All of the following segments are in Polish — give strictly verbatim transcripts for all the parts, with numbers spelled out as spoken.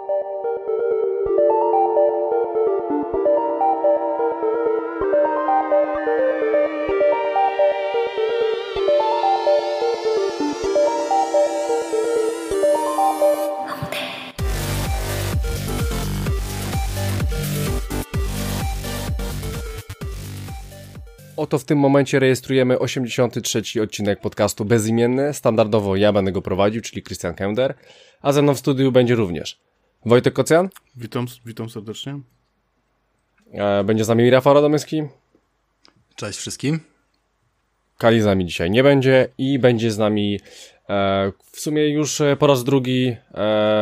Oto w tym momencie rejestrujemy osiemdziesiąty trzeci odcinek podcastu Bezimienny. Standardowo ja będę go prowadził, czyli Krystian Kender, a ze mną w studiu będzie również Wojtek Kocjan. Witam, witam serdecznie. Będzie z nami Rafał Radomyski. Cześć wszystkim. Kali z nami dzisiaj nie będzie i będzie z nami e, w sumie już po raz drugi e,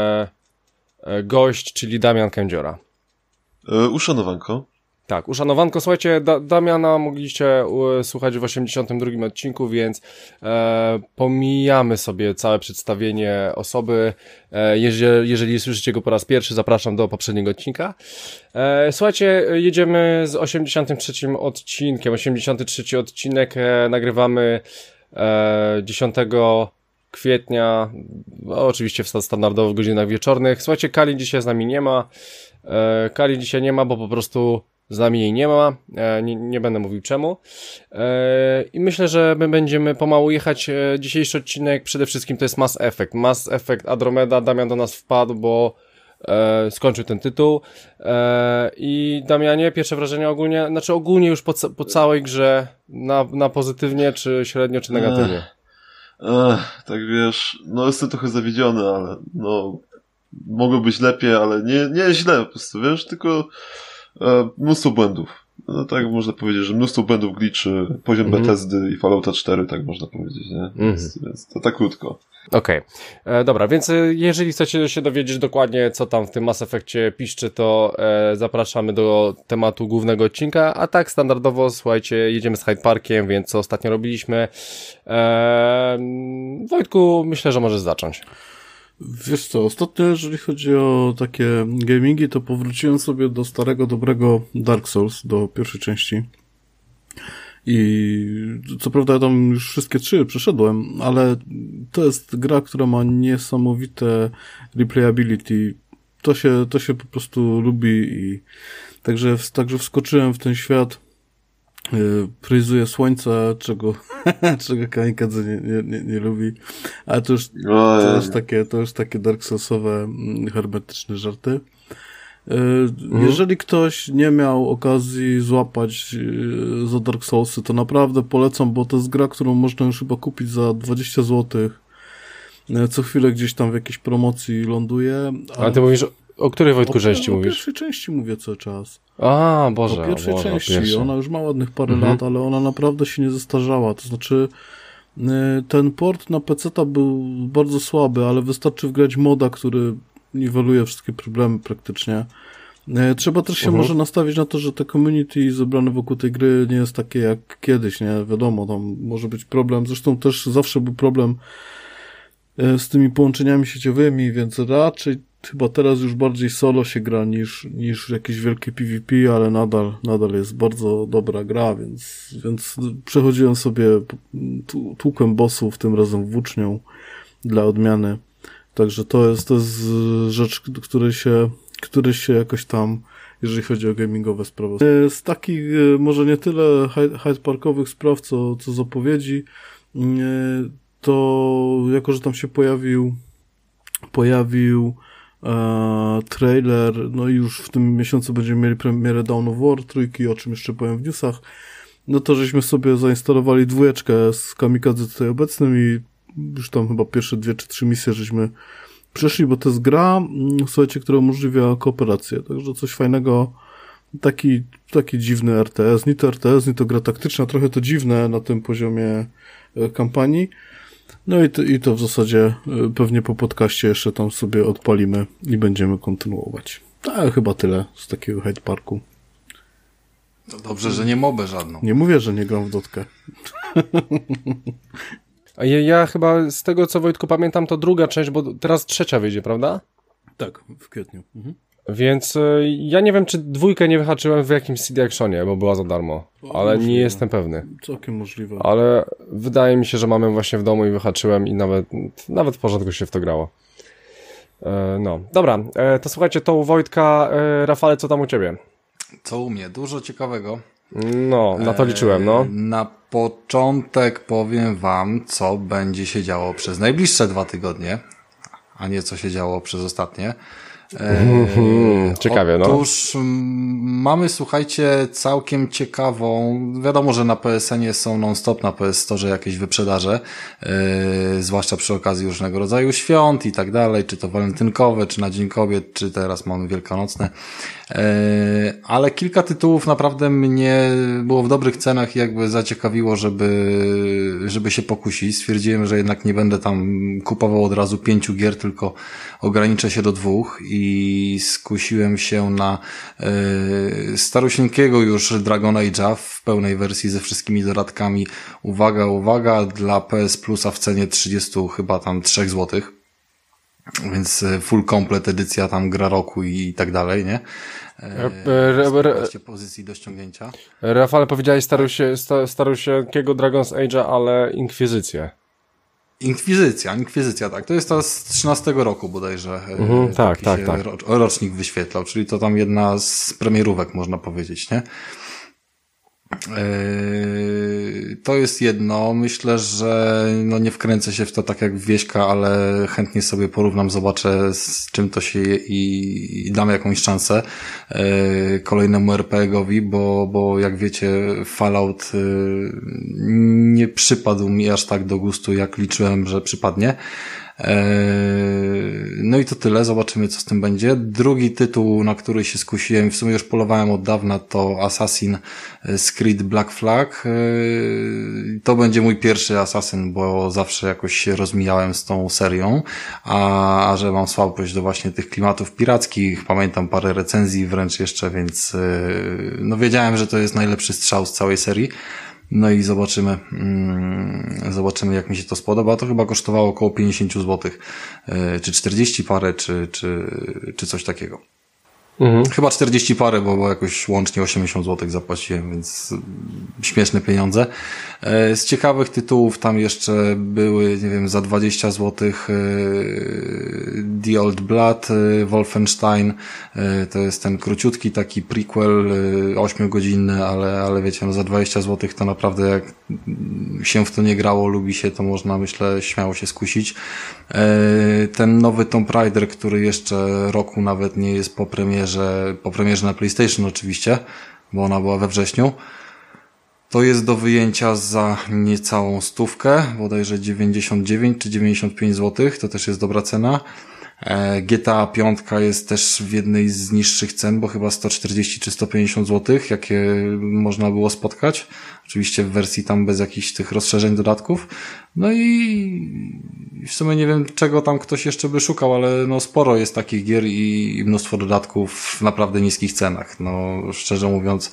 e, gość, czyli Damian Kędziora. E, uszanowanko. Tak, uszanowanko. Słuchajcie, da- Damiana mogliście u- słuchać w osiemdziesiątym drugim odcinku, więc e, pomijamy sobie całe przedstawienie osoby. E, jeżeli, jeżeli słyszycie go po raz pierwszy, zapraszam do poprzedniego odcinka. E, słuchajcie, jedziemy z osiemdziesiątym trzecim odcinkiem. osiemdziesiąty trzeci odcinek e, nagrywamy e, dziesiątego kwietnia, no, oczywiście w standardowych godzinach wieczornych. Słuchajcie, Kali dzisiaj z nami nie ma. E, Kali dzisiaj nie ma, bo po prostu z nami jej nie ma, e, nie, nie będę mówił czemu. E, I myślę, że my będziemy pomału jechać. E, dzisiejszy odcinek przede wszystkim to jest Mass Effect. Mass Effect Andromeda. Damian do nas wpadł, bo e, skończył ten tytuł. E, I Damianie, pierwsze wrażenia ogólnie, znaczy ogólnie już po, po całej grze, na, na pozytywnie, czy średnio, czy negatywnie? Ech, ech, tak wiesz, no jestem trochę zawiedziony, ale no mogło być lepiej, ale nie, nie źle po prostu, wiesz, tylko E, mnóstwo błędów. No tak można powiedzieć, że mnóstwo błędów glitchy, poziom mm-hmm. Bethesdy i Fallouta cztery, tak można powiedzieć, nie? Mm-hmm. Więc, więc to tak krótko. Okej, okay. Dobra, więc jeżeli chcecie się dowiedzieć dokładnie, co tam w tym Mass Effectie piszczy, to e, zapraszamy do tematu głównego odcinka, a tak standardowo, słuchajcie, jedziemy z Hyde Parkiem, więc co ostatnio robiliśmy. E, Wojtku, myślę, że możesz zacząć. Wiesz co, ostatnio jeżeli chodzi o takie gamingi, to powróciłem sobie do starego, dobrego Dark Souls, do pierwszej części. I co prawda ja tam już wszystkie trzy przeszedłem, ale to jest gra, która ma niesamowite replayability. To się, to się po prostu lubi i także, także wskoczyłem w ten świat. Yy, Pryzuje słońce, czego, czego Kamikadze nie, nie, nie, nie lubi, ale to już, to już takie, to już takie Dark Soulsowe, hermetyczne żarty. Yy, mhm. Jeżeli ktoś nie miał okazji złapać yy, za Dark Soulsy, to naprawdę polecam, bo to jest gra, którą można już chyba kupić za dwadzieścia złotych. Yy, co chwilę gdzieś tam w jakiejś promocji ląduje. Ale ty mówisz, o której, Wojtku, części mówisz? O pierwszej części mówię cały czas. A, Boże. O pierwszej Boże, części. pierwszy. Ona już ma ładnych parę mhm. lat, ale ona naprawdę się nie zestarzała. To znaczy ten port na peceta był bardzo słaby, ale wystarczy wgrać moda, który niweluje wszystkie problemy praktycznie. Trzeba też się mhm. może nastawić na to, że te community zebrane wokół tej gry nie jest takie jak kiedyś, nie? Wiadomo, tam może być problem. Zresztą też zawsze był problem z tymi połączeniami sieciowymi, więc raczej chyba teraz już bardziej solo się gra niż, niż jakieś wielkie PvP, ale nadal, nadal jest bardzo dobra gra, więc, więc przechodziłem sobie, tłukłem bossów, tym razem włócznią dla odmiany. Także to jest, to jest rzecz, której się, której się jakoś tam, jeżeli chodzi o gamingowe sprawy. Z takich może nie tyle Hyde Parkowych spraw, co, co zapowiedzi, to jako, że tam się pojawił, pojawił e, trailer, no i już w tym miesiącu będziemy mieli premierę Dawn of War trójki, o czym jeszcze powiem w newsach, no to żeśmy sobie zainstalowali dwójeczkę z Kamikadze tutaj obecnym i już tam chyba pierwsze dwie czy trzy misje żeśmy przeszli, bo to jest gra, słuchajcie, która umożliwia kooperację, także coś fajnego, taki, taki dziwny R T S, ni to R T S, ni to gra taktyczna, trochę to dziwne na tym poziomie kampanii. No i to, i to w zasadzie pewnie po podcaście jeszcze tam sobie odpalimy i będziemy kontynuować. A chyba tyle z takiego Hyde Parku. To dobrze, że nie mobę żadną. Nie mówię, że nie gram w dotkę. A ja, ja chyba z tego, co Wojtku pamiętam, to druga część, bo teraz trzecia wyjdzie, prawda? Tak, w kwietniu. Mhm. Więc y, ja nie wiem, czy dwójkę nie wyhaczyłem w jakimś C D Actionie, bo była za darmo, o, ale możliwe. nie jestem pewny. Całkiem możliwe. Ale wydaje mi się, że mamy właśnie w domu i wyhaczyłem i nawet, nawet w porządku się w to grało. E, no, dobra, e, to słuchajcie, to u Wojtka, e, Rafale, co tam u ciebie? Co u mnie? Dużo ciekawego. No, na to liczyłem, no. Na początek powiem wam, co będzie się działo przez najbliższe dwa tygodnie, a nie co się działo przez ostatnie. Hmm, ciekawie, no. Otóż mamy, słuchajcie, całkiem ciekawą, wiadomo, że na P S N ie są non-stop na P S Store jakieś wyprzedaże, yy, zwłaszcza przy okazji różnego rodzaju świąt i tak dalej, czy to walentynkowe, czy na Dzień Kobiet, czy teraz mamy wielkanocne. Yy, ale kilka tytułów naprawdę mnie było w dobrych cenach i jakby zaciekawiło, żeby, żeby się pokusić. Stwierdziłem, że jednak nie będę tam kupował od razu pięciu gier, tylko ograniczę się do dwóch i skusiłem się na yy, starusieńkiego już Dragon Age'a w pełnej wersji ze wszystkimi dodatkami. Uwaga, uwaga, dla P S Plusa w cenie trzydzieści chyba tam trzy złotych. Więc full komplet edycja tam gra roku i tak dalej, nie? Eee, pozycji do ściągnięcia. Rafale, powiedziałeś starusie, sta, starusiego Dragon's Age'a, ale Inkwizycję. Inkwizycja, Inkwizycja, tak. To jest ta z trzynastego roku bodajże. Mhm, tak, tak, tak. Rocznik wyświetlał, czyli to tam jedna z premierówek, można powiedzieć, nie? Yy, to jest jedno. Myślę, że no nie wkręcę się w to tak jak Wieśka, ale chętnie sobie porównam, zobaczę z czym to się je i, i dam jakąś szansę yy, kolejnemu er pe gie owi, bo, bo jak wiecie Fallout yy, nie przypadł mi aż tak do gustu, jak liczyłem, że przypadnie. No i to tyle, zobaczymy co z tym będzie. Drugi tytuł, na który się skusiłem, w sumie już polowałem od dawna, to Assassin's Creed Black Flag. To będzie mój pierwszy Assassin, bo zawsze jakoś się rozmijałem z tą serią, a, a że mam słabość do właśnie tych klimatów pirackich, pamiętam parę recenzji wręcz jeszcze, więc no wiedziałem, że to jest najlepszy strzał z całej serii. No i zobaczymy, mm, zobaczymy jak mi się to spodoba. To chyba kosztowało około pięćdziesiąt złotych, yy, czy czterdzieści parę, czy, czy, czy coś takiego. Mhm. Chyba czterdzieści parę, bo, bo jakoś łącznie osiemdziesiąt złotych zapłaciłem, więc śmieszne pieniądze. Z ciekawych tytułów tam jeszcze były, nie wiem, za dwadzieścia złotych The Old Blood, Wolfenstein, to jest ten króciutki taki prequel, ośmiogodzinny, ale, ale wiecie, no za dwadzieścia złotych to naprawdę jak się w to nie grało, lubi się, to można, myślę, śmiało się skusić. Ten nowy Tomb Raider, który jeszcze roku nawet nie jest po premierze, po premierze na PlayStation oczywiście, bo ona była we wrześniu, to jest do wyjęcia za niecałą stówkę, bodajże dziewięćdziesiąt dziewięć czy dziewięćdziesiąt pięć złotych, to też jest dobra cena. G T A pięć jest też w jednej z niższych cen, bo chyba sto czterdzieści czy sto pięćdziesiąt złotych, jakie można było spotkać. Oczywiście w wersji tam bez jakichś tych rozszerzeń, dodatków. No i w sumie nie wiem, czego tam ktoś jeszcze by szukał, ale no sporo jest takich gier i mnóstwo dodatków w naprawdę niskich cenach. No szczerze mówiąc,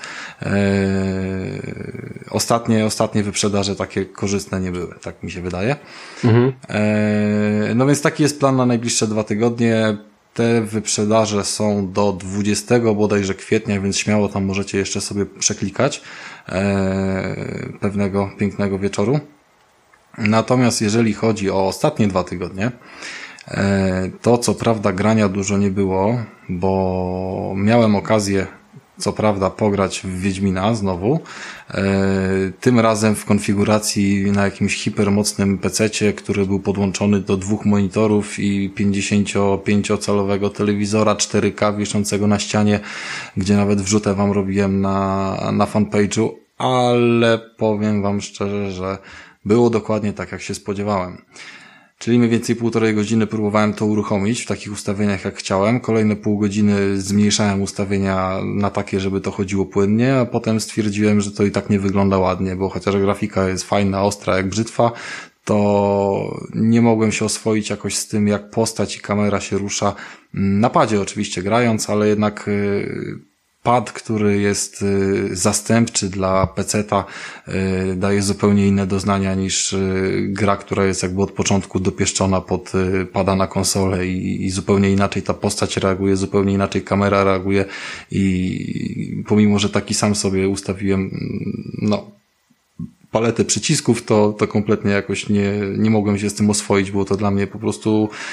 ee, ostatnie, ostatnie wyprzedaże takie korzystne nie były, tak mi się wydaje. Mhm. E, no więc taki jest plan na najbliższe dwa tygodnie. Te wyprzedaże są do dwudziestego bodajże kwietnia, więc śmiało tam możecie jeszcze sobie przeklikać e, pewnego pięknego wieczoru. Natomiast jeżeli chodzi o ostatnie dwa tygodnie, e, to co prawda grania dużo nie było, bo miałem okazję co prawda pograć w Wiedźmina znowu, e, tym razem w konfiguracji na jakimś hipermocnym pececie, który był podłączony do dwóch monitorów i pięćdziesięciopięciocalowego telewizora cztery K wiszącego na ścianie, gdzie nawet wrzutę wam robiłem na, na fanpage'u, ale powiem wam szczerze, że było dokładnie tak, jak się spodziewałem. Czyli mniej więcej półtorej godziny próbowałem to uruchomić w takich ustawieniach, jak chciałem. Kolejne pół godziny zmniejszałem ustawienia na takie, żeby to chodziło płynnie, a potem stwierdziłem, że to i tak nie wygląda ładnie, bo chociaż grafika jest fajna, ostra jak brzytwa, to nie mogłem się oswoić jakoś z tym, jak postać i kamera się rusza. Na padzie oczywiście grając, ale jednak pad, który jest zastępczy dla peceta, daje zupełnie inne doznania niż gra, która jest jakby od początku dopieszczona pod pada na konsolę i, i zupełnie inaczej ta postać reaguje, zupełnie inaczej kamera reaguje i pomimo, że taki sam sobie ustawiłem, no, paletę przycisków, to, to kompletnie jakoś nie, nie mogłem się z tym oswoić, było to dla mnie po prostu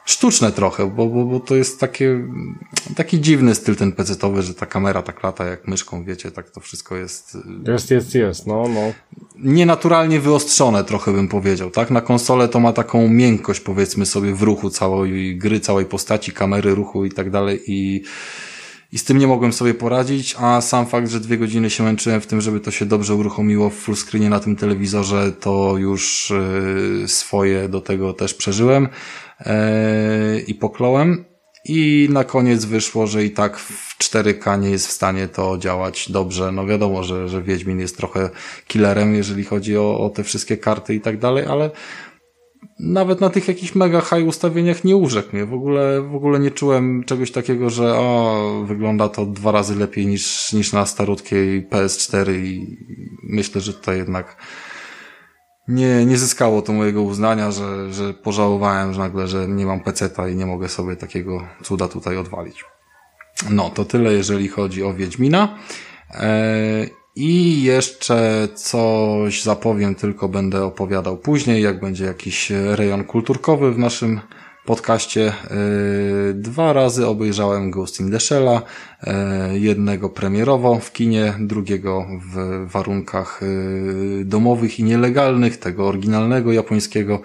sztuczne trochę, bo, bo, bo to jest takie, taki dziwny styl ten pecetowy, że ta kamera tak lata jak myszką, wiecie, tak to wszystko jest... Jest, jest, jest, no, no. Nienaturalnie wyostrzone trochę bym powiedział, tak? Na konsolę to ma taką miękkość, powiedzmy sobie, w ruchu całej gry, całej postaci, kamery, ruchu i tak dalej i I z tym nie mogłem sobie poradzić, a sam fakt, że dwie godziny się męczyłem w tym, żeby to się dobrze uruchomiło w fullscreenie na tym telewizorze, to już yy, swoje do tego też przeżyłem yy, i pokląłem. I na koniec wyszło, że i tak w cztery K nie jest w stanie to działać dobrze. No wiadomo, że, że Wiedźmin jest trochę killerem, jeżeli chodzi o, o te wszystkie karty i tak dalej, ale nawet na tych jakichś mega high ustawieniach nie urzekł mnie. W ogóle, w ogóle nie czułem czegoś takiego, że o, wygląda to dwa razy lepiej niż, niż na starutkiej P S cztery i myślę, że to jednak nie, nie zyskało to mojego uznania, że, że pożałowałem, że nagle, że nie mam peceta i nie mogę sobie takiego cuda tutaj odwalić. No, to tyle, jeżeli chodzi o Wiedźmina. Eee, I jeszcze coś zapowiem, tylko będę opowiadał później, jak będzie jakiś rejon kulturkowy w naszym podcaście. Dwa razy obejrzałem Ghost in the Shell'a, jednego premierowo w kinie, drugiego w warunkach domowych i nielegalnych, tego oryginalnego japońskiego,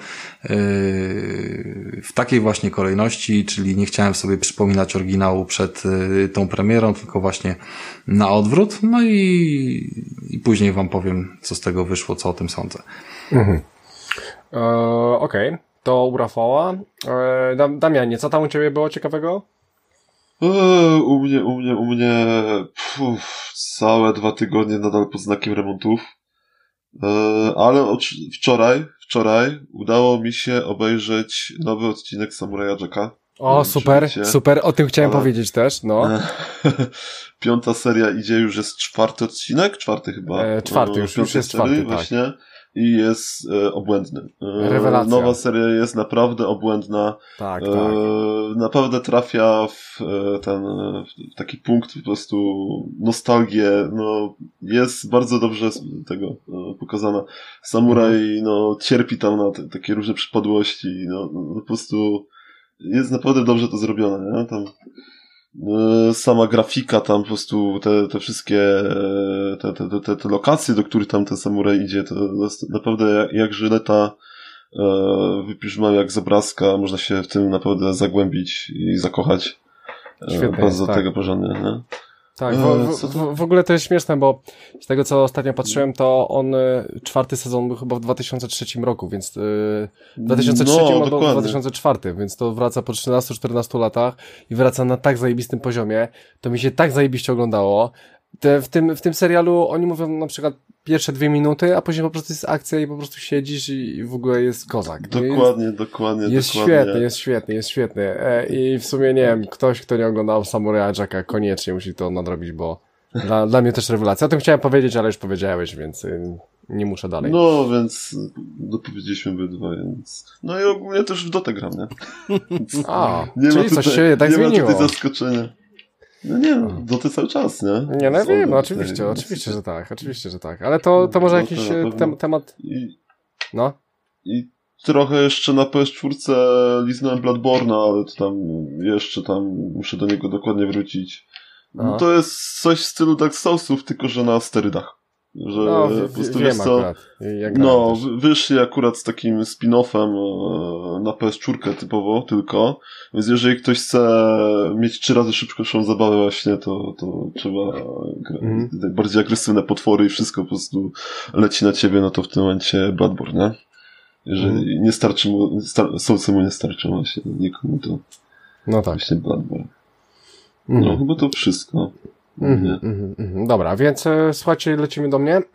w takiej właśnie kolejności, czyli nie chciałem sobie przypominać oryginału przed tą premierą, tylko właśnie na odwrót. No i, i później wam powiem, co z tego wyszło, co o tym sądzę. Mhm. E, Okej, okay. To u Rafała. E, Damianie, co tam u ciebie było ciekawego? E, u mnie, u mnie, u mnie puf, całe dwa tygodnie nadal pod znakiem remontów. E, ale od, wczoraj, wczoraj udało mi się obejrzeć nowy odcinek Samuraja Jacka. O, super, super, o tym chciałem ale... powiedzieć też, no. Piąta seria idzie, już jest czwarty odcinek, czwarty chyba. E, czwarty, już, już jest czwarty, właśnie. tak. I jest e, obłędny. E, Rewelacja. Nowa seria jest naprawdę obłędna. Tak, e, tak. Naprawdę trafia w e, ten w taki punkt po prostu nostalgię. No, jest bardzo dobrze tego e, pokazana. Samuraj mhm. no, cierpi tam na te, takie różne przypadłości. No, no, po prostu jest naprawdę dobrze to zrobione. Nie? Tam sama grafika tam po prostu, te, te wszystkie te, te, te, te lokacje, do których tam ten samuraj idzie, to jest naprawdę jak, jak żyleta e, wypiżmał jak z obrazka, można się w tym naprawdę zagłębić i zakochać. E, bardzo tak. tego porządnie, nie? Tak, w, w, w ogóle to jest śmieszne, bo z tego co ostatnio patrzyłem, to on czwarty sezon był chyba w dwa tysiące trzecim roku, więc yy, w dwa tysiące trzecim no, albo w dwa tysiące czwartym, więc to wraca po trzynastu czternastu latach i wraca na tak zajebistym poziomie. To mi się tak zajebiście oglądało. Te, w, tym, w tym serialu oni mówią na przykład pierwsze dwie minuty, a później po prostu jest akcja i po prostu siedzisz i, i w ogóle jest kozak. Dokładnie, jest, dokładnie. Jest dokładnie. świetny, jest świetny, jest świetny. E, I w sumie nie wiem, ktoś, kto nie oglądał Samuraja Jacka, koniecznie musi to nadrobić, bo dla, dla mnie też rewelacja. O tym chciałem powiedzieć, ale już powiedziałeś, więc y, nie muszę dalej. No, więc dopowiedzieliśmy obydwa, więc... No i ogólnie też w Dotę gram, nie? A, nie czyli tutaj, coś się jednak nie zmieniło. Nie ma tutaj zaskoczenia. No nie, no, Dotę cały czas, nie? Nie, no wiem, no, oczywiście, tutaj. oczywiście, że tak, oczywiście, że tak. Ale to, to może no, jakiś to tem, temat... I, no? I trochę jeszcze na P S cztery liznąłem Bloodborne'a, ale to tam jeszcze tam muszę do niego dokładnie wrócić. No, to jest coś w stylu Dark Soulsów, tylko że na sterydach. Że no, po prostu wiem wiesz co, akurat. Ja no, wyszli akurat z takim spin-offem na P S cztery typowo tylko, więc jeżeli ktoś chce mieć trzy razy szybszą zabawę właśnie, to, to trzeba mm. bardziej agresywne potwory i wszystko po prostu leci na ciebie, no to w tym momencie Bloodborne, nie? Jeżeli mm. nie starczy mu, star- Soulsy mu nie starczą właśnie nikomu, to no tak. właśnie Bloodborne. Mm. No chyba to wszystko. Mm-hmm, mm-hmm, mm-hmm. Dobra, więc e, słuchajcie, lecimy do mnie.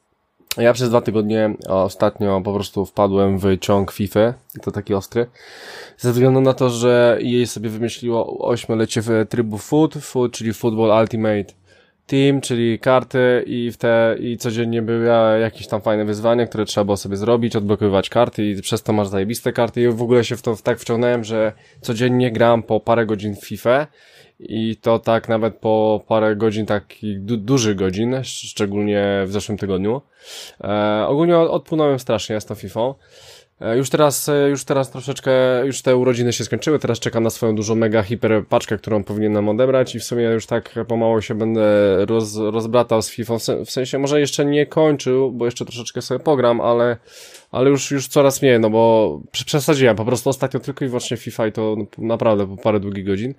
Ja przez dwa tygodnie ostatnio po prostu wpadłem w ciąg FIFA, to taki ostry, ze względu na to, że jej sobie wymyśliło ośmiolecie w trybu foot, foot, czyli Football Ultimate Team, czyli karty i w te, i codziennie były jakieś tam fajne wyzwania, które trzeba było sobie zrobić, odblokowywać karty i przez to masz zajebiste karty i w ogóle się w to tak wciągnąłem, że codziennie gram po parę godzin w FIFA. I to tak nawet po parę godzin, takich du- dużych godzin, szczególnie w zeszłym tygodniu. E, ogólnie odpłynąłem strasznie z tą Fifą. Już teraz, już teraz troszeczkę, już te urodziny się skończyły, teraz czekam na swoją dużą mega hiper paczkę, którą powinienem odebrać i w sumie już tak pomału się będę roz, rozbratał z FIFA, w sensie może jeszcze nie kończył, bo jeszcze troszeczkę sobie pogram, ale, ale już, już coraz mniej, no bo przesadziłem, po prostu ostatnio tylko i wyłącznie FIFA i to naprawdę po parę długich godzin.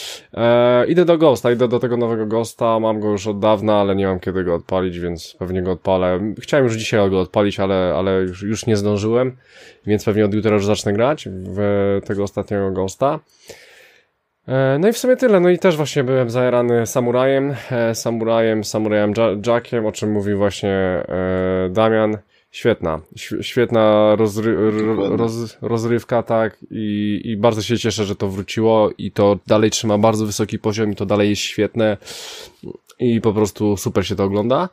E, idę do Ghosta, idę do tego nowego Ghosta, mam go już od dawna, ale nie mam kiedy go odpalić, więc pewnie go odpalę. Chciałem już dzisiaj go odpalić, ale, ale już, już nie zdążyłem. Więc pewnie od jutra już zacznę grać w tego ostatniego Ghosta. No i w sumie tyle. No i też właśnie byłem zajarany samurajem, samurajem, samurajem Jackiem, o czym mówił właśnie Damian. Świetna, świetna rozry roz rozrywka, tak, I, i bardzo się cieszę, że to wróciło i to dalej trzyma bardzo wysoki poziom i to dalej jest świetne i po prostu super się to ogląda.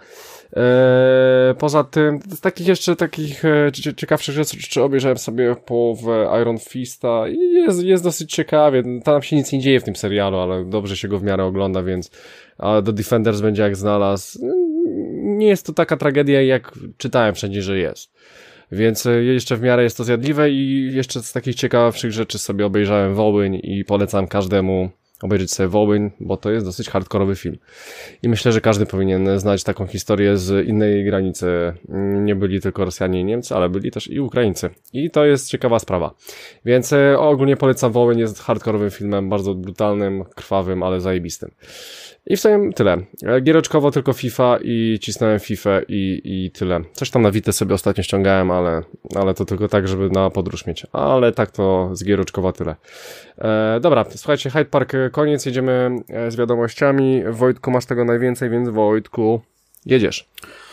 Eee, poza tym, z takich jeszcze takich e, ciekawszych rzeczy, czy obejrzałem sobie połowę Iron Fista i jest, jest dosyć ciekawie, tam się nic nie dzieje w tym serialu, ale dobrze się go w miarę ogląda, więc a The Defenders będzie jak znalazł. Nie jest to taka tragedia, jak czytałem wszędzie, że jest. Więc jeszcze w miarę jest to zjadliwe i jeszcze z takich ciekawszych rzeczy sobie obejrzałem Wołyń i polecam każdemu obejrzeć sobie Wołyń, bo to jest dosyć hardkorowy film. I myślę, że każdy powinien znać taką historię z innej granicy. Nie byli tylko Rosjanie i Niemcy, ale byli też i Ukraińcy. I to jest ciekawa sprawa. Więc ogólnie polecam Wołyń, jest hardkorowym filmem, bardzo brutalnym, krwawym, ale zajebistym. I w sumie tyle. Giereczkowo tylko FIFA i cisnąłem FIFA i, i tyle. Coś tam na Vita sobie ostatnio ściągałem, ale, ale to tylko tak, żeby na podróż mieć. Ale tak to z giereczkowa tyle. E, dobra, słuchajcie, Hyde Park koniec, jedziemy z wiadomościami. Wojtku, masz tego najwięcej, więc Wojtku, jedziesz.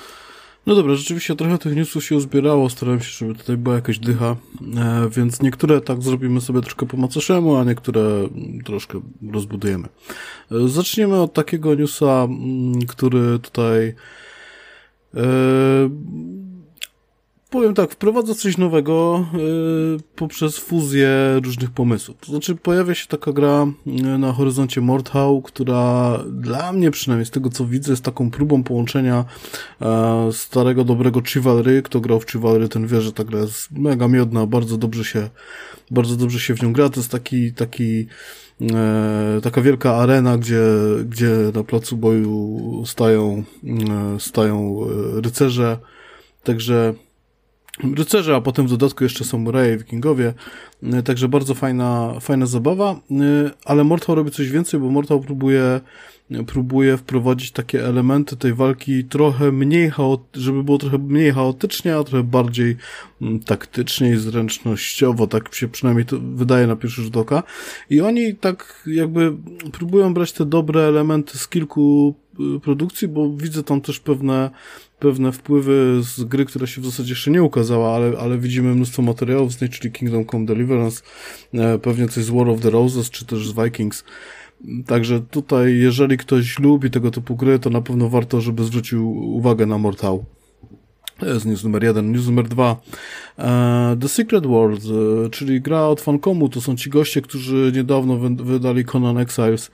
No dobra, rzeczywiście trochę tych newsów się uzbierało, starałem się, żeby tutaj była jakaś dycha, e, więc niektóre tak zrobimy sobie troszkę po macoszemu, a niektóre troszkę rozbudujemy. E, zaczniemy od takiego newsa, m, który tutaj e, powiem tak, wprowadza coś nowego yy, poprzez fuzję różnych pomysłów. To znaczy pojawia się taka gra yy, na horyzoncie Mordhau, która dla mnie przynajmniej z tego co widzę jest taką próbą połączenia yy, starego dobrego Chivalry. Kto grał w Chivalry, ten wie, że ta gra jest mega miodna, bardzo dobrze się bardzo dobrze się w nią gra. To jest taki taki E, taka wielka arena, gdzie, gdzie na placu boju stają, e, stają rycerze, także rycerze, a potem w dodatku jeszcze samuraje, wikingowie, e, także bardzo fajna, fajna zabawa, e, ale Mordhau robi coś więcej, bo Mordhau próbuje próbuje wprowadzić takie elementy tej walki trochę mniej chaotycznie, żeby było trochę mniej chaotycznie, a trochę bardziej m, taktycznie i zręcznościowo, tak się przynajmniej to wydaje na pierwszy rzut oka. I oni tak jakby próbują brać te dobre elementy z kilku y, produkcji, bo widzę tam też pewne pewne wpływy z gry, która się w zasadzie jeszcze nie ukazała, ale, ale widzimy mnóstwo materiałów z niej, czyli Kingdom Come Deliverance, e, pewnie coś z War of the Roses, czy też z Vikings. Także tutaj, jeżeli ktoś lubi tego typu gry, to na pewno warto, żeby zwrócił uwagę na Mordhau. To jest news numer jeden. News numer dwa. The Secret World, czyli gra od Fancomu. To są ci goście, którzy niedawno wydali Conan Exiles.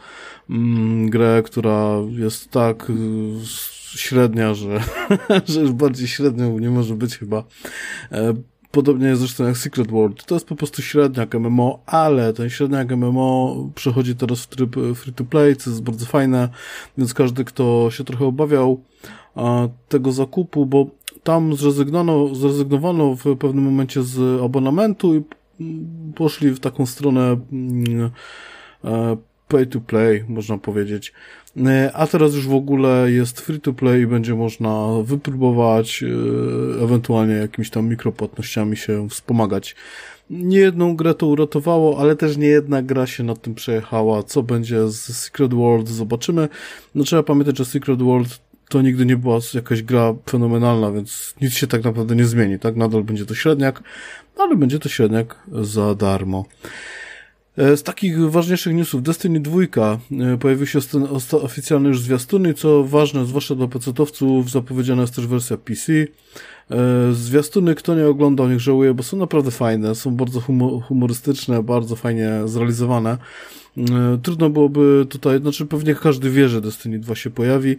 Grę, która jest tak średnia, że, że już bardziej średnią nie może być chyba. Podobnie jest zresztą jak Secret World. To jest po prostu średniak M M O, ale ten średniak M M O przechodzi teraz w tryb free to play, co jest bardzo fajne, więc każdy, kto się trochę obawiał a, tego zakupu, bo tam zrezygnowano, zrezygnowano w pewnym momencie z abonamentu i poszli w taką stronę mm, e, pay to play, można powiedzieć. A teraz już w ogóle jest free to play i będzie można wypróbować, ewentualnie jakimiś tam mikropłatnościami się wspomagać. Nie jedną grę to uratowało, ale też nie jedna gra się nad tym przejechała. Co będzie z Secret World, zobaczymy. No trzeba pamiętać, że Secret World to nigdy nie była jakaś gra fenomenalna, więc nic się tak naprawdę nie zmieni, tak? Nadal będzie to średniak, ale będzie to średniak za darmo. Z takich ważniejszych newsów, Destiny dwa, pojawił się oficjalny już zwiastun i co ważne, zwłaszcza dla pecetowców, zapowiedziana jest też wersja P C. Zwiastuny, kto nie oglądał, niech żałuje, bo są naprawdę fajne, są bardzo humorystyczne, bardzo fajnie zrealizowane. Trudno byłoby tutaj, znaczy pewnie każdy wie, że Destiny dwa się pojawi,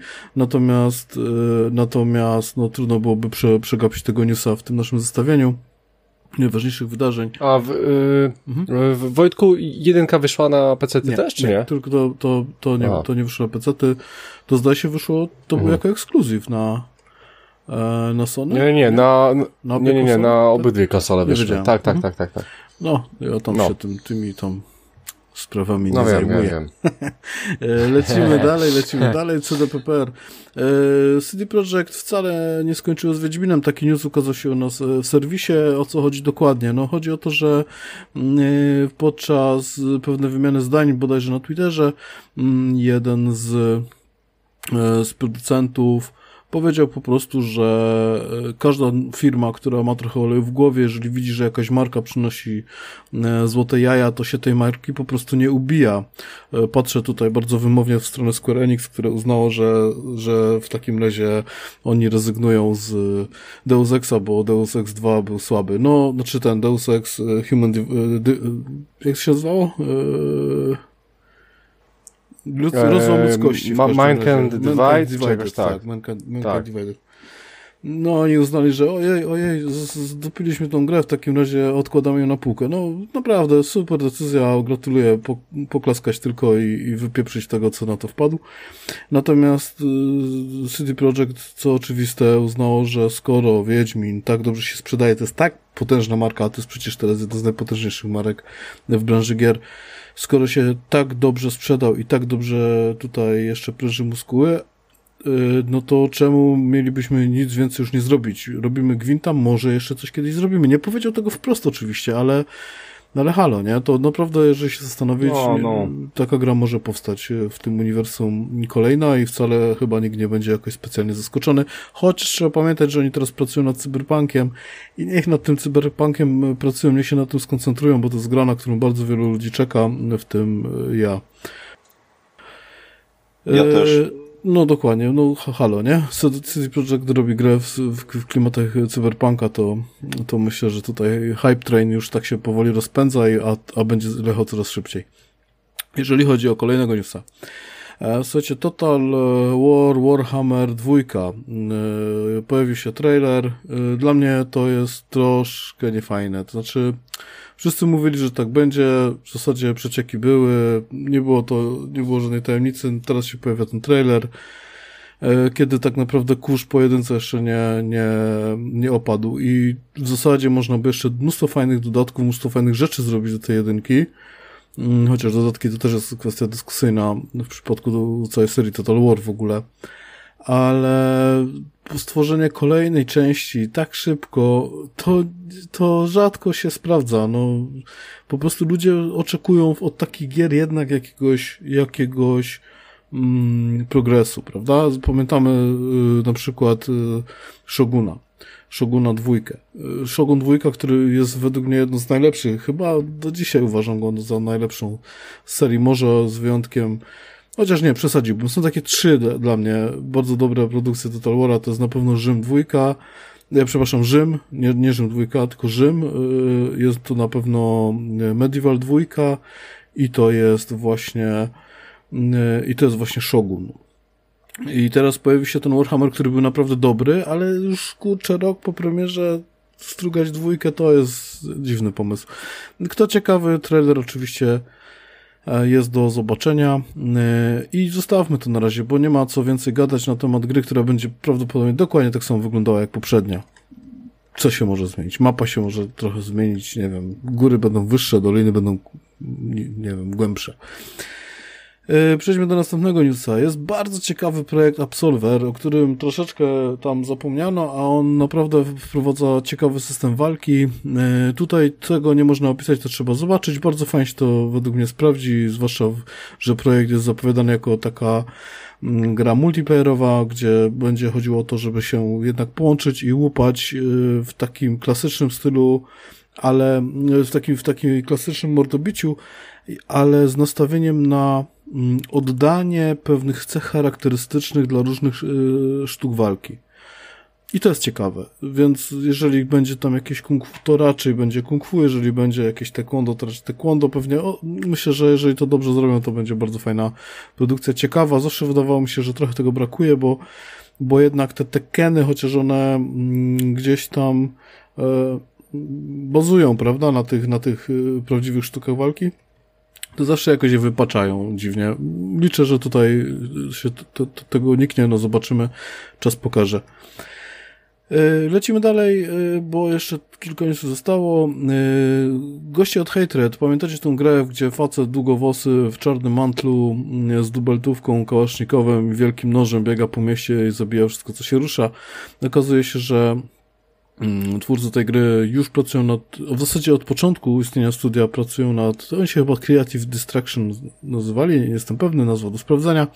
natomiast natomiast no trudno byłoby prze, przegapić tego newsa w tym naszym zestawieniu. najważniejszych wydarzeń. A w, yy, mhm. w Wojtku jedynka wyszła na pecety nie, też, czy nie? nie? Tylko to, to, to, nie, to nie wyszło na pecety. To zdaje się wyszło, to mhm. był jako ekskluzyw na, e, na Sony? Nie, nie, na, na nie, nie, nie, na obydwie konsole wyszły. Tak, tak, mhm. tak, tak, tak. No, ja tam no. się tym, tymi tam sprawami no nie wiem, zajmuję. Wiem, wiem. lecimy dalej, lecimy dalej. C D P P R. C D Projekt wcale nie skończyło z Wiedźminem. Taki news ukazał się u nas w serwisie. O co chodzi dokładnie? No chodzi o to, że podczas pewnej wymiany zdań, bodajże na Twitterze, jeden z, z producentów powiedział po prostu, że każda firma, która ma trochę oleju w głowie, jeżeli widzi, że jakaś marka przynosi złote jaja, to się tej marki po prostu nie ubija. Patrzę tutaj bardzo wymownie w stronę Square Enix, które uznało, że, że w takim razie oni rezygnują z Deus Exa, bo Deus Ex dwa był słaby. No, znaczy ten Deus Ex Human... Jak się nazywało? Lud, rozłam ludzkości. Ma, Mankind Divide, Divided, tak. tak, Mankind, Mankind tak. Divided. No oni uznali, że ojej, ojej, zdupiliśmy tą grę, w takim razie odkładamy ją na półkę. No naprawdę, super decyzja, gratuluję, poklaskać tylko i, i wypieprzyć tego, co na to wpadł. Natomiast y, C D Projekt, co oczywiste, uznało, że skoro Wiedźmin tak dobrze się sprzedaje, to jest tak potężna marka, a to jest przecież teraz jedna z najpotężniejszych marek w branży gier, skoro się tak dobrze sprzedał i tak dobrze tutaj jeszcze pręży muskuły, no to czemu mielibyśmy nic więcej już nie zrobić? Robimy Gwinta, może jeszcze coś kiedyś zrobimy. Nie powiedział tego wprost oczywiście, ale, ale halo, nie? To naprawdę, jeżeli się zastanowić, no, no. taka gra może powstać w tym uniwersum kolejna i wcale chyba nikt nie będzie jakoś specjalnie zaskoczony. Chociaż trzeba pamiętać, że oni teraz pracują nad Cyberpunkiem i niech nad tym Cyberpunkiem pracują, niech się na tym skoncentrują, bo to jest gra, na którą bardzo wielu ludzi czeka, w tym ja. Ja e... też. No dokładnie, no halo, nie? C D Projekt robi grę w, w, w klimatach cyberpunka, to, to myślę, że tutaj hype train już tak się powoli rozpędza, a, a będzie lechał coraz szybciej. Jeżeli chodzi o kolejnego newsa. E, słuchajcie, Total War Warhammer dwa. E, pojawił się trailer. E, dla mnie to jest troszkę niefajne. To znaczy, wszyscy mówili, że tak będzie. W zasadzie przecieki były. Nie było to, nie było żadnej tajemnicy. Teraz się pojawia ten trailer. E, kiedy tak naprawdę kurz pojedynce jeszcze nie, nie, nie opadł. I w zasadzie można by jeszcze mnóstwo fajnych dodatków, mnóstwo fajnych rzeczy zrobić do tej jedynki. Chociaż dodatki to też jest kwestia dyskusyjna w przypadku całej serii Total War w ogóle. Ale stworzenie kolejnej części tak szybko, to, to rzadko się sprawdza. No, po prostu ludzie oczekują od takich gier jednak jakiegoś, jakiegoś mm, progresu, prawda? Pamiętamy y, na przykład y, Shoguna. Shoguna dwójkę. Shogun dwójka, który jest według mnie jedną z najlepszych, chyba do dzisiaj uważam go za najlepszą z serii, może z wyjątkiem, chociaż nie, przesadziłbym. Są takie trzy dla, dla mnie bardzo dobre produkcje Total War'a, to jest na pewno Rzym dwójka, ja przepraszam, Rzym, nie, nie Rzym dwójka, tylko Rzym, jest to na pewno Medieval dwójka i to jest właśnie i to jest właśnie Shogun. I teraz pojawi się ten Warhammer, który był naprawdę dobry, ale już kurczę rok po premierze strugać dwójkę to jest dziwny pomysł. Kto ciekawy, trailer oczywiście jest do zobaczenia i zostawmy to na razie, bo nie ma co więcej gadać na temat gry, która będzie prawdopodobnie dokładnie tak samo wyglądała jak poprzednia. Co się może zmienić? Mapa się może trochę zmienić, nie wiem, góry będą wyższe, doliny będą, nie, nie wiem, głębsze. Przejdźmy do następnego newsa. Jest bardzo ciekawy projekt Absolver, o którym troszeczkę tam zapomniano, a on naprawdę wprowadza ciekawy system walki. Tutaj tego nie można opisać, to trzeba zobaczyć. Bardzo fajnie się to według mnie sprawdzi, zwłaszcza, że projekt jest zapowiadany jako taka gra multiplayerowa, gdzie będzie chodziło o to, żeby się jednak połączyć i łupać w takim klasycznym stylu, ale w takim, w takim klasycznym mordobiciu, ale z nastawieniem na oddanie pewnych cech charakterystycznych dla różnych y, sztuk walki. I to jest ciekawe. Więc jeżeli będzie tam jakieś kung fu, to raczej będzie kung fu, jeżeli będzie jakieś taekwondo, to raczej taekwondo pewnie. O, myślę, że jeżeli to dobrze zrobią, to będzie bardzo fajna produkcja, ciekawa. Zawsze wydawało mi się, że trochę tego brakuje, bo, bo jednak te Tekkeny, chociaż one mm, gdzieś tam y, bazują, prawda, na tych, na tych prawdziwych sztukach walki, to zawsze jakoś je wypaczają dziwnie. Liczę, że tutaj się to, to, tego uniknie, no zobaczymy, czas pokaże. Lecimy dalej, bo jeszcze kilka newsów zostało. Goście od Hatred, pamiętacie tę grę, gdzie facet długowłosy w czarnym mantlu z dubeltówką kałasznikowym i wielkim nożem biega po mieście i zabija wszystko, co się rusza. Okazuje się, że twórcy tej gry już pracują nad, w zasadzie od początku istnienia studia pracują nad, oni się chyba Creative Destruction nazywali, nie jestem pewny, nazwa do sprawdzenia.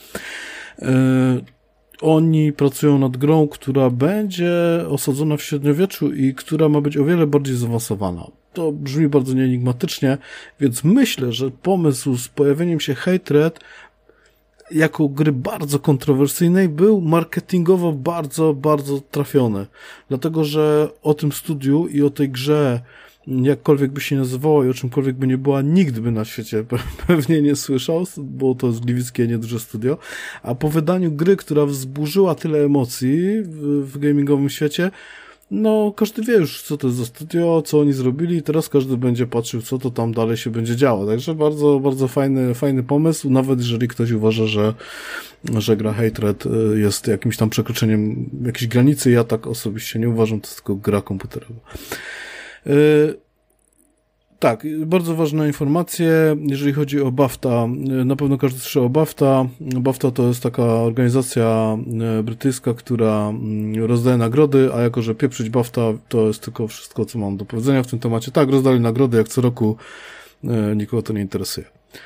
Oni pracują nad grą, która będzie osadzona w średniowieczu i która ma być o wiele bardziej zaawansowana. To brzmi bardzo nieenigmatycznie, więc myślę, że pomysł z pojawieniem się Hatred jako gry bardzo kontrowersyjnej był marketingowo bardzo, bardzo trafiony. Dlatego, że o tym studiu i o tej grze, jakkolwiek by się nazywała i o czymkolwiek by nie była, nikt by na świecie pewnie nie słyszał, bo to jest gliwickie, nieduże studio. A po wydaniu gry, która wzburzyła tyle emocji w, w gamingowym świecie, no każdy wie już, co to jest za studio, co oni zrobili i teraz każdy będzie patrzył, co to tam dalej się będzie działo. Także bardzo, bardzo fajny, fajny pomysł, nawet jeżeli ktoś uważa, że, że gra Hatred jest jakimś tam przekroczeniem jakiejś granicy. Ja tak osobiście nie uważam, to jest tylko gra komputerowa. Yy, tak, bardzo ważne informacje, jeżeli chodzi o BAFTA. Na pewno każdy słyszał o BAFTA. BAFTA to jest taka organizacja brytyjska, która rozdaje nagrody, a jako, że pieprzyć BAFTA to jest tylko wszystko, co mam do powiedzenia w tym temacie. Tak, rozdali nagrody jak co roku, nikogo to nie interesuje.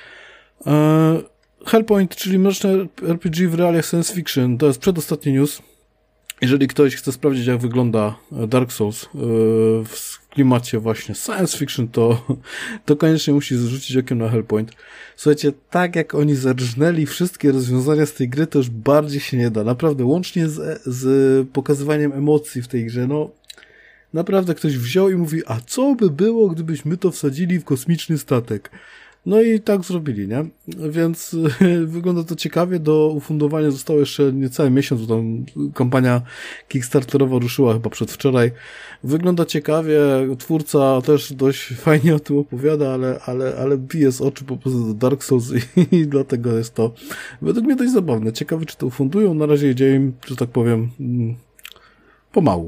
Hellpoint, czyli mroczne R P G w realiach science fiction, to jest przedostatni news. Jeżeli ktoś chce sprawdzić, jak wygląda Dark Souls w klimacie właśnie science fiction, to, to koniecznie musi zrzucić okiem na Hellpoint. Słuchajcie, tak jak oni zarżnęli wszystkie rozwiązania z tej gry, to już bardziej się nie da. Naprawdę, łącznie z, z pokazywaniem emocji w tej grze, no naprawdę ktoś wziął i mówi, a co by było, gdybyśmy to wsadzili w kosmiczny statek? No i tak zrobili, nie? Więc wygląda to ciekawie. Do ufundowania zostało jeszcze niecały miesiąc, bo tam kampania kickstarterowa ruszyła chyba przedwczoraj. Wygląda ciekawie, twórca też dość fajnie o tym opowiada, ale, ale, ale bije z oczu po prostu do Dark Souls i, i dlatego jest to według mnie dość zabawne. Ciekawe, czy to ufundują. Na razie idzie im, że tak powiem, pomału.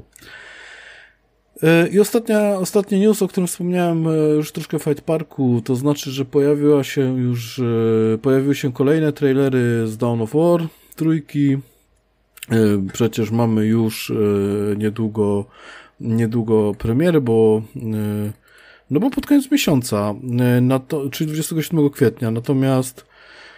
I ostatnia, ostatni news, o którym wspomniałem już troszkę w Fight Parku, to znaczy, że pojawiła się już, pojawiły się kolejne trailery z Dawn of War, trójki. Przecież mamy już niedługo, niedługo premiery, bo, no bo pod koniec miesiąca, na to, czyli dwudziestego siódmego kwietnia, natomiast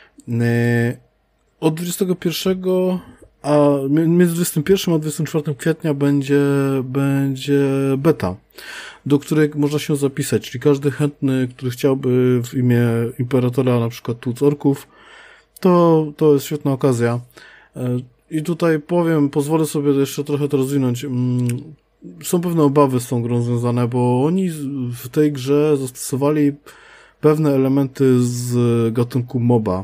od dwudziestego pierwszego a między dwudziestym pierwszym a dwudziestego czwartego kwietnia będzie, będzie beta, do której można się zapisać, czyli każdy chętny, który chciałby w imię Imperatora na przykład tłuc orków, to, to jest świetna okazja. I tutaj powiem, pozwolę sobie jeszcze trochę to rozwinąć. Są pewne obawy z tą grą związane, bo oni w tej grze zastosowali pewne elementy z gatunku MOBA.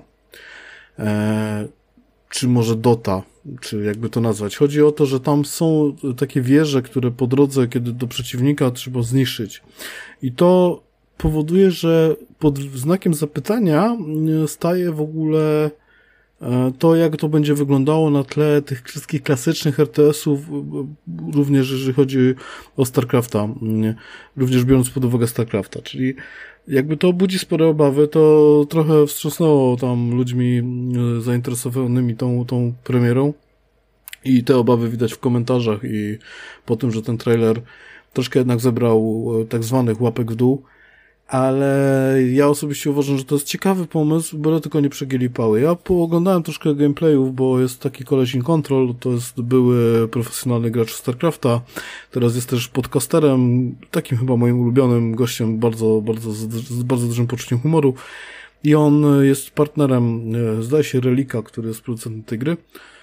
Czy może Dota, czy jakby to nazwać. Chodzi o to, że tam są takie wieże, które po drodze, kiedy do przeciwnika trzeba zniszczyć. I to powoduje, że pod znakiem zapytania staje w ogóle to, jak to będzie wyglądało na tle tych wszystkich klasycznych R T S-ów, również jeżeli chodzi o StarCrafta, również biorąc pod uwagę StarCrafta, czyli jakby to budzi spore obawy, to trochę wstrząsnęło tam ludźmi zainteresowanymi tą, tą premierą i te obawy widać w komentarzach i po tym, że ten trailer troszkę jednak zebrał tak zwanych łapek w dół, ale ja osobiście uważam, że to jest ciekawy pomysł, byle tylko nie przegięli pały. Ja pooglądałem troszkę gameplayów, bo jest taki koleś in Control, to jest były profesjonalny gracz StarCrafta, teraz jest też podcasterem, takim chyba moim ulubionym gościem, bardzo, bardzo, z bardzo dużym poczuciem humoru i on jest partnerem, zdaje się, Relika, który jest producentem tej gry,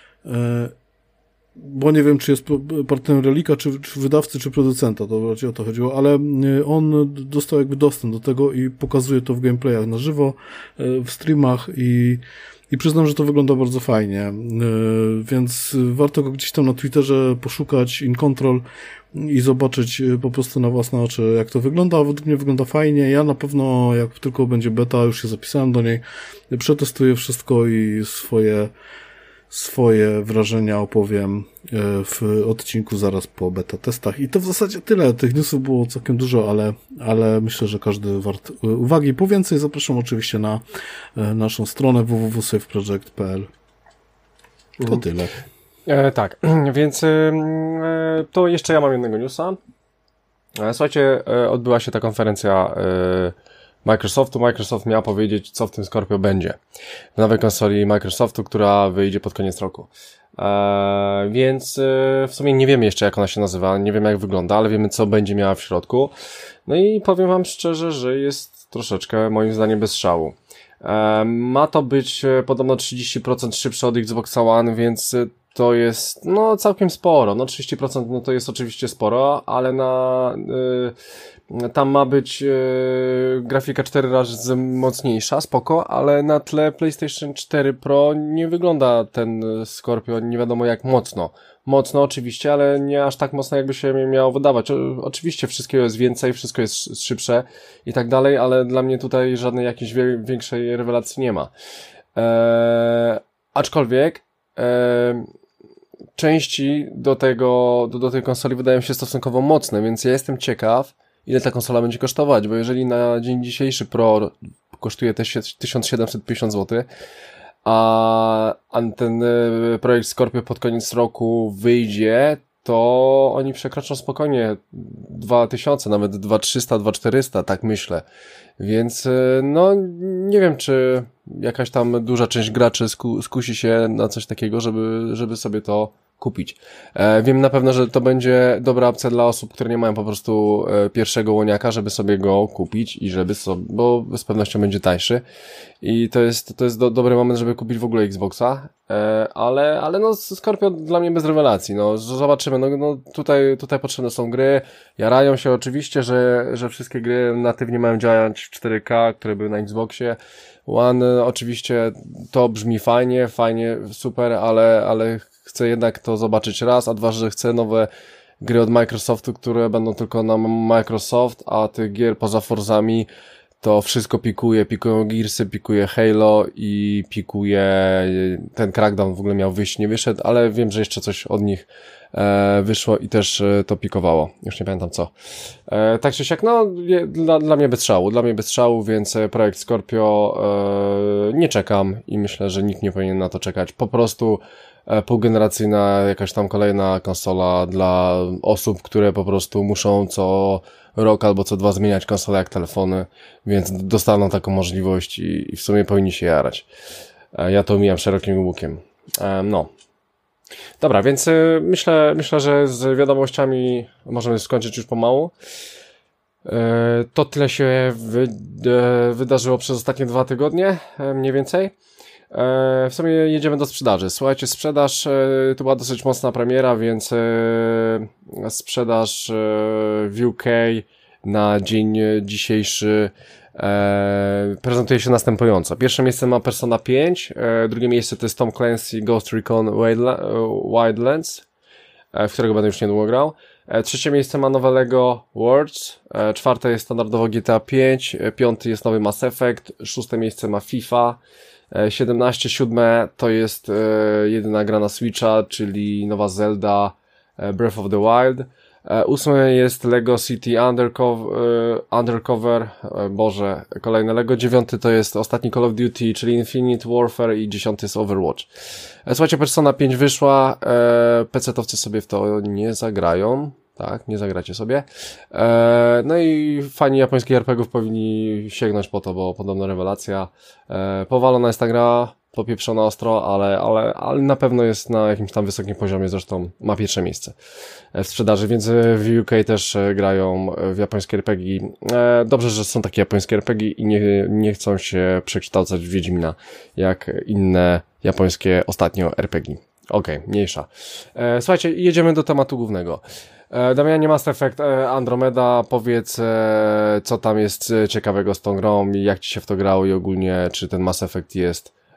bo nie wiem, czy jest partnerem Relika, czy, czy wydawcy, czy producenta, to raczej o to chodziło, ale on dostał jakby dostęp do tego i pokazuje to w gameplayach na żywo, w streamach i, i przyznam, że to wygląda bardzo fajnie, więc warto go gdzieś tam na Twitterze poszukać, In Control, i zobaczyć po prostu na własne oczy, jak to wygląda. Według mnie wygląda fajnie. Ja na pewno, jak tylko będzie beta, już się zapisałem do niej, przetestuję wszystko i swoje swoje wrażenia opowiem w odcinku zaraz po beta testach. I to w zasadzie tyle. Tych newsów było całkiem dużo, ale, ale myślę, że każdy wart uwagi. Po więcej zapraszam oczywiście na naszą stronę w w w kropka save project kropka p l. To mhm. tyle. E, tak, więc e, to jeszcze ja mam jednego newsa. E, słuchajcie, e, odbyła się ta konferencja e, Microsoftu. Microsoft miał powiedzieć, co w tym Scorpio będzie. W nowej konsoli Microsoftu, która wyjdzie pod koniec roku. E, więc e, w sumie nie wiemy jeszcze, jak ona się nazywa, nie wiemy, jak wygląda, ale wiemy, co będzie miała w środku. No i powiem wam szczerze, że jest troszeczkę, moim zdaniem, bez szału. E, ma to być e, podobno trzydzieści procent szybsze od Xbox One, więc e, to jest, no, całkiem sporo. No, trzydzieści procent, no, to jest oczywiście sporo, ale na, y, tam ma być y, grafika cztery razy mocniejsza, spoko, ale na tle PlayStation cztery Pro nie wygląda ten Scorpio nie wiadomo jak mocno. Mocno oczywiście, ale nie aż tak mocno, jakby się miało wydawać. O, oczywiście wszystkiego jest więcej, wszystko jest szybsze i tak dalej, ale dla mnie tutaj żadnej jakiejś wie, większej rewelacji nie ma. Eee, aczkolwiek, eee, części do tego, do, do tej konsoli wydają się stosunkowo mocne, więc ja jestem ciekaw, ile ta konsola będzie kosztować, bo jeżeli na dzień dzisiejszy Pro kosztuje te tysiąc siedemset pięćdziesiąt złotych, a, a ten projekt Scorpio pod koniec roku wyjdzie, to oni przekroczą spokojnie dwa tysiące, nawet dwa tysiące trzysta, dwa tysiące czterysta, tak myślę. Więc no nie wiem, czy jakaś tam duża część graczy sku, skusi się na coś takiego, żeby, żeby sobie to kupić. E, wiem na pewno, że to będzie dobra opcja dla osób, które nie mają po prostu e, pierwszego łoniaka, żeby sobie go kupić i żeby sobie, bo z pewnością będzie tańszy. I to jest, to jest do, dobry moment, żeby kupić w ogóle Xboxa, e, ale, ale no Scorpio dla mnie bez rewelacji, no zobaczymy, no, no tutaj, tutaj potrzebne są gry, jarają się oczywiście, że, że wszystkie gry natywnie mają działać w cztery K, które były na Xboxie One, oczywiście to brzmi fajnie, fajnie, super, ale, ale chcę jednak to zobaczyć raz, a dwa, że chcę nowe gry od Microsoftu, które będą tylko na Microsoft, a tych gier poza Forzami to wszystko pikuje, pikują Gearsy, pikuje Halo i pikuje ten Crackdown w ogóle miał wyjść, nie wyszedł, ale wiem, że jeszcze coś od nich e, wyszło i też e, to pikowało. Już nie pamiętam co. E, tak czy siak, no je, dla, dla mnie bez szału, dla mnie bez szału, więc projekt Scorpio e, nie czekam i myślę, że nikt nie powinien na to czekać. Po prostu e, półgeneracyjna jakaś tam kolejna konsola dla osób, które po prostu muszą co rok albo co dwa zmieniać konsolę jak telefony, więc dostaną taką możliwość i, i w sumie powinni się jarać. E, ja to omijam szerokim łukiem. E, no. Dobra, więc y, myślę, myślę, że z wiadomościami możemy skończyć już pomału. E, to tyle się wy, e, wydarzyło przez ostatnie dwa tygodnie, e, mniej więcej. E, w sumie jedziemy do sprzedaży. Słuchajcie, sprzedaż, e, to była dosyć mocna premiera, więc e, sprzedaż e, w U K na dzień dzisiejszy e, prezentuje się następująco. Pierwsze miejsce ma Persona pięć, e, drugie miejsce to jest Tom Clancy Ghost Recon Wildlands, e, w którego będę już niedługo grał. E, trzecie miejsce ma nowe Lego Worlds, e, czwarte jest standardowo G T A pięć, e, piąty jest nowy Mass Effect, szóste miejsce ma FIFA, siedemnaście, siódme to jest e, jedyna gra na Switcha, czyli nowa Zelda e, Breath of the Wild. E, ósme jest Lego City Undercover, e, Undercover e, Boże, kolejne Lego. Dziewiąty to jest ostatni Call of Duty, czyli Infinite Warfare i dziesiąty jest Overwatch. E, słuchajcie, Persona pięć wyszła, e, pecetowcy sobie w to nie zagrają. Tak, nie zagracie sobie. E, no i fani japońskich er pe gie ów powinni sięgnąć po to, bo podobna rewelacja. E, powalona jest ta gra, popieprzona ostro, ale, ale, ale na pewno jest na jakimś tam wysokim poziomie, zresztą ma pierwsze miejsce w sprzedaży, więc w U K też grają w japońskie er pe gie. E, dobrze, że są takie japońskie er pe gie i nie, nie chcą się przekształcać w Wiedźmina, jak inne japońskie ostatnio er pe gie. Okej, okay, mniejsza. E, słuchajcie, jedziemy do tematu głównego. Damianie, Mass Effect Andromeda, powiedz, co tam jest ciekawego z tą grą i jak ci się w to grało i ogólnie, czy ten Mass Effect jest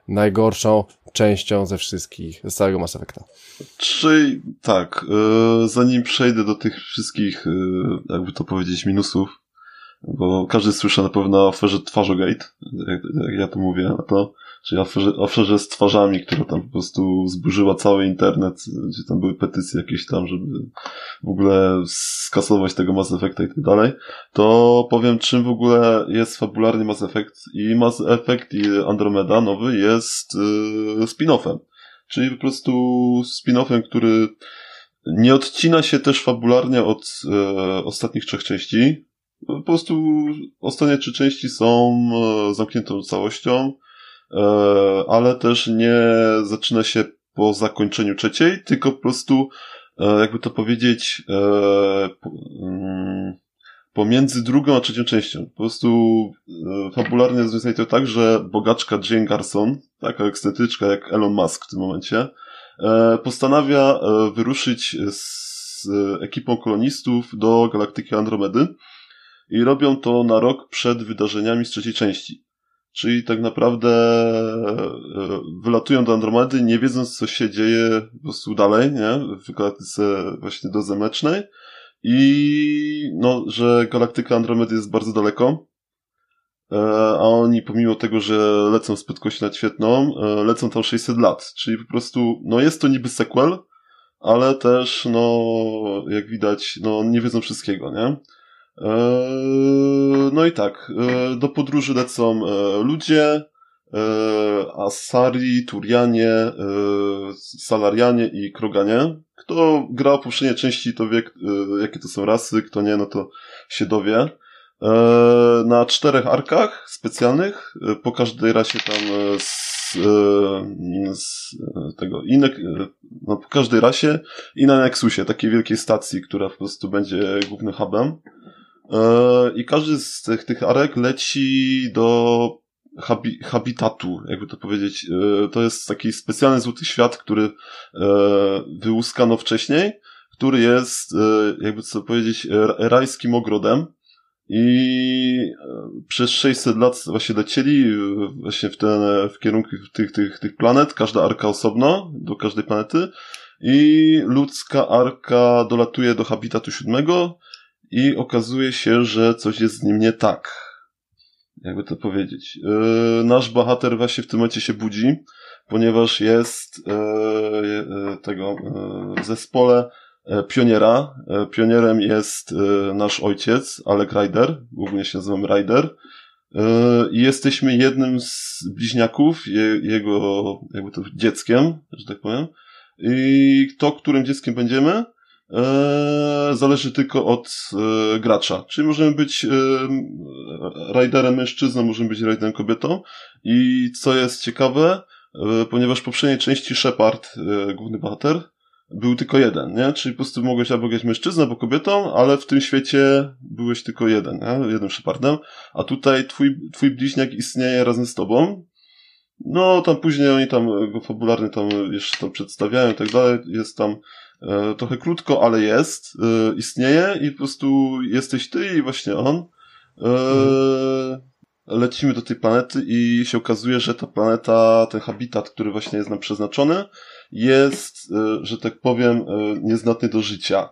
najgorszą częścią ze wszystkich, z całego Mass Effecta. Czyli tak, yy, zanim przejdę do tych wszystkich, yy, jakby to powiedzieć, minusów, bo każdy słyszy na pewno o aferze Twarzogate, jak, jak ja to mówię na to, czyli aferze, aferze z twarzami, która tam po prostu zburzyła cały internet, gdzie tam były petycje jakieś tam, żeby w ogóle skasować tego Mass Effecta i tak dalej, to powiem, czym w ogóle jest fabularnie Mass Effect. I Mass Effect i Andromeda nowy jest yy, spin-offem. Czyli po prostu spin-offem, który nie odcina się też fabularnie od e, ostatnich trzech części. Po prostu ostatnie trzy części są e, zamkniętą całością, e, ale też nie zaczyna się po zakończeniu trzeciej, tylko po prostu, e, jakby to powiedzieć, e, po, mm, pomiędzy drugą a trzecią częścią. Po prostu e, fabularnie związane to tak, że bogaczka Jane Garson, taka ekscentryczka jak Elon Musk w tym momencie, e, postanawia e, wyruszyć z e, ekipą kolonistów do galaktyki Andromedy i robią to na rok przed wydarzeniami z trzeciej części. Czyli tak naprawdę e, wylatują do Andromedy, nie wiedząc, co się dzieje po prostu dalej, nie? W galaktyce właśnie dozemecznej. I no, że galaktyka Andromedy jest bardzo daleko, e, a oni pomimo tego, że lecą z prędkością nadświetną, e, lecą tam sześćset lat, czyli po prostu, no jest to niby sequel, ale też, no, jak widać, no nie wiedzą wszystkiego, nie? E, no i tak, e, do podróży lecą e, ludzie, e, Asari, Turianie, e, Salarianie i Kroganie. Kto grał w poprzedniej części, to wie, e, jakie to są rasy, kto nie, no to się dowie. E, na czterech arkach specjalnych, e, po każdej rasie tam e, z, e, z tego, i na, no, po każdej rasie i na Nexusie, takiej wielkiej stacji, która po prostu będzie głównym hubem. E, I każdy z tych, tych arek leci do habi, habitatu, jakby to powiedzieć. E, to jest taki specjalny złoty świat, który e, wyłuskano wcześniej, który jest, e, jakby co powiedzieć, rajskim ogrodem. I przez sześćset lat właśnie lecieli właśnie w ten, w kierunku tych, tych, tych planet, każda arka osobno, do każdej planety. I ludzka arka dolatuje do habitatu siódmego i okazuje się, że coś jest z nim nie tak. Jakby to powiedzieć. Yy, nasz bohater właśnie w tym momencie się budzi, ponieważ jest yy, yy, tego yy, w zespole yy, pioniera. Yy, pionierem jest yy, nasz ojciec, Alec Ryder. Głównie się nazywamy Ryder. I yy, jesteśmy jednym z bliźniaków, je, jego jakby to dzieckiem, że tak powiem. I to, którym dzieckiem będziemy, Eee, zależy tylko od e, gracza. Czyli możemy być e, rajderem mężczyzną, możemy być rajderem kobietą. I co jest ciekawe, e, ponieważ w poprzedniej części Shepard, e, główny bohater, był tylko jeden, nie? Czyli po prostu mogłeś albo grać mężczyzną, albo kobietą, ale w tym świecie byłeś tylko jeden, nie? Jednym Shepardem. A tutaj twój, twój bliźniak istnieje razem z tobą. No, tam później oni tam go fabularnie tam jeszcze tam przedstawiają i tak dalej. Jest tam E, trochę krótko, ale jest, e, istnieje i po prostu jesteś ty i właśnie on. E, mhm. Lecimy do tej planety i się okazuje, że ta planeta, ten habitat, który właśnie jest nam przeznaczony, jest, e, że tak powiem, e, niezdatny do życia.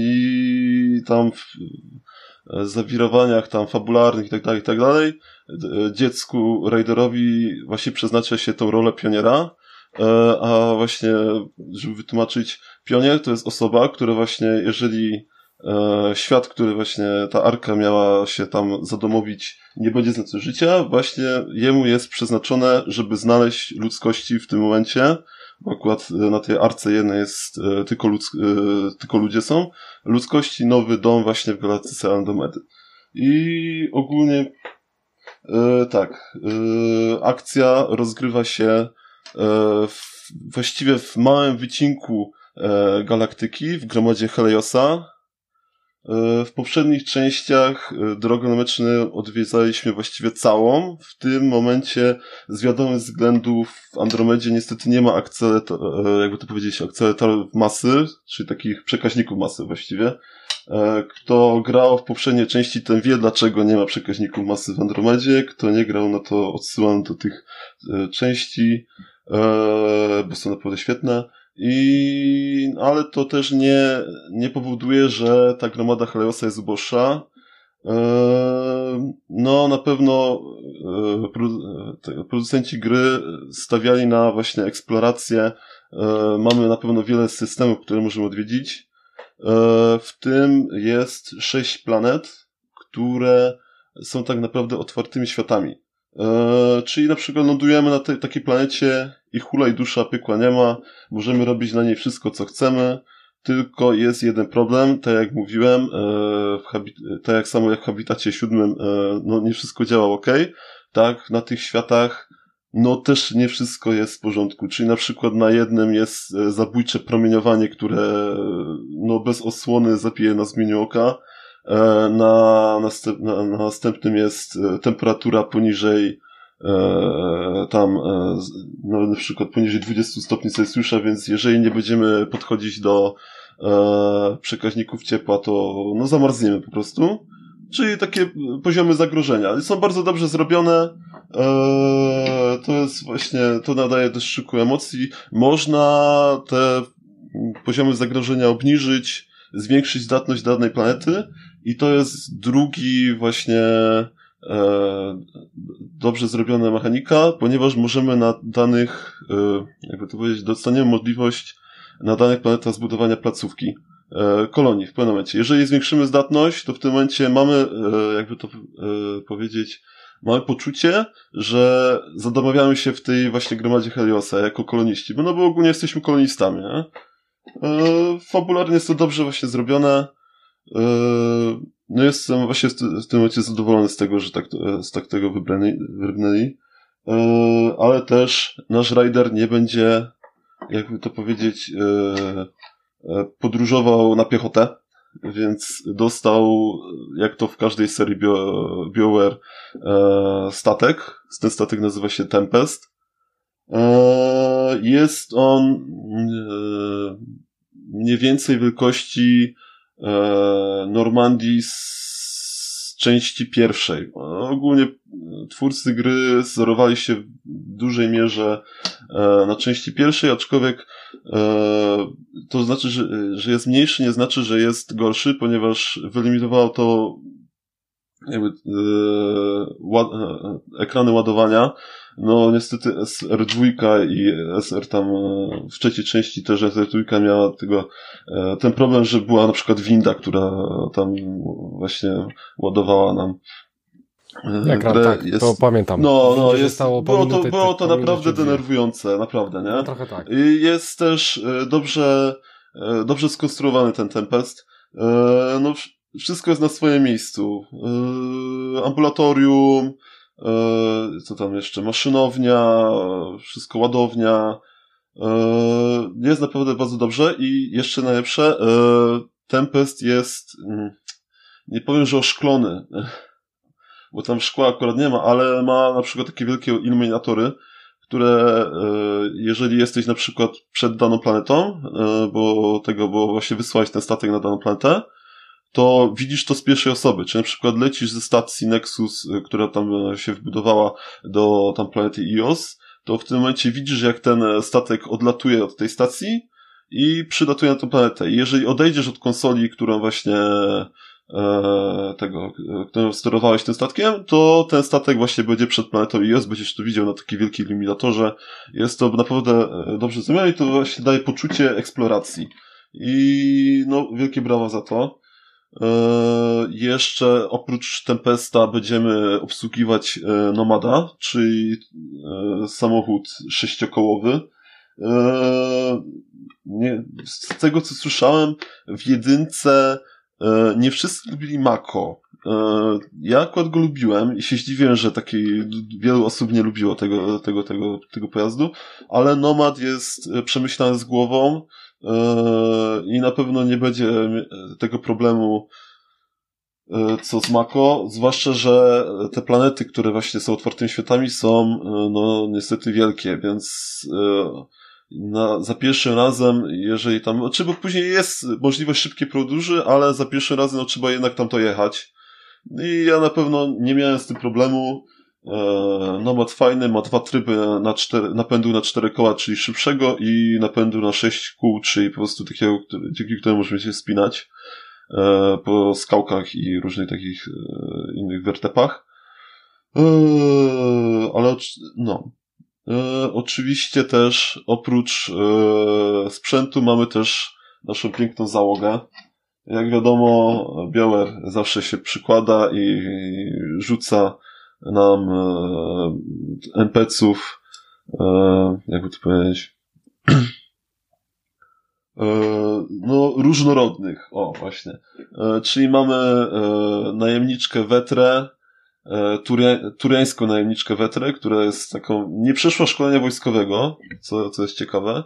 I tam w e, zawirowaniach tam fabularnych i tak dalej, i tak dalej, e, dziecku Raiderowi właśnie przeznacza się tą rolę pioniera. A właśnie, żeby wytłumaczyć, pionier to jest osoba, która właśnie, jeżeli e, świat, który właśnie ta arka miała się tam zadomowić, nie będzie znać życia, właśnie jemu jest przeznaczone, żeby znaleźć ludzkości w tym momencie, bo akurat na tej arce jednej jest e, tylko, ludz, e, tylko ludzie są, ludzkości nowy dom właśnie w galaktyce Andromedy. I ogólnie e, tak, e, akcja rozgrywa się W, właściwie w małym wycinku e, galaktyki, w gromadzie Heliosa. W poprzednich częściach drogę na Mleczny odwiedzaliśmy właściwie całą. W tym momencie z wiadomych względów w Andromedzie niestety nie ma akceleratorów, jakby to powiedzieć, akceleratorów masy, czyli takich przekaźników masy właściwie. Kto grał w poprzedniej części, ten wie, dlaczego nie ma przekaźników masy w Andromedzie. Kto nie grał, no to odsyłam do tych części, bo są naprawdę świetne. I, ale to też nie, nie powoduje, że ta gromada Heliosa jest uboższa. No, na pewno producenci gry stawiali na właśnie eksplorację. Mamy na pewno wiele systemów, które możemy odwiedzić. W tym jest sześć planet, które są tak naprawdę otwartymi światami. Czyli na przykład lądujemy na tej takiej planecie i hula i dusza piekła nie ma, możemy robić na niej wszystko, co chcemy, tylko jest jeden problem, tak jak mówiłem, w habit- tak jak samo jak w Habitacie siódmym, no nie wszystko działa ok, tak, na tych światach no też nie wszystko jest w porządku, czyli na przykład na jednym jest zabójcze promieniowanie, które no bez osłony zabije na zmieniu oka, na, następ, na, na następnym jest temperatura poniżej e, tam e, no na przykład poniżej dwudziestu stopni Celsjusza, więc jeżeli nie będziemy podchodzić do e, przekaźników ciepła, to no zamarzniemy po prostu. Czyli takie poziomy zagrożenia. Są bardzo dobrze zrobione. E, to jest właśnie, to nadaje też szyku emocji. Można te poziomy zagrożenia obniżyć, zwiększyć zdatność danej planety i to jest drugi właśnie e, dobrze zrobiona mechanika, ponieważ możemy na danych, e, jakby to powiedzieć, dostaniemy możliwość na danych planetach zbudowania placówki, e, kolonii w pewnym momencie. Jeżeli zwiększymy zdatność, to w tym momencie mamy, e, jakby to e, powiedzieć, mamy poczucie, że zadomawiamy się w tej właśnie gromadzie Heliosa jako koloniści, bo no bo ogólnie jesteśmy kolonistami, nie? Fabularnie jest to dobrze właśnie zrobione. No jestem właśnie w tym momencie zadowolony z tego, że tak, z tak tego wybrali, wybrnęli. Ale też nasz rider nie będzie, jakby to powiedzieć, podróżował na piechotę, więc dostał, jak to w każdej serii Bio, BioWare, statek. Ten statek nazywa się Tempest. Jest on mniej więcej wielkości Normandii z części pierwszej. Ogólnie twórcy gry wzorowali się w dużej mierze na części pierwszej, aczkolwiek to znaczy, że, że jest mniejszy, nie znaczy, że jest gorszy, ponieważ wyeliminowało to jakby ład, ekrany ładowania. No niestety S R dwa i S R tam w trzeciej części też S R dwa miała tego ten problem, że była na przykład winda, która tam właśnie ładowała nam ekran, tak, jest... to pamiętam. No, no, jest, stało było to, było to naprawdę denerwujące, naprawdę, nie? No, trochę tak. I jest też dobrze, dobrze skonstruowany ten Tempest. No, wszystko jest na swoim miejscu. Ambulatorium, co tam jeszcze, maszynownia, wszystko ładownia. Jest naprawdę bardzo dobrze i jeszcze najlepsze, Tempest jest, nie powiem, że oszklony, bo tam szkła akurat nie ma, ale ma na przykład takie wielkie iluminatory, które jeżeli jesteś na przykład przed daną planetą, bo tego, bo właśnie wysłałeś ten statek na daną planetę, to widzisz to z pierwszej osoby, czy na przykład lecisz ze stacji Nexus, która tam się wbudowała do tam planety Ios, to w tym momencie widzisz, jak ten statek odlatuje od tej stacji i przylatuje na tę planetę. I jeżeli odejdziesz od konsoli, którą właśnie e, tego, którą sterowałeś tym statkiem, to ten statek właśnie będzie przed planetą Ios, będziesz to widział na takiej wielkiej iluminatorze. Jest to naprawdę dobrze zrobione i to właśnie daje poczucie eksploracji. I no, wielkie brawa za to. Eee, jeszcze oprócz Tempesta będziemy obsługiwać e, Nomada, czyli e, samochód sześciokołowy. E, nie, z tego co słyszałem, w jedynce e, nie wszyscy lubili Mako. E, ja akurat go lubiłem i się zdziwiłem, że taki, wielu osób nie lubiło tego, tego, tego, tego pojazdu, ale Nomad jest przemyślany z głową i na pewno nie będzie tego problemu co z Mako, zwłaszcza, że te planety, które właśnie są otwartymi światami, są no niestety wielkie, więc na, za pierwszym razem, jeżeli tam, znaczy, bo później jest możliwość szybkiej podróży, ale za pierwszym razem no, trzeba jednak tam to jechać. I ja na pewno nie miałem z tym problemu. Nomad fajny, ma dwa tryby na cztery, napędu na cztery koła, czyli szybszego, i napędu na sześć kół, czyli po prostu takiego, który, dzięki któremu możemy się wspinać po skałkach i różnych takich innych wertepach. Ale no, oczywiście też oprócz sprzętu mamy też naszą piękną załogę. Jak wiadomo, Biauer zawsze się przykłada i rzuca nam en pe ce ów, jakby to powiedzieć, no różnorodnych, o właśnie. Czyli mamy najemniczkę Wetrę, turiańską najemniczkę Wetrę, która jest taką, nie przeszła szkolenia wojskowego, co, co jest ciekawe.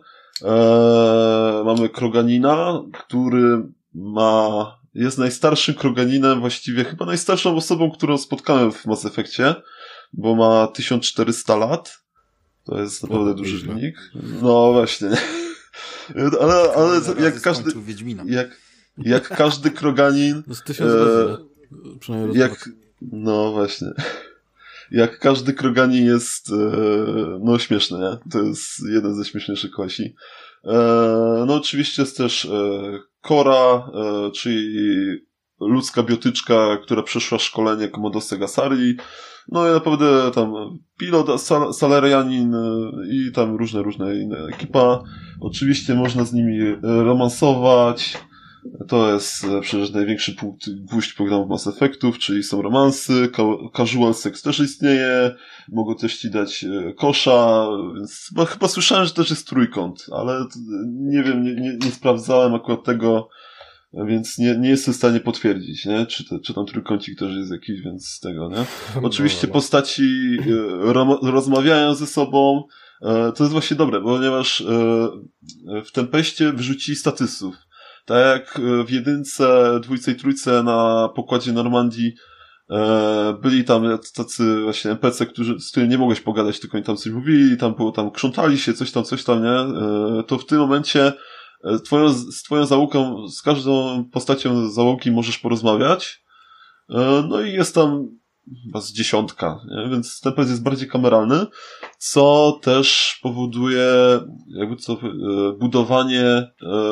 Mamy Kroganina, który ma, jest najstarszym Kroganinem, właściwie chyba najstarszą osobą, którą spotkałem w Mass Effectie, bo ma tysiąc czterysta lat. To jest naprawdę o, duży wynik. No właśnie. Ale, ale jak każdy, jak, jak każdy Kroganin, to jest tysiąc razy, przynajmniej jak, no właśnie. Jak każdy Kroganin jest, no śmieszny, nie? To jest jeden ze śmieszniejszych kolesi. No oczywiście jest też Kora, czyli ludzka biotyczka, która przeszła szkolenie Komodose Gasari. No i naprawdę tam pilot, sal, salarianin i tam różne, różne inne ekipa. Oczywiście można z nimi romansować. To jest przecież największy punkt, gwóźdź programów Mass Effectów, czyli są romansy, casual sex też istnieje, mogą też ci dać kosza, więc chyba, chyba słyszałem, że też jest trójkąt, ale nie wiem, nie, nie, nie sprawdzałem akurat tego, więc nie, nie jestem w stanie potwierdzić, nie? Czy, to, czy tam trójkącik też jest jakiś, więc z tego, nie? Oczywiście postaci ro, rozmawiają ze sobą, to jest właśnie dobre, ponieważ w Tempeście wrzucili statysów. Tak jak w jedynce, dwójce i trójce na pokładzie Normandii e, byli tam tacy właśnie en pe ce, którzy, z którymi nie mogłeś pogadać, tylko oni tam coś mówili, tam było, tam krzątali się, coś tam, coś tam, nie? E, to w tym momencie e, twoją, z twoją załogą, z każdą postacią załogi możesz porozmawiać. E, no i jest tam chyba z dziesiątka, nie? Więc ten pec jest bardziej kameralny, co też powoduje jakby co, budowanie e,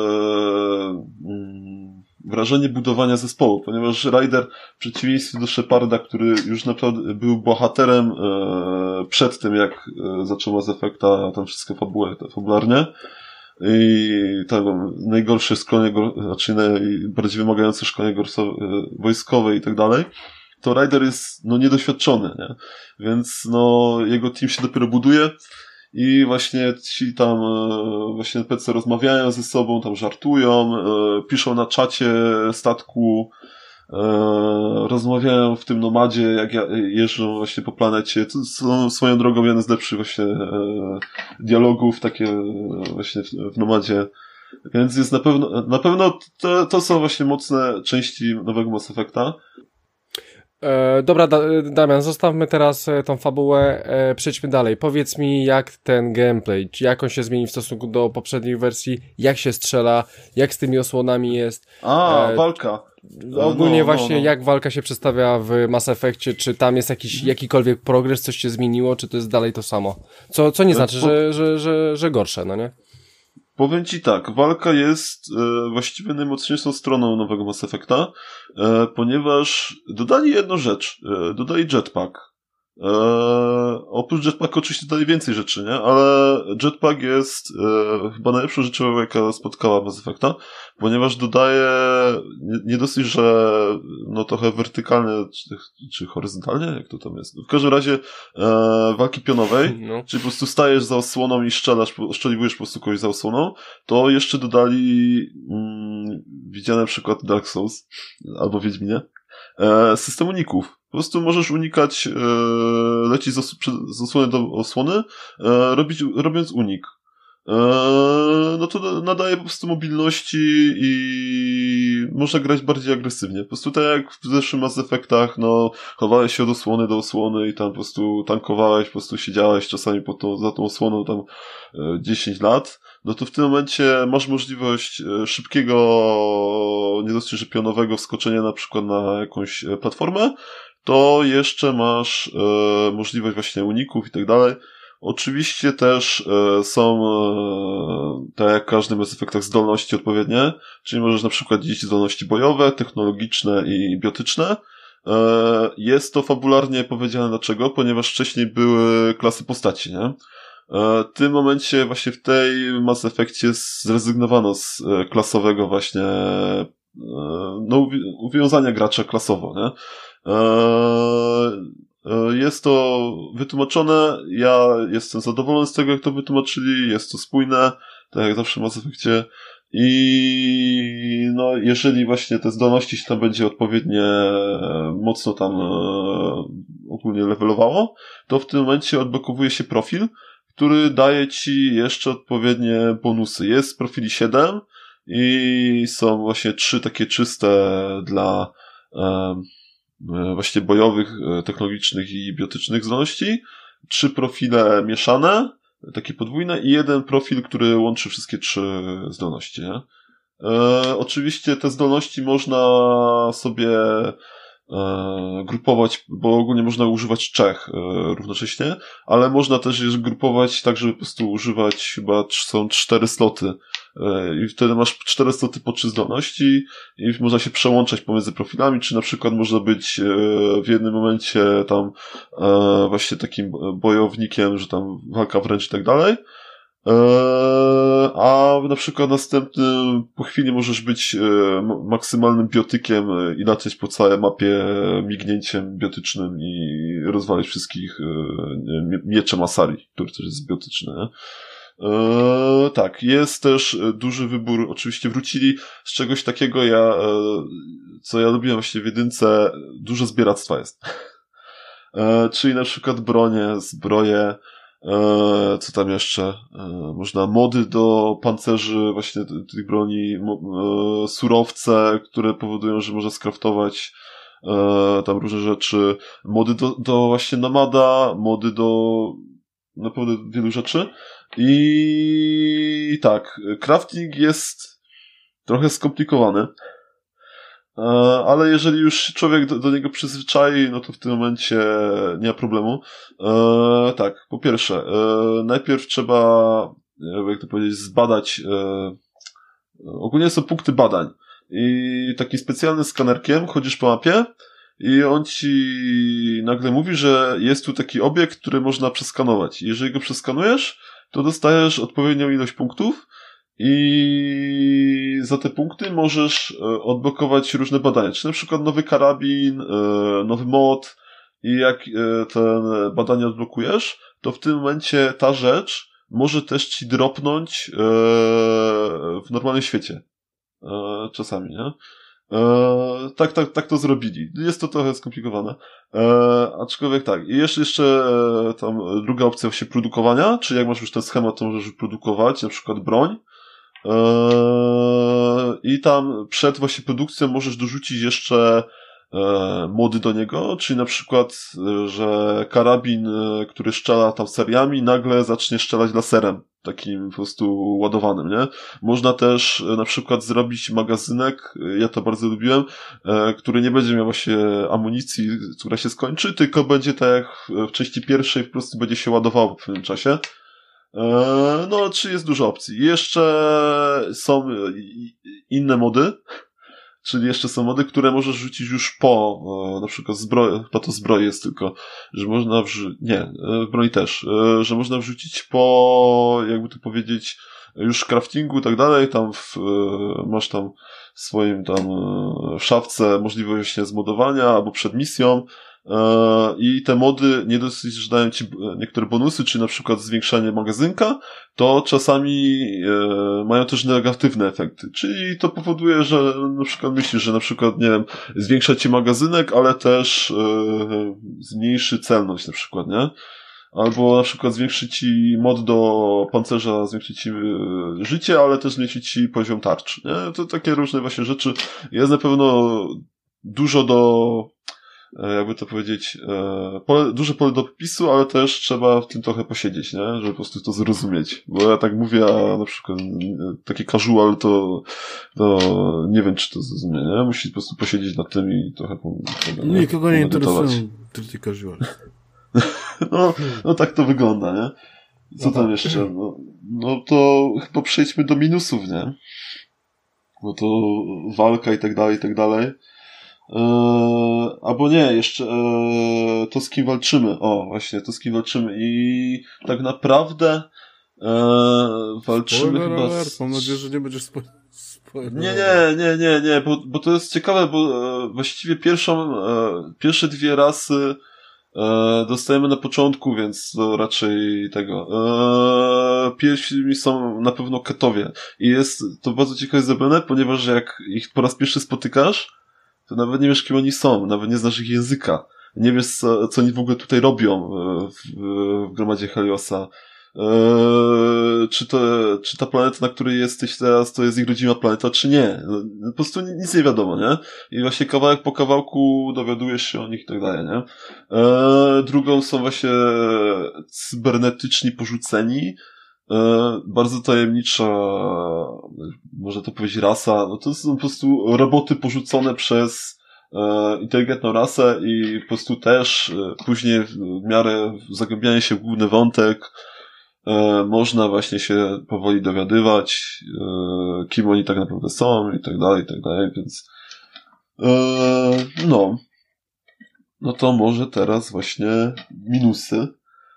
wrażenie budowania zespołu, ponieważ Ryder w przeciwieństwie do Sheparda, który już naprawdę był bohaterem e, przed tym, jak e, zaczął Mass Effecta, tam wszystko fabułę, fabularnie, i tak, najgorsze szkolenie, znaczy najbardziej wymagające szkolenie wojskowe i tak dalej, to Ryder jest, no, niedoświadczony, nie? Więc, no, jego team się dopiero buduje i właśnie ci tam, właśnie en pe ce rozmawiają ze sobą, tam żartują, piszą na czacie statku, rozmawiają w tym nomadzie, jak jeżdżą właśnie po planecie. To są swoją drogą jeden z lepszych właśnie dialogów, takie właśnie w nomadzie. Więc jest na pewno, na pewno to, to są właśnie mocne części nowego Mass Effecta. E, dobra, da, Damian, zostawmy teraz e, tą fabułę, e, przejdźmy dalej. Powiedz mi, jak ten gameplay, czy jak on się zmieni w stosunku do poprzednich wersji, jak się strzela, jak z tymi osłonami jest. A, e, walka. Ogólnie no, właśnie, no, no. jak walka się przedstawia w Mass Effectie, czy tam jest jakiś, jakikolwiek progres, coś się zmieniło, czy to jest dalej to samo? Co, co nie znaczy, że, że, że, że gorsze, no nie? Powiem ci tak, walka jest e, właściwie najmocniejszą stroną nowego Mass Effecta, e, ponieważ dodali jedną rzecz, e, dodali jetpack. E, oprócz jetpacka oczywiście dodali więcej rzeczy, nie? Ale jetpack jest e, chyba najlepszą rzeczą, jaka spotkała Mass Effecta, ponieważ dodaje nie, nie dosyć, że no trochę wertykalnie, czy, czy horyzontalnie, jak to tam jest. W każdym razie e, walki pionowej, no. Czyli po prostu stajesz za osłoną i strzelasz, szczeliwujesz po prostu kogoś za osłoną, to jeszcze dodali mm, widziany na przykład Dark Souls albo Wiedźminie, e, system uników. Po prostu możesz unikać, e, lecieć z, os- z osłony do osłony, e, robić, robiąc unik. E, no to nadaje po prostu mobilności i można grać bardziej agresywnie. Po prostu tak jak w zeszłym Mass Effectach, no, chowałeś się od osłony do osłony i tam po prostu tankowałeś, po prostu siedziałeś czasami pod tą, za tą osłoną tam e, dziesięć lat, no to w tym momencie masz możliwość e, szybkiego, nie dosyć, że pionowego wskoczenia na przykład na jakąś platformę, to jeszcze masz e, możliwość właśnie uników i tak dalej. Oczywiście też e, są, e, tak jak w każdym Mass Effectach, zdolności odpowiednie, czyli możesz na przykład dzielić zdolności bojowe, technologiczne i biotyczne. E, jest to fabularnie powiedziane dlaczego, ponieważ wcześniej były klasy postaci, nie? E, w tym momencie właśnie w tej Mass Effectie zrezygnowano z e, klasowego właśnie e, no, uwi- uwiązania gracza klasowo, nie? E, Jest to wytłumaczone, ja jestem zadowolony z tego, jak to wytłumaczyli, jest to spójne, tak jak zawsze w Mass Effectie i no, jeżeli właśnie te zdolności się tam będzie odpowiednio mocno tam e, ogólnie levelowało, to w tym momencie odblokowuje się profil, który daje ci jeszcze odpowiednie bonusy. Jest profili siedem i są właśnie trzy takie czyste dla e, właśnie bojowych, technologicznych i biotycznych zdolności, trzy profile mieszane, takie podwójne i jeden profil, który łączy wszystkie trzy zdolności, nie? E, oczywiście te zdolności można sobie e, grupować, bo ogólnie można używać trzech e, równocześnie, ale można też je grupować tak, żeby po prostu używać, chyba są cztery sloty e, i wtedy masz cztery sloty po trzy zdolności i można się przełączać pomiędzy profilami, czy na przykład można być e, w jednym momencie tam e, właśnie takim bojownikiem, że tam walka wręcz i tak dalej, a na przykład następnym po chwili możesz być maksymalnym biotykiem i latać po całej mapie mignięciem biotycznym i rozwalić wszystkich mieczem Asari, który też jest biotyczny. Eee, tak, jest też duży wybór, oczywiście wrócili z czegoś takiego, ja, co ja lubiłem właśnie w jedynce, dużo zbieractwa jest. Eee, czyli na przykład bronie, zbroje, Eee, co tam jeszcze? Eee, można mody do pancerzy, właśnie tych broni, eee, surowce, które powodują, że można skraftować eee, tam różne rzeczy, mody do, do właśnie namada, mody do naprawdę wielu rzeczy. I tak, crafting jest trochę skomplikowany. Ale jeżeli już człowiek do, do niego przyzwyczai, no to w tym momencie nie ma problemu. E, tak, po pierwsze, e, najpierw trzeba, jak to powiedzieć, zbadać, e, ogólnie są punkty badań i takim specjalnym skanerkiem chodzisz po mapie i on ci nagle mówi, że jest tu taki obiekt, który można przeskanować. Jeżeli go przeskanujesz, to dostajesz odpowiednią ilość punktów i za te punkty możesz odblokować różne badania, czy na przykład nowy karabin, nowy mod i jak te badania odblokujesz, to w tym momencie ta rzecz może też ci dropnąć w normalnym świecie. Czasami, nie? Eee, tak, tak, tak to zrobili. Jest to trochę skomplikowane. Eee, aczkolwiek tak. I jeszcze, jeszcze e, tam druga opcja właśnie produkowania, czyli jak masz już ten schemat, to możesz produkować na przykład broń. Eee, I tam przed właśnie produkcją możesz dorzucić jeszcze e, mody do niego, czyli na przykład, e, że karabin, e, który strzela tam seriami, nagle zacznie strzelać laserem. Takim po prostu ładowanym, nie? Można też e, na przykład zrobić magazynek, e, ja to bardzo lubiłem, e, który nie będzie miał właśnie amunicji, która się skończy, tylko będzie tak jak w, w części pierwszej, po prostu będzie się ładowało w pewnym czasie. E, no, czy jest dużo opcji. I jeszcze są inne mody, czyli jeszcze są mody, które możesz rzucić już po, e, na przykład zbroję, chyba to zbroje jest tylko, że można wrzucić, nie, e, broni też, e, że można wrzucić po, jakby to powiedzieć, już craftingu i tak dalej, tam w, e, masz tam w swoim tam e, w szafce możliwość właśnie zmodowania albo przed misją, i te mody nie dosyć, że dają ci niektóre bonusy, czy na przykład zwiększanie magazynka, to czasami e, mają też negatywne efekty. Czyli to powoduje, że na przykład myślisz, że na przykład, nie wiem, zwiększa ci magazynek, ale też e, zmniejszy celność na przykład, nie? albo na przykład zwiększy ci mod do pancerza, zwiększy ci życie, ale też zwiększy ci poziom tarczy, nie? To takie różne właśnie rzeczy. Jest na pewno dużo do, jakby to powiedzieć, pole, duże pole do popisu, ale też trzeba w tym trochę posiedzieć, nie? Żeby po prostu to zrozumieć. Bo ja tak mówię, a na przykład taki casual to, to nie wiem, czy to zrozumie, nie? Musi po prostu posiedzieć nad tym i trochę po, po, nikogo nie interesują tylko casual. no, no tak to wygląda, nie? Co tam jeszcze? No, no to chyba przejdźmy do minusów, nie? No to walka i tak dalej, i tak dalej. Eee, albo nie, jeszcze eee, to z kim walczymy. O, właśnie, to z kim walczymy. I tak naprawdę eee, walczymy Spoiler chyba alert. z... Mam nadzieję, że nie będziesz spo... spoiler. Nie, nie, nie, nie, nie, bo, bo to jest ciekawe, bo e, właściwie pierwszą, e, pierwsze dwie rasy e, dostajemy na początku, więc to raczej tego. E, pierwsi są na pewno ketowie. I jest to bardzo ciekawe zrobione, ponieważ jak ich po raz pierwszy spotykasz, to nawet nie wiesz, kim oni są, nawet nie znasz ich języka. Nie wiesz, co, co oni w ogóle tutaj robią w, w, w gromadzie Heliosa. Eee, czy, to, czy ta planeta, na której jesteś teraz, to jest ich rodzima planeta, czy nie. Po prostu nic nie wiadomo, nie? I właśnie kawałek po kawałku dowiadujesz się o nich i tak dalej, nie? Eee, drugą są właśnie cybernetyczni porzuceni. Eee, bardzo tajemnicza, można to powiedzieć, rasa. No to są po prostu roboty porzucone przez e, inteligentną rasę i po prostu też e, później w miarę zagłębiania się w główny wątek e, można właśnie się powoli dowiadywać, e, kim oni tak naprawdę są i tak dalej, i tak dalej, więc e, no no to może teraz właśnie minusy.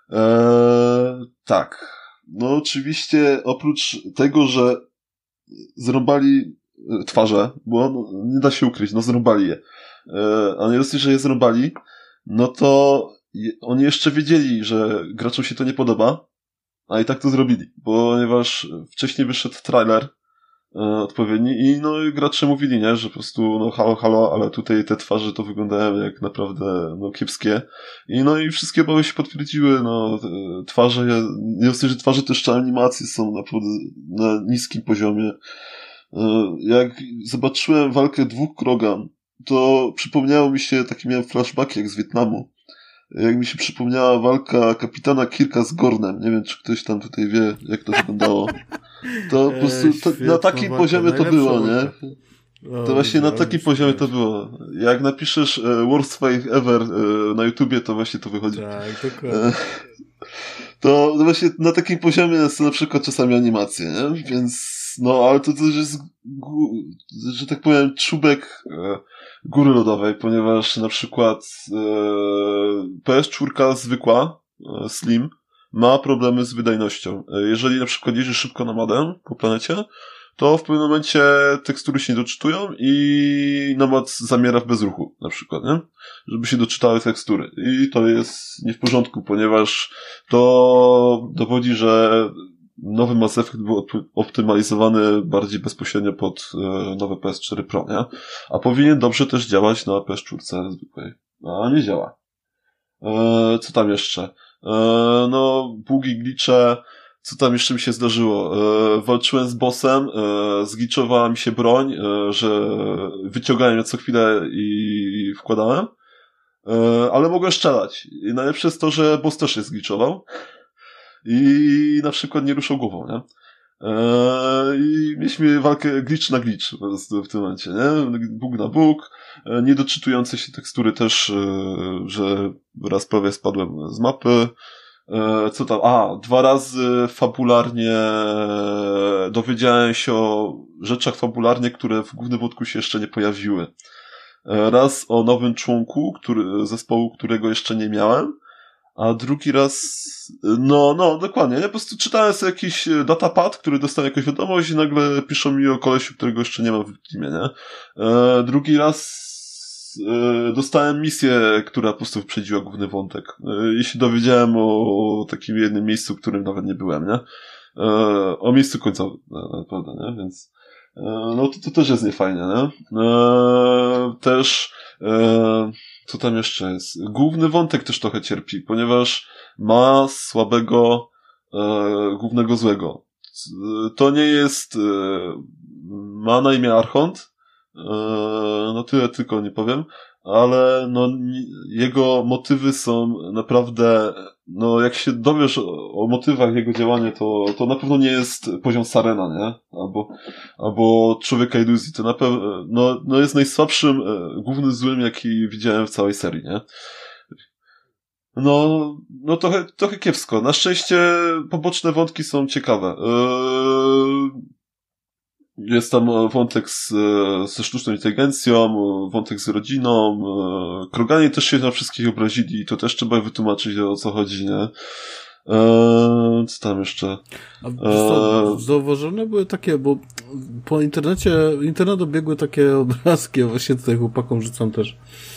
E, tak. No oczywiście oprócz tego, że zrąbali twarze, bo no, nie da się ukryć, no zrąbali je. E, a nie dosyć, że je zrąbali, no to je, oni jeszcze wiedzieli, że graczom się to nie podoba, a i tak to zrobili, ponieważ wcześniej wyszedł trailer e, odpowiedni i no i gracze mówili, nie, że po prostu no halo, halo, ale tutaj te twarze to wyglądają jak naprawdę no kiepskie i no i wszystkie obawy się potwierdziły, no twarze, nie dosyć, że twarze, też jeszcze animacje są naprawdę na niskim poziomie. Jak zobaczyłem walkę dwóch Krogan, to przypomniało mi się, taki miałem flashback jak z Wietnamu, jak mi się przypomniała walka kapitana Kirka z Gornem. Nie wiem, czy ktoś tam tutaj wie, jak to wyglądało. To po prostu to, na takim poziomie to było, nie? To właśnie na takim poziomie to było. Jak napiszesz e, worst fight ever e, na YouTubie, to właśnie to wychodzi. Tak, dokładnie. To no właśnie na takim poziomie są na przykład czasami animacje, nie? Więc no, ale to też jest, że tak powiem, czubek e, góry lodowej, ponieważ na przykład e, P S cztery zwykła, e, Slim, ma problemy z wydajnością. E, jeżeli na przykład jeździsz szybko na modem po planecie, to w pewnym momencie tekstury się nie doczytują i nomad zamiera w bezruchu, na przykład, nie? Żeby się doczytały tekstury. I to jest nie w porządku, ponieważ to dowodzi, że nowy Mass Effect był optymalizowany bardziej bezpośrednio pod e, nowe P S cztery Pro, nie? A powinien dobrze też działać na P S cztery zwykłej. A nie działa. E, co tam jeszcze? E, no, bugi, glitche. Co tam jeszcze mi się zdarzyło? E, walczyłem z bossem, e, zgliczowała mi się broń, e, że wyciągałem ją co chwilę i wkładałem, e, ale mogłem strzelać. I najlepsze jest to, że boss też się zgliczował i na przykład nie ruszał głową, nie? E, I mieliśmy walkę glitch na glitch po prostu w tym momencie, nie? Bóg na bóg, e, niedoczytujące się tekstury też, e, że raz prawie spadłem z mapy. Co tam? A, dwa razy fabularnie dowiedziałem się o rzeczach fabularnie, które w głównym wątku się jeszcze nie pojawiły. Raz o nowym członku który, zespołu, którego jeszcze nie miałem, a drugi raz, no, no, dokładnie, ja po prostu czytałem sobie jakiś datapad, który dostałem jakąś wiadomość i nagle piszą mi o kolesiu, którego jeszcze nie mam w teamie, nie? Drugi raz dostałem misję, która po prostu wyprzedziła główny wątek. I się dowiedziałem o takim jednym miejscu, w którym nawet nie byłem, nie? O miejscu końcowym, naprawdę, nie? Więc no to, to też jest niefajnie, nie? Też E, co tam jeszcze jest? Główny wątek też trochę cierpi, ponieważ ma słabego e, głównego złego. To nie jest e, ma na imię Archont, e, no tyle tylko nie powiem, ale no jego motywy są naprawdę, no jak się dowiesz o, o motywach jego działania, to, to na pewno nie jest poziom Sarena, nie? Albo, albo Człowieka Iluzji. To na pewno, no, no jest najsłabszym e, głównym złym, jaki widziałem w całej serii, nie? No, no trochę, trochę kiepsko. Na szczęście poboczne wątki są ciekawe. Eee, jest tam wątek z, ze sztuczną inteligencją, wątek z rodziną. Eee, Kroganie też się na wszystkich obrazili, to też trzeba wytłumaczyć, o co chodzi, nie? Eee, co tam jeszcze? A eee... Zauważone były takie, bo po internecie, internet obiegły takie obrazki, właśnie tutaj chłopakom rzucam też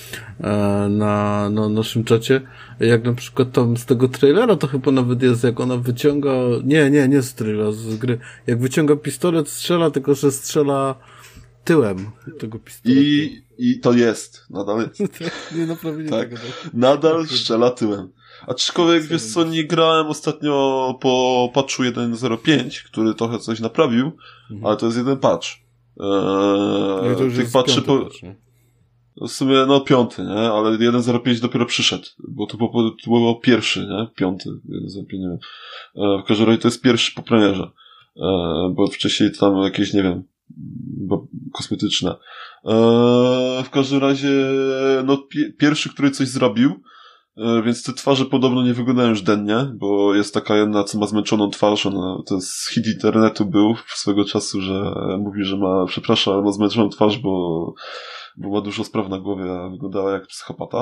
na, na naszym czacie, jak na przykład tam z tego trailera, to chyba nawet jest, jak ona wyciąga, nie, nie, nie z trailera, z gry, jak wyciąga pistolet, strzela, tylko że strzela tyłem tego pistoletu. I, i to jest, nadal jest. nie, naprawdę nie tak. tego, tak. Nadal strzela tyłem. Aczkolwiek, wiesz co, nie grałem ostatnio po patchu jeden zero pięć, który trochę coś naprawił, mhm. ale to jest jeden patch. Eee, no to już tych jest patchy po... patch, nie? W sumie, no piąty, nie? Ale jeden zero pięć dopiero przyszedł, bo to było, to było pierwszy, nie? Piąty, jeden zero pięć, nie wiem. E, w każdym razie to jest pierwszy po premierze. E, bo wcześniej tam jakieś, nie wiem, bo kosmetyczne. E, w każdym razie, no pi- pierwszy, który coś zrobił, e, więc te twarze podobno nie wyglądają już dennie, bo jest taka jedna, co ma zmęczoną twarz, ona, to jest hit internetu był swego czasu, że mówi, że ma, przepraszam, ale ma zmęczoną twarz, bo bo ma dużo spraw na głowie, a wyglądała jak psychopata.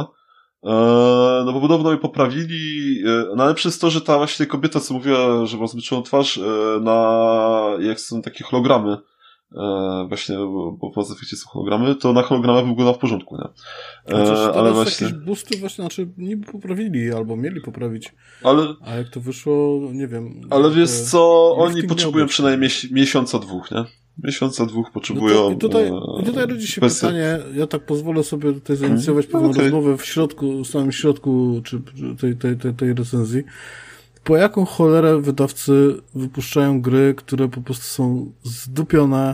Eee, no bo podobno je poprawili, e, no ale przez to, że ta właśnie kobieta, co mówiła, że ma zmęczoną twarz, e, na, jak są takie hologramy, e, właśnie, bo, bo w Mass Effectie są hologramy, to na hologramach wygląda w porządku, nie? E, ale właśnie... jakieś boosty właśnie, znaczy niby poprawili, albo mieli poprawić. Ale... A jak to wyszło, nie wiem. Ale wiesz co, oni potrzebują przynajmniej miesiąca, dwóch, nie? Miesiąca, dwóch potrzebują... No to, i tutaj, i tutaj rodzi się kwestie... pytanie, ja tak pozwolę sobie tutaj zainicjować hmm, pewną okay. rozmowę w środku, w samym środku czy tej, tej, tej, tej recenzji. Po jaką cholerę wydawcy wypuszczają gry, które po prostu są zdupione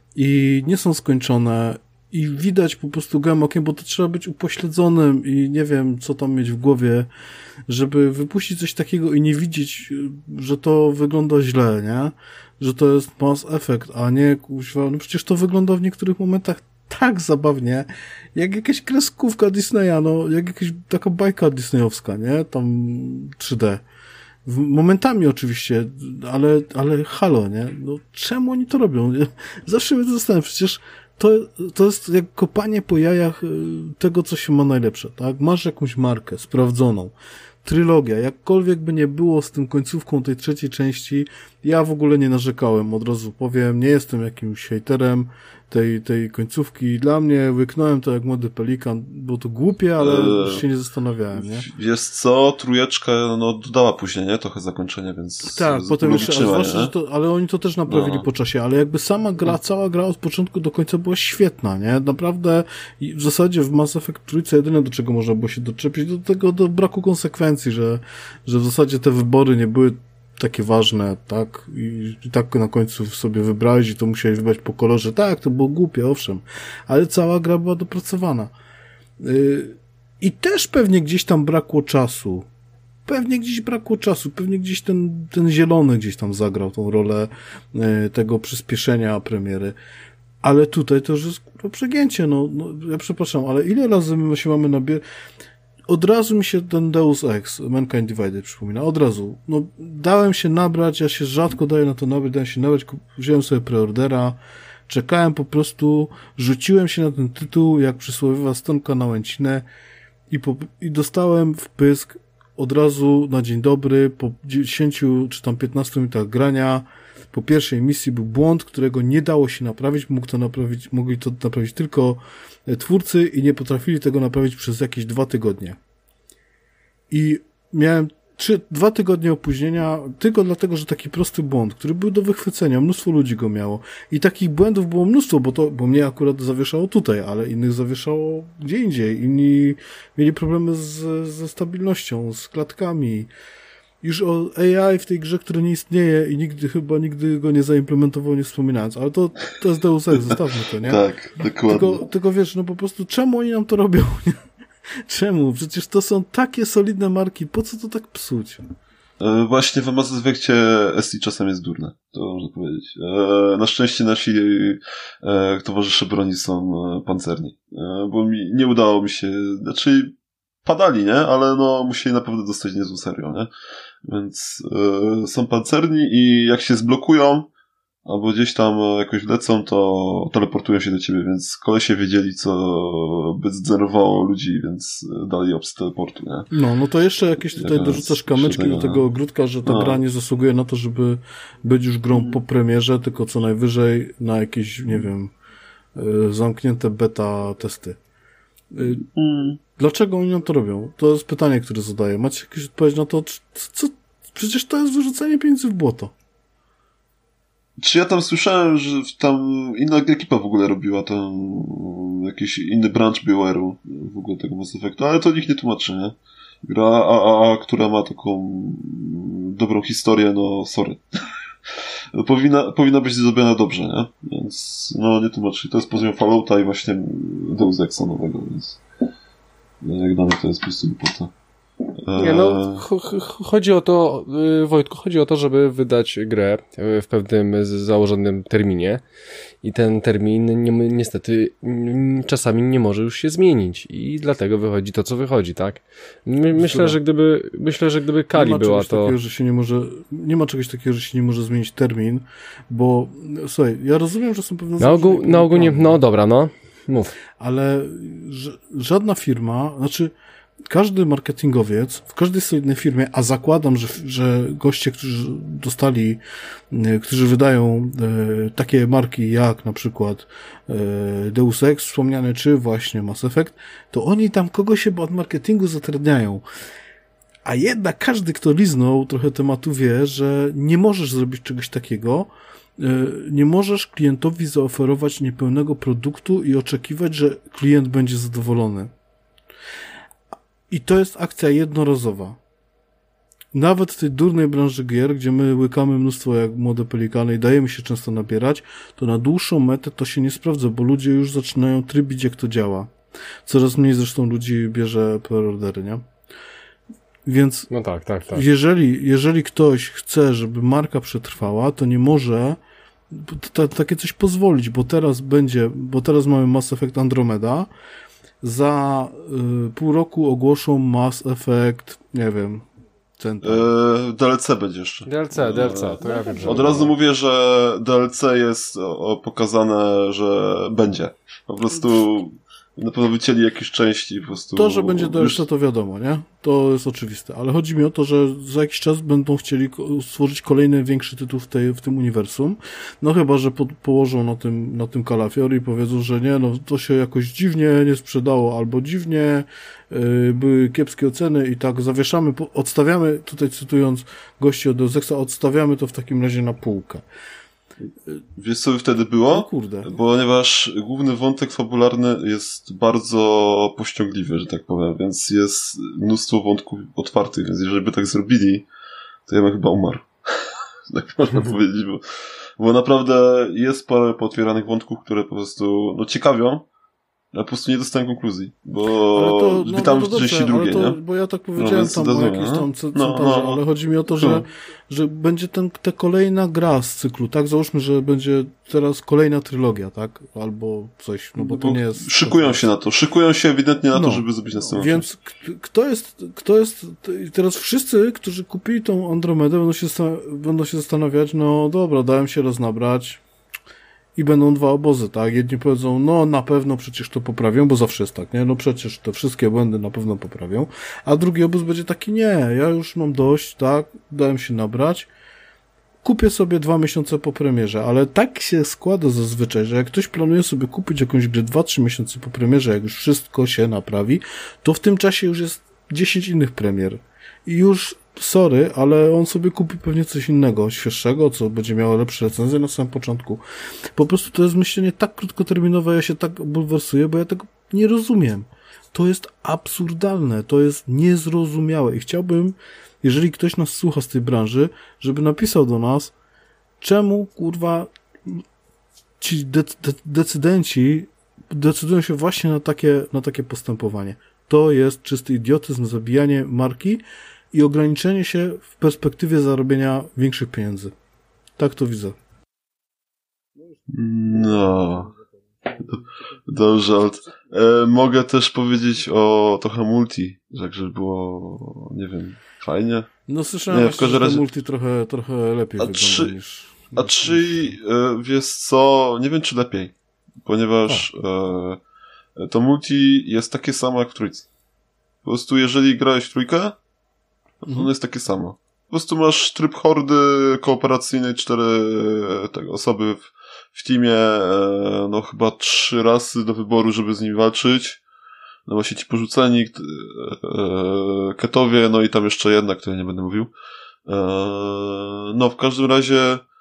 i nie są skończone i widać po prostu gołym okiem, bo to trzeba być upośledzonym i nie wiem, co tam mieć w głowie, żeby wypuścić coś takiego i nie widzieć, że to wygląda źle, nie? Że to jest Mass Effect, a nie kuźwa, no przecież to wygląda w niektórych momentach tak zabawnie, jak jakaś kreskówka Disneya, no, jak jakaś taka bajka disneyowska, nie? Tam trzy D. Momentami oczywiście, ale, ale halo, nie? No, czemu oni to robią? Zawsze mnie to zastanawiam, przecież to, to jest jak kopanie po jajach tego, co się ma najlepsze, tak? Masz jakąś markę sprawdzoną, trylogia, jakkolwiek by nie było z tym końcówką tej trzeciej części, ja w ogóle nie narzekałem, od razu powiem, nie jestem jakimś hejterem tej, tej końcówki. Dla mnie łyknąłem to jak młody pelikan, było to głupie, ale eee, się nie zastanawiałem, nie? Wiesz co, trójeczka, no, dodała później, nie? Trochę zakończenia, więc... Tak, potem jeszcze, zwłaszcza, że to, ale oni to też naprawili no. po czasie, ale jakby sama gra, cała gra od początku do końca była świetna, nie? Naprawdę, i w zasadzie w Mass Effect trójce jedyne, do czego można było się doczepić, do tego, do braku konsekwencji, że, że w zasadzie te wybory nie były takie ważne, tak? I, i tak na końcu sobie wybrałeś i to musiałeś wybrać po kolorze. Tak, to było głupie, owszem. Ale cała gra była dopracowana. Yy, I też pewnie gdzieś tam brakło czasu. Pewnie gdzieś brakło czasu. Pewnie gdzieś ten, ten zielony gdzieś tam zagrał tą rolę yy, tego przyspieszenia premiery. Ale tutaj to już jest kurwa przegięcie, no, no. Ja przepraszam, ale ile razy my się mamy nabierać? Od razu mi się ten Deus Ex, Mankind Divided przypomina, od razu. No, dałem się nabrać, ja się rzadko daję na to nabrać, dałem się nabrać, wziąłem sobie preordera, czekałem po prostu, rzuciłem się na ten tytuł, jak przysłowiowa stonka na łęcinę i, po, i dostałem wpysk od razu na dzień dobry, po dziesięciu czy tam piętnastu minutach grania, po pierwszej misji był błąd, którego nie dało się naprawić, mógł to naprawić, mogli to naprawić tylko twórcy i nie potrafili tego naprawić przez jakieś dwa tygodnie. I miałem trzy, dwa tygodnie opóźnienia tylko dlatego, że taki prosty błąd, który był do wychwycenia, mnóstwo ludzi go miało i takich błędów było mnóstwo, bo to, bo mnie akurat zawieszało tutaj, ale innych zawieszało gdzie indziej, inni mieli problemy z, ze stabilnością, z klatkami. Już o A I w tej grze, który nie istnieje i nigdy, chyba nigdy go nie zaimplementował, nie wspominając, ale to, to jest Deus Ex, zostawmy to, nie? Tak, dokładnie. Tylko, tylko wiesz, no po prostu czemu oni nam to robią, nie? Czemu? Przecież to są takie solidne marki, po co to tak psuć? E, właśnie w Mass Effectie S I czasem jest durne, to można powiedzieć. E, na szczęście nasi e, towarzysze broni są e, pancerni, e, bo mi nie udało mi się, znaczy padali, nie? Ale no musieli naprawdę dostać niezłą serią, nie? Więc e, są pancerni i jak się zblokują albo gdzieś tam jakoś lecą, to teleportują się do ciebie, więc kolesie wiedzieli, co by zdenerwowało ludzi, więc dali opcję teleportu, nie? No, no to jeszcze jakieś tutaj Więc dorzucasz kamyczki tego, do tego ogródka, że ta no. gra nie zasługuje na to, żeby być już grą po premierze, tylko co najwyżej na jakieś, nie wiem, y, zamknięte beta testy. Y, Mm. Dlaczego oni nam to robią? To jest pytanie, które zadaję. Macie jakieś odpowiedź na to? Co? Przecież to jest wyrzucenie pieniędzy w błoto. Czy ja tam słyszałem, że tam inna ekipa w ogóle robiła tam jakiś inny branch BioWare'u w ogóle tego Mass Effectu, ale to nikt nie tłumaczy, nie? Gra A A A, która ma taką dobrą historię, no sorry. powinna, powinna być zrobiona dobrze, nie? Więc no nie tłumaczy. To jest poziom Fallouta i właśnie Deus Exa nowego, więc jak dla mnie to jest po prostu głupota. Nie, no, ch- ch- chodzi o to, yy, Wojtku, chodzi o to, żeby wydać grę yy, w pewnym z- założonym terminie i ten termin nie, niestety yy, czasami nie może już się zmienić i dlatego wychodzi to, co wychodzi, tak? My, myślę, że gdyby, myślę, że gdyby Kali nie ma była czegoś to... Takiego, że się nie może, nie ma czegoś takiego, że się nie może zmienić termin, bo słuchaj, ja rozumiem, że są pewne... Na ogół, na ogół nie, no dobra, no, mów. Ale ż- żadna firma, znaczy każdy marketingowiec w każdej solidnej firmie, a zakładam, że, że goście, którzy dostali, e, którzy wydają e, takie marki jak na przykład e, Deus Ex wspomniane, czy właśnie Mass Effect, to oni tam kogoś się od marketingu zatrudniają. A jednak każdy, kto liznął trochę tematu, wie, że nie możesz zrobić czegoś takiego, e, nie możesz klientowi zaoferować niepełnego produktu i oczekiwać, że klient będzie zadowolony. I to jest akcja jednorazowa. Nawet w tej durnej branży gier, gdzie my łykamy mnóstwo jak młode pelikany i dajemy się często nabierać, to na dłuższą metę to się nie sprawdza, bo ludzie już zaczynają trybić, jak to działa. Coraz mniej zresztą ludzi bierze preordery, nie? Więc No tak, tak, tak. jeżeli, jeżeli ktoś chce, żeby marka przetrwała, to nie może t- takie coś pozwolić, bo teraz będzie, bo teraz mamy Mass Effect Andromeda, za y, pół roku ogłoszą Mass Effect, nie wiem, Centrum. Eee, D L C będzie jeszcze. D L C, D L C, to ja wiem, że... Od razu mówię, że D L C jest o, pokazane, że będzie. Po prostu na pewno wycięli jakieś części po prostu. To, że będzie D L C, to wiadomo, nie? To jest oczywiste, ale chodzi mi o to, że za jakiś czas będą chcieli stworzyć kolejny większy tytuł w, tej, w tym uniwersum, no chyba, że po, położą na tym, na tym kalafior i powiedzą, że nie, no to się jakoś dziwnie nie sprzedało, albo dziwnie yy, były kiepskie oceny i tak zawieszamy, odstawiamy, tutaj cytując gości od Deus Exa, odstawiamy to w takim razie na półkę. Wiesz, co by wtedy było? No kurde. Ponieważ główny wątek fabularny jest bardzo pościągliwy, że tak powiem, więc jest mnóstwo wątków otwartych, więc jeżeli by tak zrobili, to ja bym chyba umarł. Tak można powiedzieć, bo, bo naprawdę jest parę pootwieranych wątków, które po prostu no, ciekawią, ale po prostu nie dostałem konkluzji, bo to, no, witam no, w części drugiej, to, nie? Bo ja tak powiedziałem no, tam o jakiejś tam centaurze, no, no, ale chodzi mi o to, że, no. że będzie ten, ta kolejna gra z cyklu, tak? Załóżmy, że będzie teraz kolejna trylogia, tak? Albo coś, no bo to nie jest... Szykują się na to, szykują się ewidentnie na no, to, żeby zrobić następną. Więc k- kto jest, kto jest, teraz wszyscy, którzy kupili tą Andromedę, będą się, będą się zastanawiać, no dobra, dałem się raz nabrać, i będą dwa obozy, tak? Jedni powiedzą, no na pewno przecież to poprawią, bo zawsze jest tak, nie? No przecież te wszystkie błędy na pewno poprawią. A drugi obóz będzie taki, nie, ja już mam dość, tak? Dałem się nabrać. Kupię sobie dwa miesiące po premierze, ale tak się składa zazwyczaj, że jak ktoś planuje sobie kupić jakąś grę dwa trzy miesiące po premierze, jak już wszystko się naprawi, to w tym czasie już jest dziesięć innych premier. I już sorry, ale on sobie kupi pewnie coś innego, świeższego, co będzie miało lepsze recenzje na samym początku. Po prostu to jest myślenie tak krótkoterminowe, ja się tak bulwersuję, bo ja tego nie rozumiem. To jest absurdalne, to jest niezrozumiałe i chciałbym, jeżeli ktoś nas słucha z tej branży, żeby napisał do nas, czemu, kurwa, ci de- de- decydenci decydują się właśnie na takie, na takie postępowanie. To jest czysty idiotyzm, zabijanie marki i ograniczenie się w perspektywie zarobienia większych pieniędzy. Tak to widzę. No. Dobrze, ale e, mogę też powiedzieć o trochę multi, tak żeby było, nie wiem, fajnie. No słyszałem, nie, właśnie, że razie... to multi trochę, trochę lepiej a wygląda czy, niż... A czy, e, wiesz co, nie wiem czy lepiej, ponieważ e, to multi jest takie samo jak w trójce. Po prostu jeżeli grałeś w trójkę, to ono jest takie samo. Po prostu masz tryb hordy kooperacyjnej, cztery te osoby w, w teamie, e, no chyba trzy rasy do wyboru, żeby z nim walczyć. No właśnie ci porzuceni, e, e, ketowie, no i tam jeszcze jedna, której nie będę mówił. E, no w każdym razie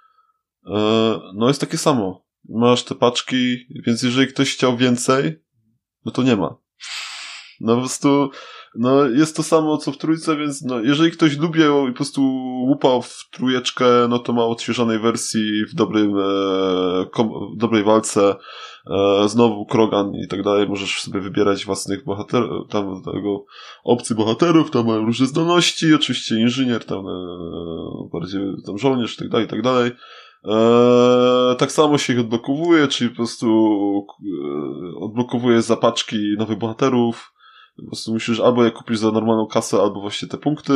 e, no jest takie samo. Masz te paczki, więc jeżeli ktoś chciał więcej, no to nie ma. No po prostu no jest to samo co w trójce, więc no jeżeli ktoś lubi i po prostu łupał w trójeczkę, no to ma odświeżonej wersji w dobrym e, kom, w dobrej walce, e, znowu Krogan i tak dalej, możesz sobie wybierać własnych bohaterów, tam tego opcji bohaterów, tam mają różne zdolności, oczywiście inżynier, tam e, bardziej tam żołnierz i tak dalej, i tak dalej. Eee, tak samo się ich odblokowuje, czyli po prostu e, odblokowuje zapaczki nowych bohaterów. Po prostu musisz albo je kupić za normalną kasę, albo właśnie te punkty.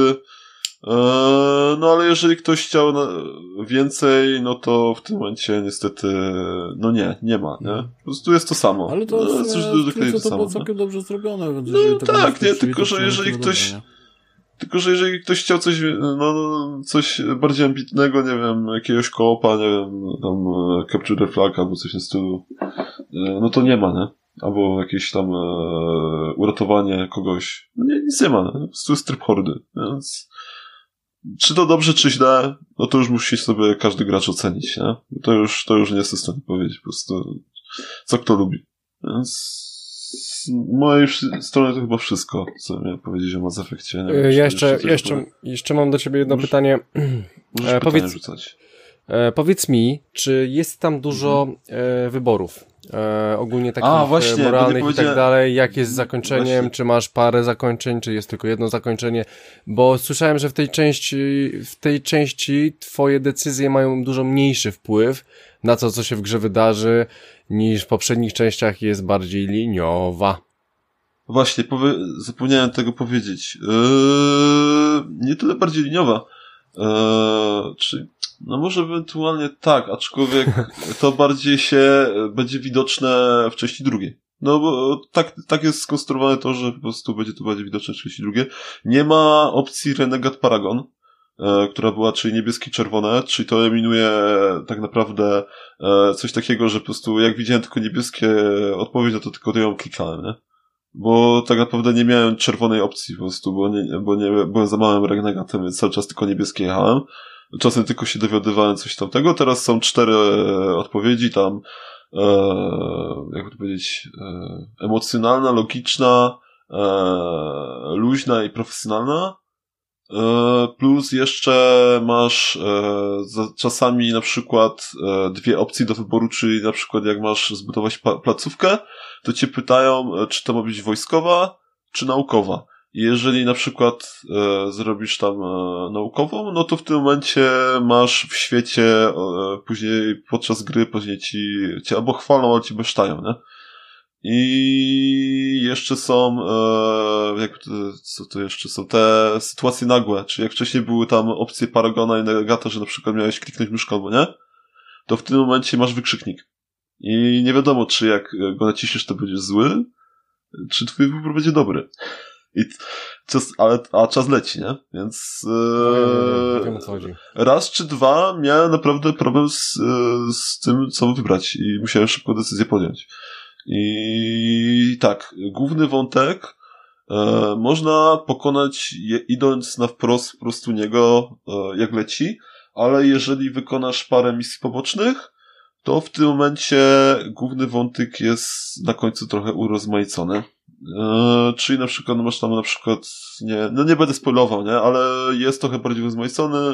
Eee, no ale jeżeli ktoś chciał na więcej, no to w tym momencie niestety no nie, nie ma, nie? Po prostu jest to samo. Ale to, no, jest, coś to, do, to, to samo, było całkiem dobrze zrobione, więc no tak, nie, tylko że to jeżeli dobrze, ktoś nie? Tylko, że jeżeli ktoś chciał coś, no, coś bardziej ambitnego, nie wiem, jakiegoś koopa, nie wiem, tam Capture the Flag albo coś w tym stylu, no to nie ma, nie? Albo jakieś tam e, uratowanie kogoś. No nie, nic nie ma, nie? Po prostu jest tryb hordy, więc czy to dobrze, czy źle, no to już musi sobie każdy gracz ocenić, nie? To już, to już nie jestem w stanie powiedzieć, po prostu co kto lubi. Więc z mojej strony to chyba wszystko, co miałem powiedzieć o Mass Effectie. Nie wiem, ja jeszcze, jeszcze, jeszcze, jeszcze mam do ciebie jedno możesz, pytanie. Możesz e, powiedz, rzucać. E, powiedz mi, czy jest tam dużo e, wyborów? E, ogólnie takich A, właśnie, moralnych i tak dalej. Jak jest z Właśnie. zakończeniem? Czy masz parę zakończeń? Czy jest tylko jedno zakończenie? Bo słyszałem, że w tej części, w tej części twoje decyzje mają dużo mniejszy wpływ na to, co się w grze wydarzy, niż w poprzednich częściach jest bardziej liniowa. Właśnie, powie... zapomniałem tego powiedzieć. Eee, nie tyle bardziej liniowa. Eee, czy... No może ewentualnie tak, aczkolwiek to bardziej się będzie widoczne w części drugiej. No bo tak, tak jest skonstruowane to, że po prostu będzie to bardziej widoczne w części drugiej. Nie ma opcji Renegade Paragon, e, która była czyli niebieskie, czerwone, czyli to eliminuje tak naprawdę e, coś takiego, że po prostu jak widziałem tylko niebieskie odpowiedź, no to tylko ją klikałem, nie? Bo tak naprawdę nie miałem czerwonej opcji po prostu, bo nie, bo nie byłem za małym Renegatem, więc cały czas tylko niebieskie jechałem. Czasem tylko się dowiadywałem coś tamtego. Teraz są cztery e, odpowiedzi tam, e, jakby to powiedzieć, e, emocjonalna, logiczna, e, luźna i profesjonalna. E, plus jeszcze masz e, za, czasami na przykład e, dwie opcje do wyboru, czyli na przykład jak masz zbudować pa- placówkę, to cię pytają, e, czy to ma być wojskowa, czy naukowa. I jeżeli na przykład e, zrobisz tam e, naukową, no to w tym momencie masz w świecie e, później podczas gry później ci cię albo chwalą, albo ci besztają, nie? I jeszcze są e, jak to, co to jeszcze są te sytuacje nagłe, czyli jak wcześniej były tam opcje Paragona i Negata, że na przykład miałeś kliknąć myszką albo nie, to w tym momencie masz wykrzyknik. I nie wiadomo, czy jak go naciśniesz, to będzie zły, czy twój wybór będzie dobry. I czas, ale, a czas leci, nie? Więc No, wiem, o co chodzi. raz czy dwa miałem naprawdę problem z, z tym, co wybrać i musiałem szybko decyzję podjąć. I tak, główny wątek E, można pokonać je idąc na wprost po prostu niego, e, jak leci, ale jeżeli wykonasz parę misji pobocznych, to w tym momencie główny wątek jest na końcu trochę urozmaicony. Eee, czyli na przykład no masz tam na przykład, nie, no nie będę spoilował, nie, ale jest trochę bardziej urozmaicony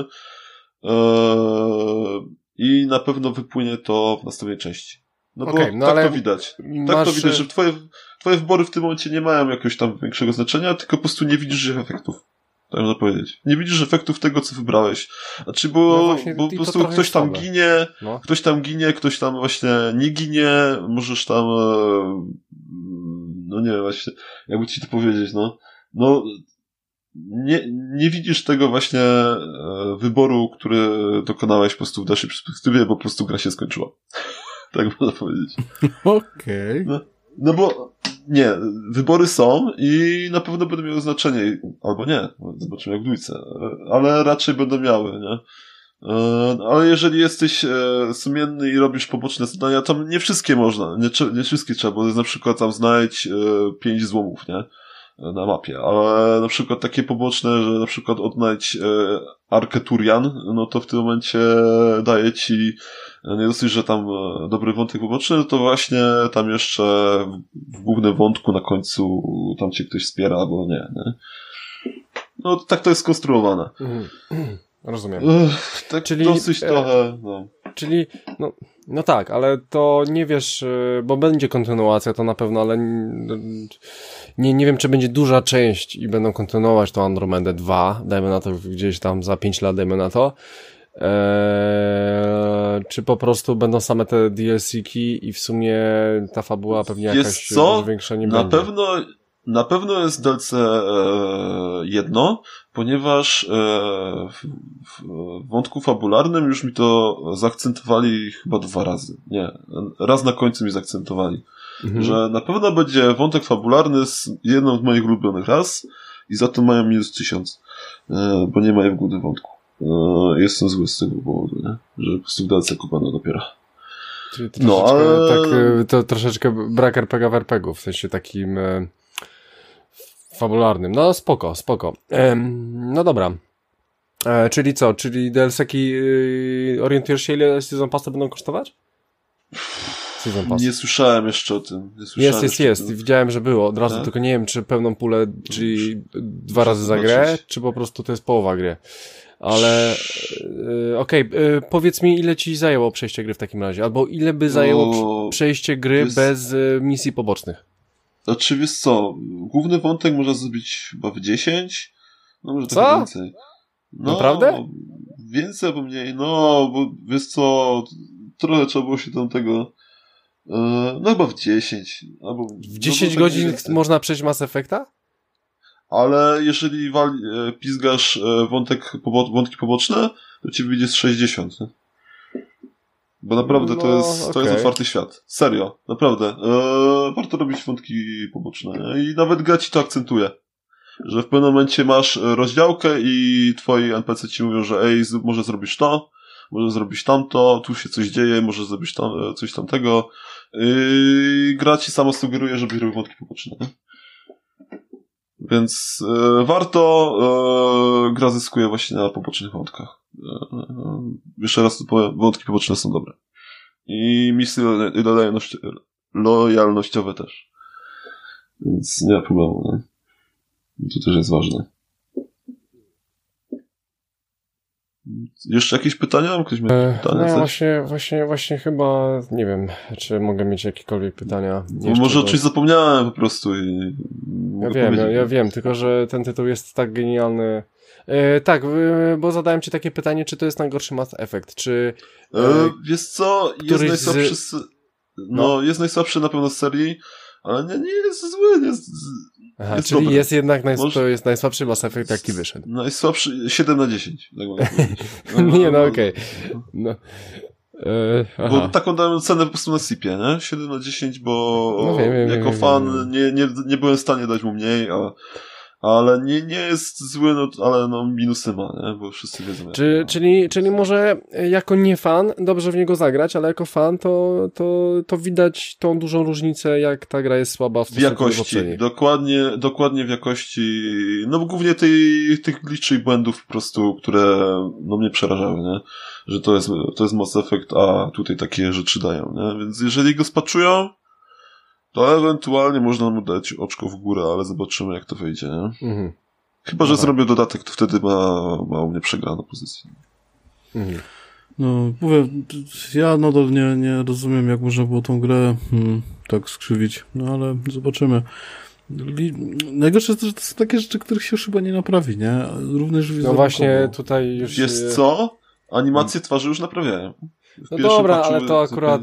eee, i na pewno wypłynie to w następnej części. No okay, bo no tak to widać. Masz... Tak to widać, że twoje, twoje wybory w tym momencie nie mają jakiegoś tam większego znaczenia, tylko po prostu nie widzisz ich efektów. Tak można powiedzieć. Nie widzisz efektów tego, co wybrałeś. Znaczy, bo, no właśnie, bo po prostu ktoś tam słabe. ginie, no. ktoś tam ginie, ktoś tam właśnie nie ginie, możesz tam, no nie wiem, właśnie, jakby ci to powiedzieć, no, no, nie, nie widzisz tego właśnie wyboru, który dokonałeś po prostu w dalszej perspektywie, bo po prostu gra się skończyła. Tak można powiedzieć. Okej. Okay. No, no bo nie, wybory są i na pewno będą miały znaczenie, albo nie, zobaczymy jak w dwójce, ale raczej będą miały, nie? Ale jeżeli jesteś sumienny i robisz poboczne zadania, to nie wszystkie można, nie, nie wszystkie trzeba, bo jest na przykład tam znajdź pięć złomów, nie? Na mapie, ale na przykład takie poboczne, że na przykład odnajdź Arkę Turian, no to w tym momencie daje ci nie dosyć, że tam dobry wątek poboczny, to właśnie tam jeszcze w głównym wątku na końcu tam cię ktoś wspiera, albo nie, nie? No tak to jest skonstruowane. Mhm. Rozumiem. Uff, tak czyli, dosyć e, trochę, no. Czyli, no, no tak, ale to nie wiesz, bo będzie kontynuacja to na pewno, ale nie, nie wiem, czy będzie duża część i będą kontynuować to Andromedę dwa, dajmy na to gdzieś tam za pięć lat, dajmy na to. Eee, czy po prostu będą same te D L C-ki i w sumie ta fabuła pewnie jakaś większa nie na będzie. Pewno, na pewno jest D L C e, jedno, ponieważ e, w, w wątku fabularnym już mi to zaakcentowali chyba dwa razy. Nie, raz na końcu mi zaakcentowali. Mhm. Że na pewno będzie wątek fabularny z jedną z moich ulubionych ras i za to mają minus tysiąc, e, bo nie mają w głównym wątku. Jestem zły z tego powodu, nie? Że po prostu w D L C kupano dopiero. Czyli no, ale... tak, to troszeczkę brak er pe gie w er pe gu, w sensie takim e, fabularnym. No spoko, spoko. E, no dobra. E, czyli co? Czyli D L C-ki e, orientujesz się, ile Season Passy będą kosztować? Season Pass. Nie słyszałem jeszcze o tym. Nie jest, jest, jest. Widziałem, że było od razu, tak? Tylko nie wiem, czy pełną pulę, czyli dwa razy za grę, czy po prostu to jest połowa gry. Ale yy, okej, okay, yy, powiedz mi, ile ci zajęło przejście gry w takim razie? Albo ile by zajęło no, przejście gry jest... bez y, misji pobocznych? Znaczy, wiesz co, główny wątek można zrobić chyba w dziesięć, no może co? trochę więcej. No, naprawdę? Więcej albo mniej, no, bo wiesz co, trochę trzeba było się tam tego, yy, no chyba w dziesięć. Albo, w dziesięć no, godzin tak można przejść Mass Effecta? Ale jeżeli wali, e, pizgasz e, wątek, pobo- wątki poboczne, to ci wyjdzie z sześćdziesiąt. Nie? Bo naprawdę no, to jest, okay. to jest otwarty świat. Serio, naprawdę. E, warto robić wątki poboczne. Nie? I nawet gra ci to akcentuje. Że w pewnym momencie masz rozdziałkę i twoi en pe ce ci mówią, że ej, z- może zrobisz to, może zrobisz tamto, tu się coś dzieje, może zrobisz tam, coś tamtego. I gra ci sama sugeruje, żebyś robił wątki poboczne. Nie? Więc e, warto, e, gra zyskuje właśnie na pobocznych wątkach. E, e, jeszcze raz to powiem, wątki poboczne są dobre. I misje lojalności, lojalnościowe też. Więc nie ma problemu, nie? To też jest ważne. Jeszcze jakieś pytania? Ktoś ma jakieś pytania? No właśnie, właśnie, właśnie chyba nie wiem, czy mogę mieć jakiekolwiek pytania. Może do... coś zapomniałem po prostu i... Ja wiem, ja, ja wiem, tylko że ten tytuł jest tak genialny. E, tak, e, bo zadałem ci takie pytanie, czy to jest najgorszy Mass Effect, czy... E, e, wiesz co, jest najsłabszy... Z... No, no, jest najsłabszy na pewno z serii, ale nie, nie jest zły, nie jest... Aha, jest czyli dobry. jest jednak najs- Może... to jest najsłabszy Mass Effect, jaki wyszedł. Najsłabszy, siedem na dziesięć. Tak no, nie, no okej. Okay. No. E, bo taką dałem cenę po prostu na sipie, nie? siedem na dziesięć, bo no, wiem, wiem, jako wiem, fan wiem, wiem. Nie, nie, nie byłem w stanie dać mu mniej, a ale nie, nie jest zły, no, ale no minusy ma, nie? Bo wszyscy wiedzą. Czy, czyli, czyli może jako nie fan dobrze w niego zagrać, ale jako fan to, to, to widać tą dużą różnicę, jak ta gra jest słaba w w jakości, dokładnie, dokładnie w jakości, no głównie tej, tych glitchy i błędów po prostu, które no mnie przerażały, nie? Że to jest, to jest Mass Effect, a tutaj takie rzeczy dają, nie? Więc jeżeli go spatchują, to ewentualnie można mu dać oczko w górę, ale zobaczymy, jak to wyjdzie, nie? Mhm. Chyba, że Aha. zrobię dodatek, to wtedy ma, ma u mnie przegraną pozycję. Mhm. No, mówię, ja nadal nie, nie rozumiem, jak można było tą grę hmm, tak skrzywić, no ale zobaczymy. I najgorsze jest to, że to są takie rzeczy, których się już chyba nie naprawi, nie? Również no właśnie, tutaj już... Wiesz co? Animacje twarzy już naprawiają. No dobra, ale to akurat...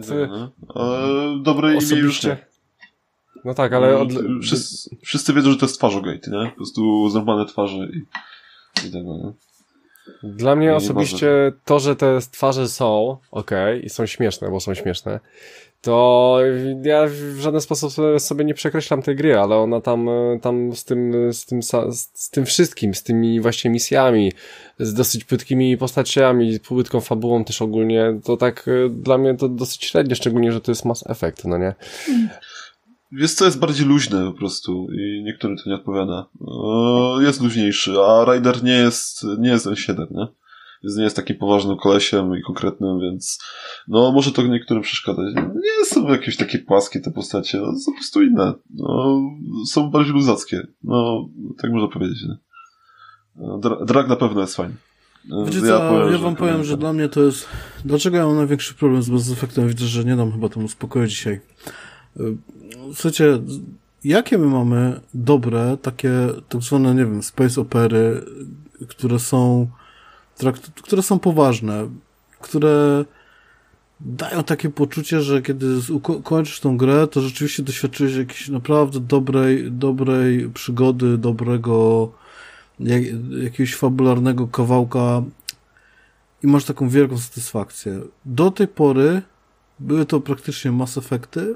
Dobre imię już nie. No tak, ale... Od... Wszyscy, wszyscy wiedzą, że to jest twarzogate, nie? Po prostu zrąbane twarze i, i tego, nie? Dla mnie osobiście to, że te twarze są okej okay, i są śmieszne, bo są śmieszne, to ja w żaden sposób sobie nie przekreślam tej gry, ale ona tam, tam z tym, z tym, z tym wszystkim, z tymi właśnie misjami, z dosyć płytkimi postaciami, płytką fabułą też ogólnie, to tak dla mnie to dosyć średnie, szczególnie, że to jest Mass Effect, no nie? Wiesz co, jest bardziej luźne po prostu i niektórym to nie odpowiada. Jest luźniejszy, a Ryder nie jest, nie jest N siedem, nie? Jest, nie jest takim poważnym kolesiem i konkretnym, więc no może to niektórym przeszkadzać. Nie są jakieś takie płaskie te postacie, no, są po prostu inne. No, są bardziej luzackie. No, tak można powiedzieć, nie? Dra- Drag na pewno jest fajny. Wiecie co, ja, powiem, ja wam powiem, że dla mnie to jest... Dlaczego ja mam największy problem z Mass Effectem? Widzę, że nie dam chyba temu spokoju dzisiaj. Słuchajcie, jakie my mamy dobre, takie tak zwane, nie wiem, space opery, które są które są poważne, które dają takie poczucie, że kiedy kończysz tą grę, to rzeczywiście doświadczyłeś jakiejś naprawdę dobrej, dobrej przygody, dobrego jak, jakiegoś fabularnego kawałka i masz taką wielką satysfakcję. Do tej pory były to praktycznie Mass Effecty.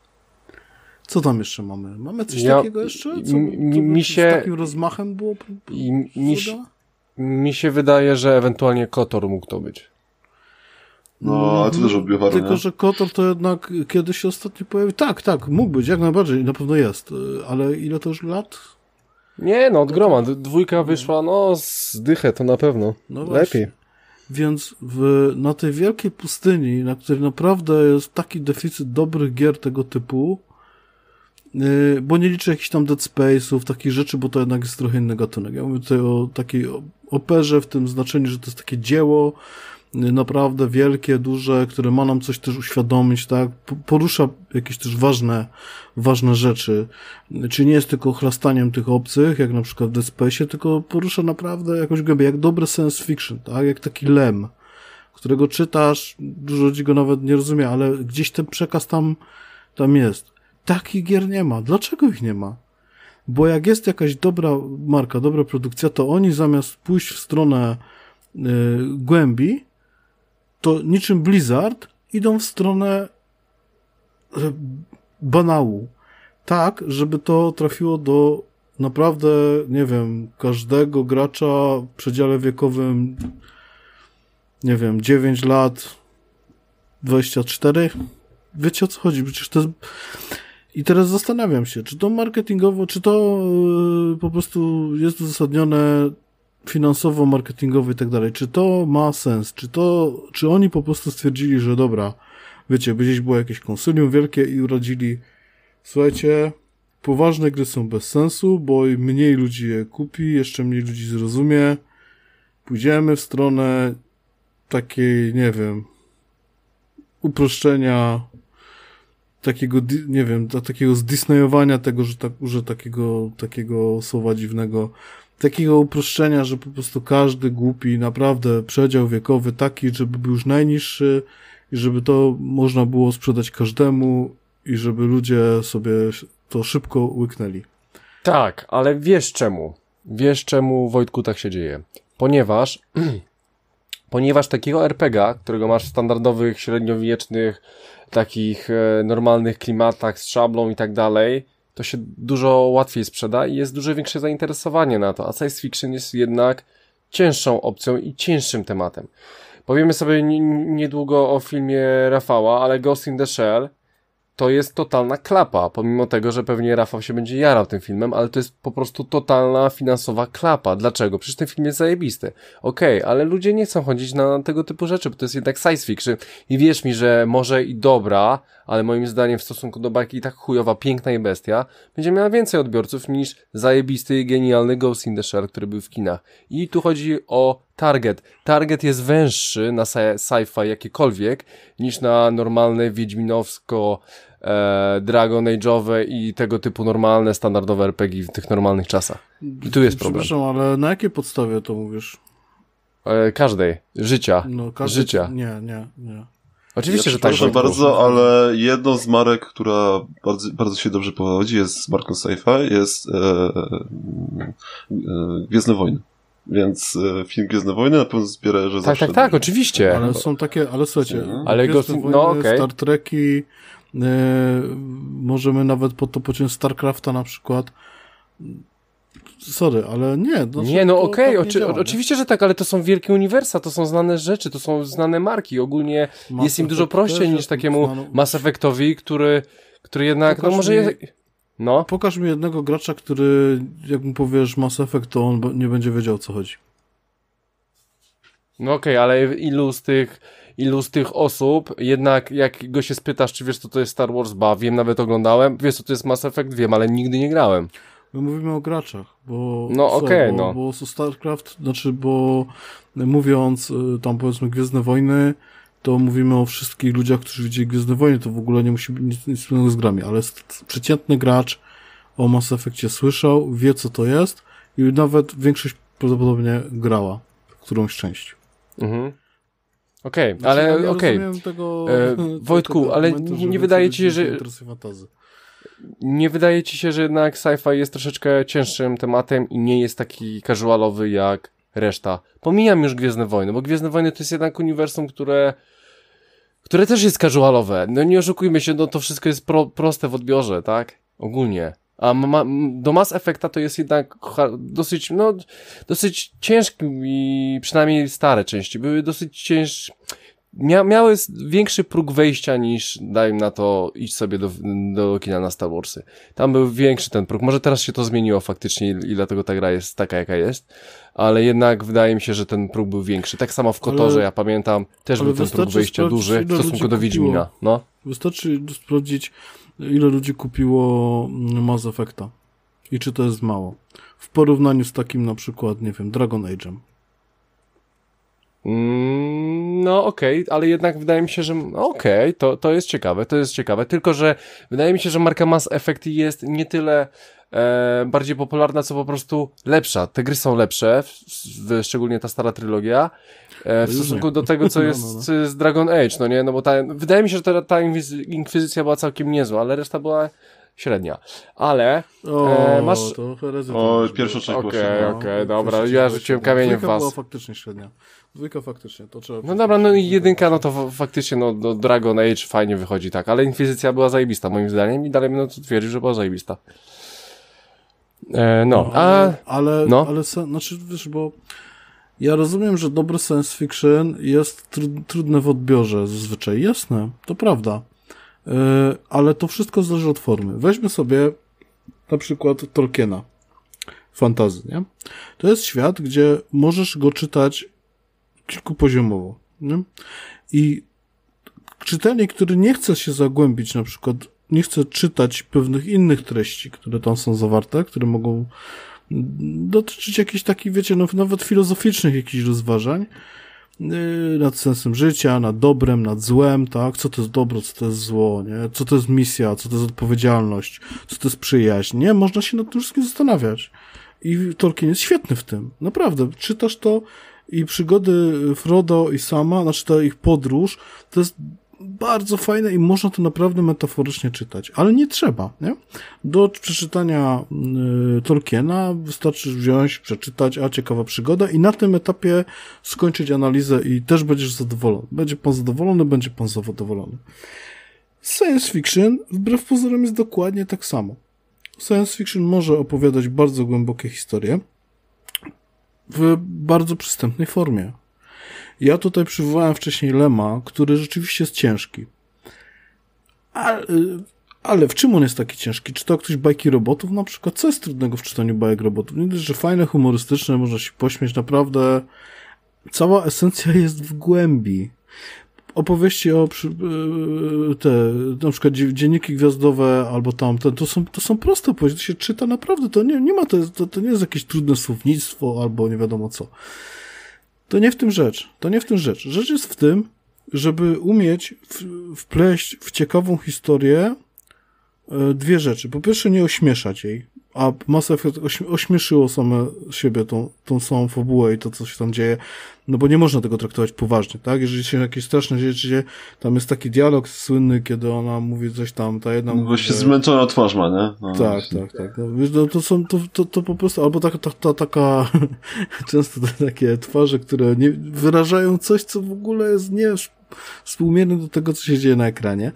Co tam jeszcze mamy? Mamy coś ja, takiego jeszcze? Co, mi, mi się, z takim rozmachem było? I, mi, się, mi się wydaje, że ewentualnie KOTOR mógł to być. No, ale to też odbiewamy. Tylko, nie? że KOTOR to jednak kiedyś się ostatnio pojawił. Tak, tak, mógł być, jak najbardziej, na pewno jest. Ale ile to już lat? Nie, no od groma. Dwójka wyszła, no z dychę to na pewno. No lepiej. Więc w, na tej wielkiej pustyni, na której naprawdę jest taki deficyt dobrych gier tego typu, yy, bo nie liczę jakichś tam Dead Space'ów, takich rzeczy, bo to jednak jest trochę inny gatunek. Ja mówię tutaj o takiej operze w tym znaczeniu, że to jest takie dzieło yy, naprawdę wielkie, duże, które ma nam coś też uświadomić, tak? Porusza jakieś też ważne, ważne rzeczy. Czyli nie jest tylko chlastaniem tych obcych, jak na przykład w Dead Space'ie, tylko porusza naprawdę jakąś głębię, jak dobre science fiction, tak? Jak taki Lem, którego czytasz, dużo ludzi go nawet nie rozumie, ale gdzieś ten przekaz tam, tam jest. Takich gier nie ma. Dlaczego ich nie ma? Bo jak jest jakaś dobra marka, dobra produkcja, to oni zamiast pójść w stronę y, głębi, to niczym Blizzard idą w stronę y, banału. Tak, żeby to trafiło do naprawdę, nie wiem, każdego gracza w przedziale wiekowym, nie wiem, dziewięć lat, dwadzieścia cztery. Wiecie, o co chodzi? Przecież to jest... I teraz zastanawiam się, czy to marketingowo, czy to yy, po prostu jest uzasadnione finansowo, marketingowo i tak dalej. Czy to ma sens? Czy to, czy oni po prostu stwierdzili, że dobra, wiecie, by gdzieś było jakieś konsylium wielkie i uradzili, słuchajcie, poważne gry są bez sensu, bo mniej ludzi je kupi, jeszcze mniej ludzi zrozumie. Pójdziemy w stronę takiej, nie wiem, uproszczenia, takiego, nie wiem, takiego zdisnejowania tego, że, tak, że takiego, takiego słowa dziwnego, takiego uproszczenia, że po prostu każdy głupi, naprawdę przedział wiekowy taki, żeby był już najniższy i żeby to można było sprzedać każdemu i żeby ludzie sobie to szybko łyknęli. Tak, ale wiesz czemu? Wiesz czemu, Wojtku, tak się dzieje? Ponieważ ponieważ takiego er pe gie a, którego masz w standardowych, średniowiecznych, takich e, normalnych klimatach z szablą i tak dalej, to się dużo łatwiej sprzeda i jest dużo większe zainteresowanie na to, a science fiction jest jednak cięższą opcją i cięższym tematem. Powiemy sobie niedługo o filmie Rafała, ale Ghost in the Shell to jest totalna klapa, pomimo tego, że pewnie Rafał się będzie jarał tym filmem, ale to jest po prostu totalna finansowa klapa. Dlaczego? Przecież ten film jest zajebisty. Okej, okay, ale ludzie nie chcą chodzić na tego typu rzeczy, bo to jest jednak science fiction i wierz mi, że może i dobra, ale moim zdaniem w stosunku do bajki i tak chujowa, piękna i bestia będzie miała więcej odbiorców niż zajebisty i genialny Ghost in the Shell, który był w kinach. I tu chodzi o target. Target jest węższy na sci-fi jakiekolwiek niż na normalne wiedźminowsko e, Dragon Age'owe i tego typu normalne, standardowe er pe gie w tych normalnych czasach. I tu jest problem. Przepraszam, ale na jakiej podstawie to mówisz? E, każdej. Życia. No, każdy... Życia. Nie, nie, nie. Oczywiście, ja że tak. Proszę bardzo, ale jedną z marek, która bardzo, bardzo się dobrze powodzi, jest z marką sci-fi, jest e, e, Gwiezdne Wojny. Więc e, film Gwiezdne Wojny na pewno zbiera, że tak, zawsze... Tak, tak, oczywiście. Ale są takie, ale słuchajcie, ale Gwiezdne Ghost... Wojny, no, okay. Star Treki, e, możemy nawet pod to pociąć StarCrafta na przykład. Sorry, ale nie. Znaczy, nie, no okej, okay, tak oczy, oczywiście, że tak, ale to są wielkie uniwersa, to są znane rzeczy, to są znane marki. Ogólnie Mass jest im dużo prościej niż takiemu znaną... Mass Effectowi, który, który jednak, Pokaż no może... Mi... jest... No. Pokaż mi jednego gracza, który, jak mu powiesz Mass Effect, to on nie będzie wiedział, o co chodzi. No okej, okay, ale ilu z tych ilu z tych osób, jednak jak go się spytasz, czy wiesz, co to jest Star Wars, ba, wiem, nawet oglądałem, wiesz, co to jest Mass Effect, wiem, ale nigdy nie grałem. My mówimy o graczach, bo... No okej, okay, bo, no. Bo StarCraft, znaczy, bo mówiąc tam, powiedzmy, Gwiezdne Wojny, to mówimy o wszystkich ludziach, którzy widzieli Gwiezdne Wojny, to w ogóle nie musi być nic, nic wspólnego z grami, ale przeciętny gracz o Mass Effectie słyszał, wie, co to jest i nawet większość prawdopodobnie grała w którąś część. Mhm. Okej, okay, znaczy, ale ja okej. Okay. Tego, e, Wojtku, tego ale momentu, nie wydaje ci się, że... Nie wydaje ci się, że jednak sci-fi jest troszeczkę cięższym tematem i nie jest taki casualowy jak reszta. Pomijam już Gwiezdne Wojny, bo Gwiezdne Wojny to jest jednak uniwersum, które które też jest casualowe. No nie oszukujmy się, no to wszystko jest pro, proste w odbiorze, tak? Ogólnie. A ma, do Mass Effecta to jest jednak dosyć, no, dosyć ciężki i przynajmniej stare części były dosyć ciężkie. Mia miały większy próg wejścia niż, daj na to, iść sobie do, do kina na Star Warsy. Tam był większy ten próg. Może teraz się to zmieniło faktycznie i dlatego ta gra jest taka, jaka jest, ale jednak wydaje mi się, że ten próg był większy. Tak samo w Kotorze, ale, ja pamiętam, też był ten próg wejścia duży w stosunku do Wiedźmina. No. Wystarczy sprawdzić, ile ludzi kupiło Mass Effecta i czy to jest mało. W porównaniu z takim na przykład, nie wiem, Dragon Age'em. No okej, okay, ale jednak wydaje mi się, że okej, okay, to, to jest ciekawe, to jest ciekawe, tylko że wydaje mi się, że marka Mass Effect jest nie tyle e, bardziej popularna, co po prostu lepsza. Te gry są lepsze, w, w, szczególnie ta stara trylogia, e, w stosunku do tego, co jest, no, no, no. co jest Dragon Age, no nie, no bo ta, wydaje mi się, że ta, ta inkwizycja była całkiem niezła, ale reszta była średnia, ale o, e, masz... to herezy. O, pierwsza część Okej, okej, okay, dobra, ja rzuciłem kamieniem w was. Była faktycznie średnia. Dwójka faktycznie, to trzeba... No dobra, no i jedynka, no to faktycznie, no, no Dragon Age fajnie wychodzi, tak, ale Inkwizycja była zajebista, moim zdaniem, i dalej będę to twierdził, że była zajebista. E, no, no, a... Ale, no. ale, znaczy, wiesz, bo ja rozumiem, że dobry science fiction jest tru, trudne w odbiorze zazwyczaj, jasne, to prawda, e, ale to wszystko zależy od formy. Weźmy sobie na przykład Tolkiena, fantasy, nie? To jest świat, gdzie możesz go czytać kilkupoziomowo, nie? I czytelnik, który nie chce się zagłębić, na przykład nie chce czytać pewnych innych treści, które tam są zawarte, które mogą dotyczyć jakichś takich, wiecie, no, nawet filozoficznych jakichś rozważań yy, nad sensem życia, nad dobrem, nad złem, tak? Co to jest dobro, co to jest zło, nie? Co to jest misja, co to jest odpowiedzialność, co to jest przyjaźń, nie? Można się nad tym wszystkim zastanawiać. I Tolkien jest świetny w tym. Naprawdę. Czytasz to i przygody Frodo i Sama, znaczy ta ich podróż, to jest bardzo fajne i można to naprawdę metaforycznie czytać. Ale nie trzeba, nie? Do przeczytania y, Tolkiena wystarczy wziąć, przeczytać, a ciekawa przygoda i na tym etapie skończyć analizę i też będziesz zadowolony. Będzie pan zadowolony, będzie pan zadowolony. Science fiction wbrew pozorom jest dokładnie tak samo. science fiction może opowiadać bardzo głębokie historie w bardzo przystępnej formie. Ja tutaj przywołałem wcześniej Lema, który rzeczywiście jest ciężki. Ale, ale w czym on jest taki ciężki? Czytał ktoś bajki robotów na przykład? Co jest trudnego w czytaniu bajek robotów? Nie dość, że fajne, humorystyczne, można się pośmiać, naprawdę cała esencja jest w głębi. Opowieści o te, na przykład dzienniki gwiazdowe albo tamte, to są, to są proste opowieści, to się czyta naprawdę, to nie, nie ma, to, to, to nie jest jakieś trudne słownictwo albo nie wiadomo co. To nie w tym rzecz, to nie w tym rzecz. Rzecz jest w tym, żeby umieć w, wpleść w ciekawą historię dwie rzeczy. Po pierwsze nie ośmieszać jej, a Mass Effect ośmieszyło same siebie tą, tą samą fabułę i to, co się tam dzieje, no bo nie można tego traktować poważnie, tak? Jeżeli się jakieś straszne rzeczy dzieje, tam jest taki dialog słynny, kiedy ona mówi coś tam, ta jedna no mówi, właśnie że... zmęczona twarz ma, nie? No, tak, właśnie. tak, tak. No, wiesz, no, to są, to, to, to po prostu, albo ta, ta, ta, taka, często te takie twarze, które nie wyrażają coś, co w ogóle jest nie współmierne do tego, co się dzieje na ekranie.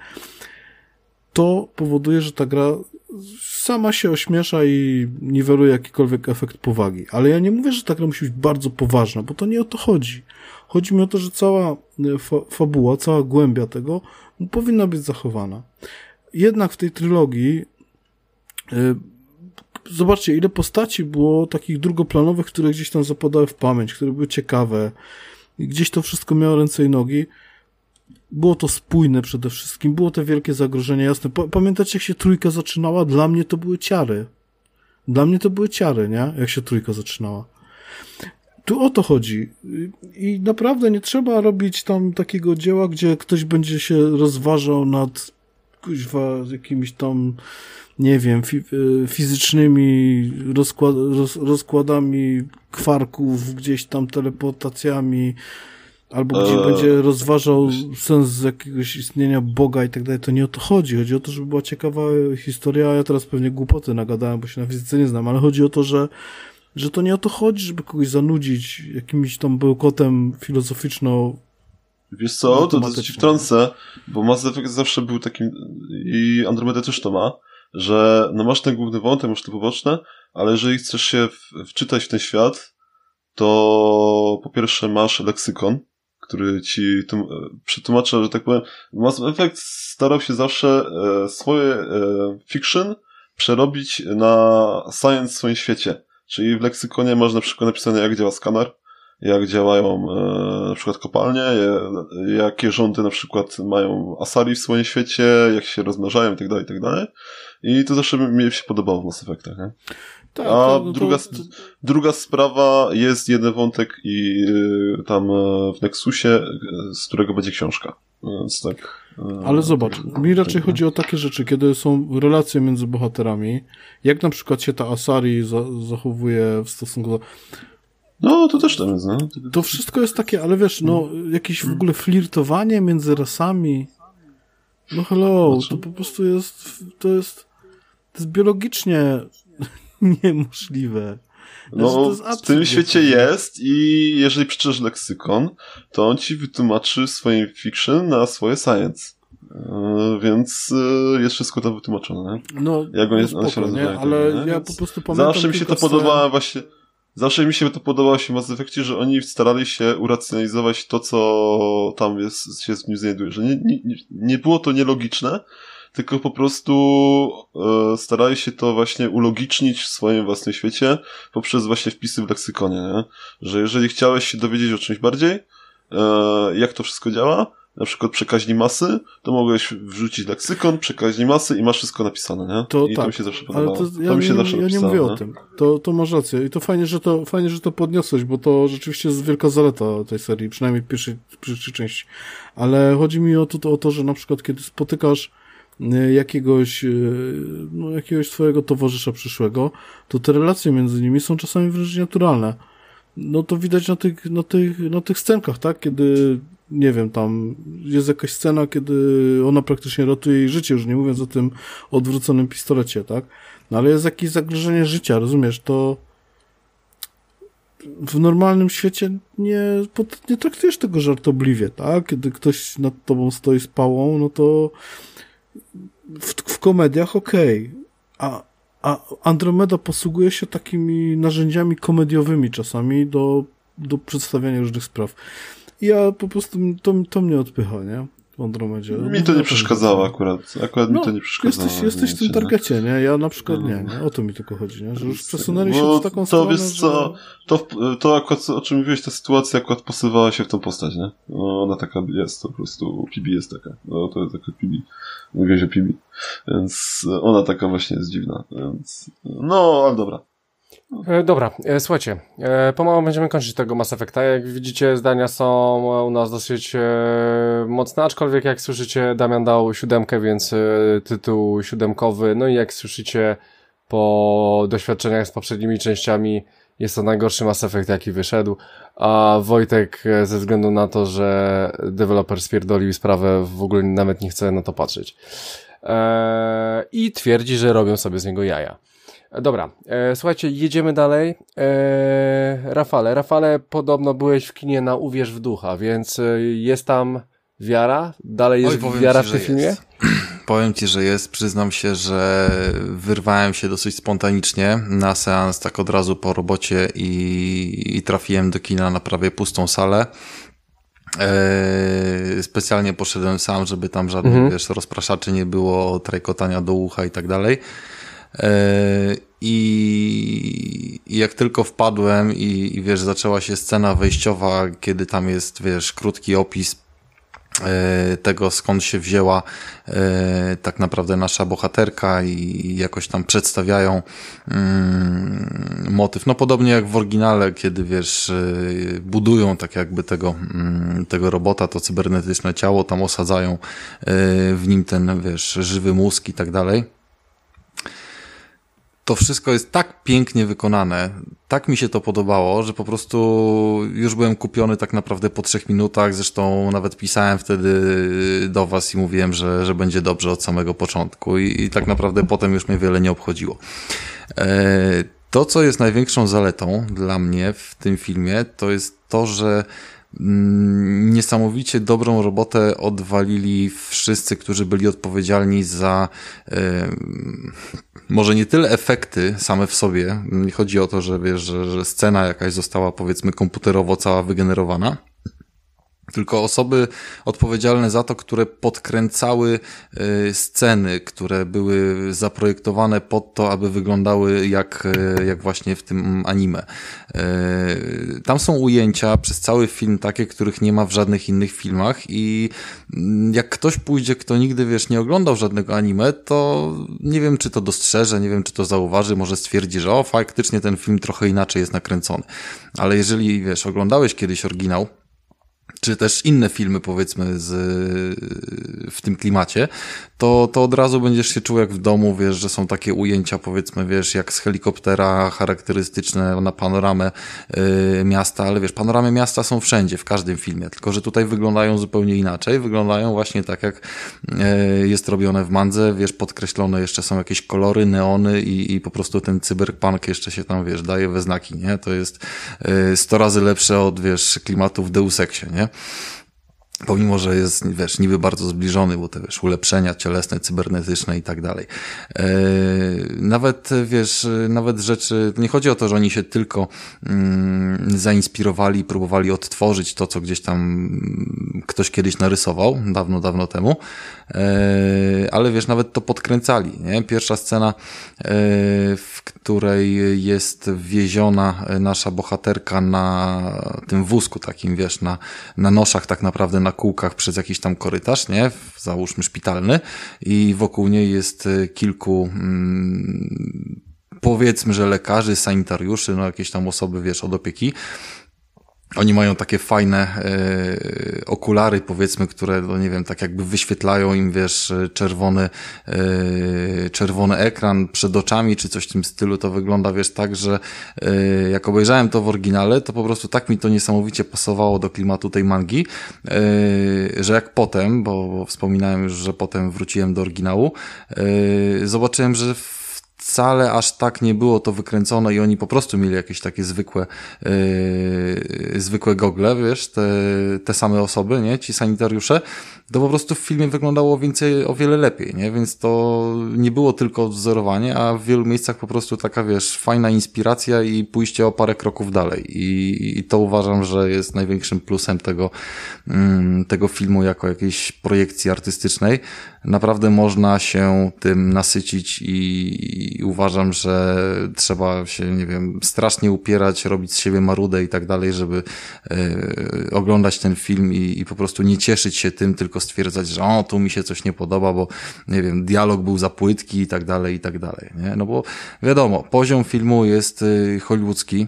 To powoduje, że ta gra sama się ośmiesza i niweluje jakikolwiek efekt powagi. Ale ja nie mówię, że ta gra musi być bardzo poważna, bo to nie o to chodzi. Chodzi mi o to, że cała fa- fabuła, cała głębia tego powinna być zachowana. Jednak w tej trylogii yy, zobaczcie, ile postaci było takich drugoplanowych, które gdzieś tam zapadały w pamięć, które były ciekawe. I gdzieś to wszystko miało ręce i nogi. Było to spójne przede wszystkim, było te wielkie zagrożenie, jasne. Pamiętacie, jak się trójka zaczynała? Dla mnie to były ciary. Dla mnie to były ciary, nie? Jak się trójka zaczynała. Tu o to chodzi. I naprawdę nie trzeba robić tam takiego dzieła, gdzie ktoś będzie się rozważał nad kuźwa, jakimiś tam, nie wiem, fi- fizycznymi rozkład- roz- rozkładami kwarków, gdzieś tam teleportacjami, albo gdzie eee, będzie rozważał sens jakiegoś istnienia Boga i tak dalej. To nie o to chodzi. Chodzi o to, żeby była ciekawa historia. Ja teraz pewnie głupoty nagadałem, bo się na fizyce nie znam, ale chodzi o to, że, że to nie o to chodzi, żeby kogoś zanudzić jakimś tam bełkotem filozoficzno. Wiesz co, to, to ci wtrącę, bo Mass Effect zawsze był takim, i Andromeda też to ma, że no masz ten główny wątek, masz te poboczne, ale jeżeli chcesz się w, wczytać w ten świat, to po pierwsze masz leksykon, który ci tum- przetłumacza, że tak powiem. Mass Effect starał się zawsze e, swoje e, fiction przerobić na science w swoim świecie. Czyli w leksykonie masz na przykład napisane, jak działa skaner, jak działają e, na przykład kopalnie, je, jakie rządy na przykład mają Asari w swoim świecie, jak się rozmnażają i tak dalej, i tak dalej. I to zawsze mi się podobało w Mass Effectach, nie? Tak, A to, no druga, to, to... druga sprawa, jest jeden wątek i y, tam y, w Nexusie, y, z którego będzie książka. Więc tak. Y, Ale zobacz, tak, mi raczej tak, chodzi o takie rzeczy, kiedy są relacje między bohaterami, jak na przykład się ta Asari za, zachowuje w stosunku do... No, to też tam jest, no. To wszystko jest takie, ale wiesz, no, jakieś w ogóle flirtowanie między rasami. No hello, to po prostu jest, to jest, to jest biologicznie niemożliwe. No, w tym świecie jest i jeżeli przeczytasz leksykon, to on ci wytłumaczy swoje fiction na swoje science. Yy, więc yy, jest wszystko tam wytłumaczone. Nie? No, jak on jest, no on spoko, się nie? rozwija, Ale nie? ja Więc po prostu pamiętam. zawsze mi się to scen... podobało właśnie. Zawsze mi się to podobało się w Mass Effectie, że oni starali się uracjonalizować to, co tam jest, się w nim znajduje. Że nie, nie, nie było to nielogiczne, tylko po prostu e, starali się to właśnie ulogicznić w swoim własnym świecie poprzez właśnie wpisy w leksykonie, nie? Że jeżeli chciałeś się dowiedzieć o czymś bardziej, e, jak to wszystko działa, na przykład przekaźni masy, to mogłeś wrzucić leksykon, przekaźni masy i masz wszystko napisane, nie? To I tak, to mi się zawsze podobało. ale to, to ja, mi się nie, zawsze ja nie napisało, mówię nie? o tym. To, to masz rację. I to fajnie, że to fajnie, że to podniosłeś, bo to rzeczywiście jest wielka zaleta tej serii, przynajmniej pierwszej, pierwszej części. Ale chodzi mi o to, o to, że na przykład kiedy spotykasz jakiegoś, no, jakiegoś twojego towarzysza przyszłego, to te relacje między nimi są czasami wręcz naturalne. No to widać na tych, na tych, na tych scenkach, tak? Kiedy, nie wiem, tam jest jakaś scena, kiedy ona praktycznie ratuje jej życie, już nie mówiąc o tym odwróconym pistolecie, tak? No ale jest jakieś zagrożenie życia, rozumiesz? To w normalnym świecie nie, nie traktujesz tego żartobliwie, tak? Kiedy ktoś nad tobą stoi z pałą, no to w, w komediach okej, okay. a A Andromeda posługuje się takimi narzędziami komediowymi czasami do, do przedstawiania różnych spraw. I ja po prostu, to, to mnie odpycha, nie? W Andromedzie. Mi to nie przeszkadzało akurat. Akurat no, mi to nie przeszkadzało. Jesteś, jesteś w tym targecie, nie? Ja na przykład nie, nie? O to mi tylko chodzi, nie? Że już przesunęli się Bo w taką to stronę, wiesz co, że... to, to akurat, o czym mówiłeś, ta sytuacja akurat posuwała się w tą postać, nie? No, ona taka jest, to po prostu P B jest taka. No, to jest taka P B. Mówiłeś o P B. Więc ona taka właśnie jest dziwna. Więc, no, ale dobra. E, dobra, e, słuchajcie, e, pomału będziemy kończyć tego Mass Effecta. Jak widzicie, zdania są u nas dosyć e, mocne, aczkolwiek jak słyszycie, Damian dał siódemkę, więc e, tytuł siódemkowy. No i jak słyszycie po doświadczeniach z poprzednimi częściami, jest to najgorszy Mass Effect, jaki wyszedł, a Wojtek e, ze względu na to, że deweloper spierdolił sprawę, w ogóle nawet nie chce na to patrzeć. E, I twierdzi, że robią sobie z niego jaja. Dobra, e, słuchajcie, jedziemy dalej. E, Rafale, Rafale, podobno byłeś w kinie na Uwierz w ducha, więc e, jest tam wiara? Dalej jest Oj, wiara ci, w tym filmie? Jest. Powiem ci, że jest. Przyznam się, że wyrwałem się dosyć spontanicznie na seans tak od razu po robocie i, i trafiłem do kina na prawie pustą salę. Eee, specjalnie poszedłem sam, żeby tam żadnych, mhm. wiesz, rozpraszaczy nie było, trajkotania do ucha i tak dalej. I, I jak tylko wpadłem i, i wiesz, zaczęła się scena wejściowa, kiedy tam jest, wiesz, krótki opis e, tego, skąd się wzięła e, tak naprawdę nasza bohaterka i jakoś tam przedstawiają mm, motyw. No podobnie jak w oryginale, kiedy wiesz, e, budują tak jakby tego, mm, tego robota, to cybernetyczne ciało, tam osadzają e, w nim ten, wiesz, żywy mózg i tak dalej. To wszystko jest tak pięknie wykonane, tak mi się to podobało, że po prostu już byłem kupiony tak naprawdę po trzech minutach, zresztą nawet pisałem wtedy do was i mówiłem, że, że będzie dobrze od samego początku i, i tak naprawdę potem już mnie wiele nie obchodziło. E, to, co jest największą zaletą dla mnie w tym filmie, to jest to, że niesamowicie dobrą robotę odwalili wszyscy, którzy byli odpowiedzialni za e, może nie tyle efekty same w sobie, nie chodzi o to, że wiesz, że, że scena jakaś została powiedzmy komputerowo cała wygenerowana, tylko osoby odpowiedzialne za to, które podkręcały y, sceny, które były zaprojektowane pod to, aby wyglądały jak, y, jak właśnie w tym anime. Y, tam są ujęcia przez cały film takie, których nie ma w żadnych innych filmach i y, jak ktoś pójdzie, kto nigdy, wiesz, nie oglądał żadnego anime, to nie wiem, czy to dostrzeże, nie wiem, czy to zauważy, może stwierdzi, że o, faktycznie ten film trochę inaczej jest nakręcony. Ale jeżeli, wiesz, oglądałeś kiedyś oryginał, czy też inne filmy, powiedzmy, z, w tym klimacie, to, to od razu będziesz się czuł jak w domu, wiesz, że są takie ujęcia, powiedzmy, wiesz, jak z helikoptera, charakterystyczne na panoramę y, miasta, ale wiesz, panoramy miasta są wszędzie, w każdym filmie, tylko że tutaj wyglądają zupełnie inaczej, wyglądają właśnie tak, jak y, jest robione w mandze, wiesz, podkreślone jeszcze są jakieś kolory, neony i, i po prostu ten cyberpunk jeszcze się tam, wiesz, daje we znaki, nie? To jest y, sto razy lepsze od, wiesz, klimatu w Deus Exie, nie? Pomimo, że jest, wiesz, niby bardzo zbliżony, bo te, wiesz, ulepszenia cielesne, cybernetyczne i tak dalej. Yy, nawet, wiesz, nawet rzeczy, nie chodzi o to, że oni się tylko yy, zainspirowali, próbowali odtworzyć to, co gdzieś tam ktoś kiedyś narysował, dawno, dawno temu, yy, ale wiesz, nawet to podkręcali, nie? Pierwsza scena, yy, w której jest wieziona nasza bohaterka na tym wózku takim, wiesz, na, na noszach tak naprawdę, na kółkach przez jakiś tam korytarz, nie? Załóżmy szpitalny i wokół niej jest kilku mm, powiedzmy, że lekarzy, sanitariuszy, no jakieś tam osoby, wiesz, od opieki. Oni mają takie fajne e, okulary, powiedzmy, które, no nie wiem, tak jakby wyświetlają im, wiesz, czerwony, e, czerwony ekran przed oczami, czy coś w tym stylu. To wygląda, wiesz, tak, że e, jak obejrzałem to w oryginale, to po prostu tak mi to niesamowicie pasowało do klimatu tej mangi, e, że jak potem, bo, bo wspominałem już, że potem wróciłem do oryginału, e, zobaczyłem, że w wcale aż tak nie było to wykręcone i oni po prostu mieli jakieś takie zwykłe yy, zwykłe gogle, wiesz, te, te same osoby, nie, ci sanitariusze, to po prostu w filmie wyglądało więcej, o wiele lepiej, nie, więc to nie było tylko wzorowanie, a w wielu miejscach po prostu taka, wiesz, fajna inspiracja i pójście o parę kroków dalej i, i to uważam, że jest największym plusem tego, mm, tego filmu jako jakiejś projekcji artystycznej. Naprawdę można się tym nasycić i, i uważam, że trzeba się, nie wiem, strasznie upierać, robić z siebie marudę i tak dalej, żeby y, oglądać ten film i, i po prostu nie cieszyć się tym, tylko stwierdzać, że o, tu mi się coś nie podoba, bo, nie wiem, dialog był za płytki i tak dalej, i tak dalej, nie? No bo wiadomo, poziom filmu jest y, hollywoodzki,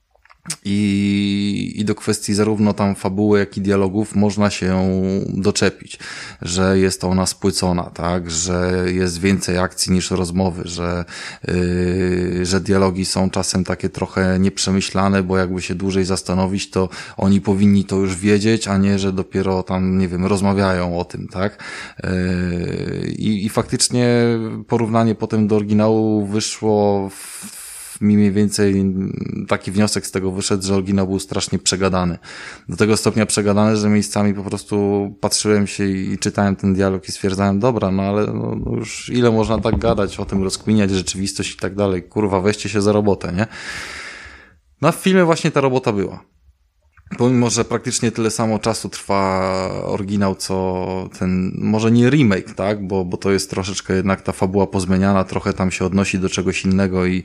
I, i do kwestii zarówno tam fabuły, jak i dialogów można się doczepić, że jest ona spłycona, tak, że jest więcej akcji niż rozmowy, że, yy, że dialogi są czasem takie trochę nieprzemyślane, bo jakby się dłużej zastanowić, to oni powinni to już wiedzieć, a nie, że dopiero tam, nie wiem, rozmawiają o tym, tak. Yy, i, i faktycznie porównanie potem do oryginału wyszło w mniej więcej taki wniosek z tego wyszedł, że oryginał był strasznie przegadany. Do tego stopnia przegadany, że miejscami po prostu patrzyłem się i czytałem ten dialog i stwierdzałem, dobra, no ale no, no już ile można tak gadać, o tym rozkminiać rzeczywistość i tak dalej. Kurwa, weźcie się za robotę, nie? No w filmie właśnie ta robota była. Pomimo, że praktycznie tyle samo czasu trwa oryginał, co ten, może nie remake, tak, bo, bo to jest troszeczkę jednak ta fabuła pozmieniana, trochę tam się odnosi do czegoś innego i,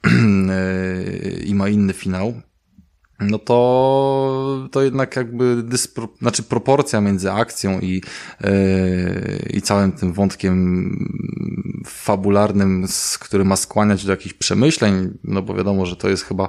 i ma inny finał. No to, to jednak jakby dyspro, znaczy proporcja między akcją i, yy, i całym tym wątkiem fabularnym, z, który ma skłaniać do jakichś przemyśleń, no bo wiadomo, że to jest chyba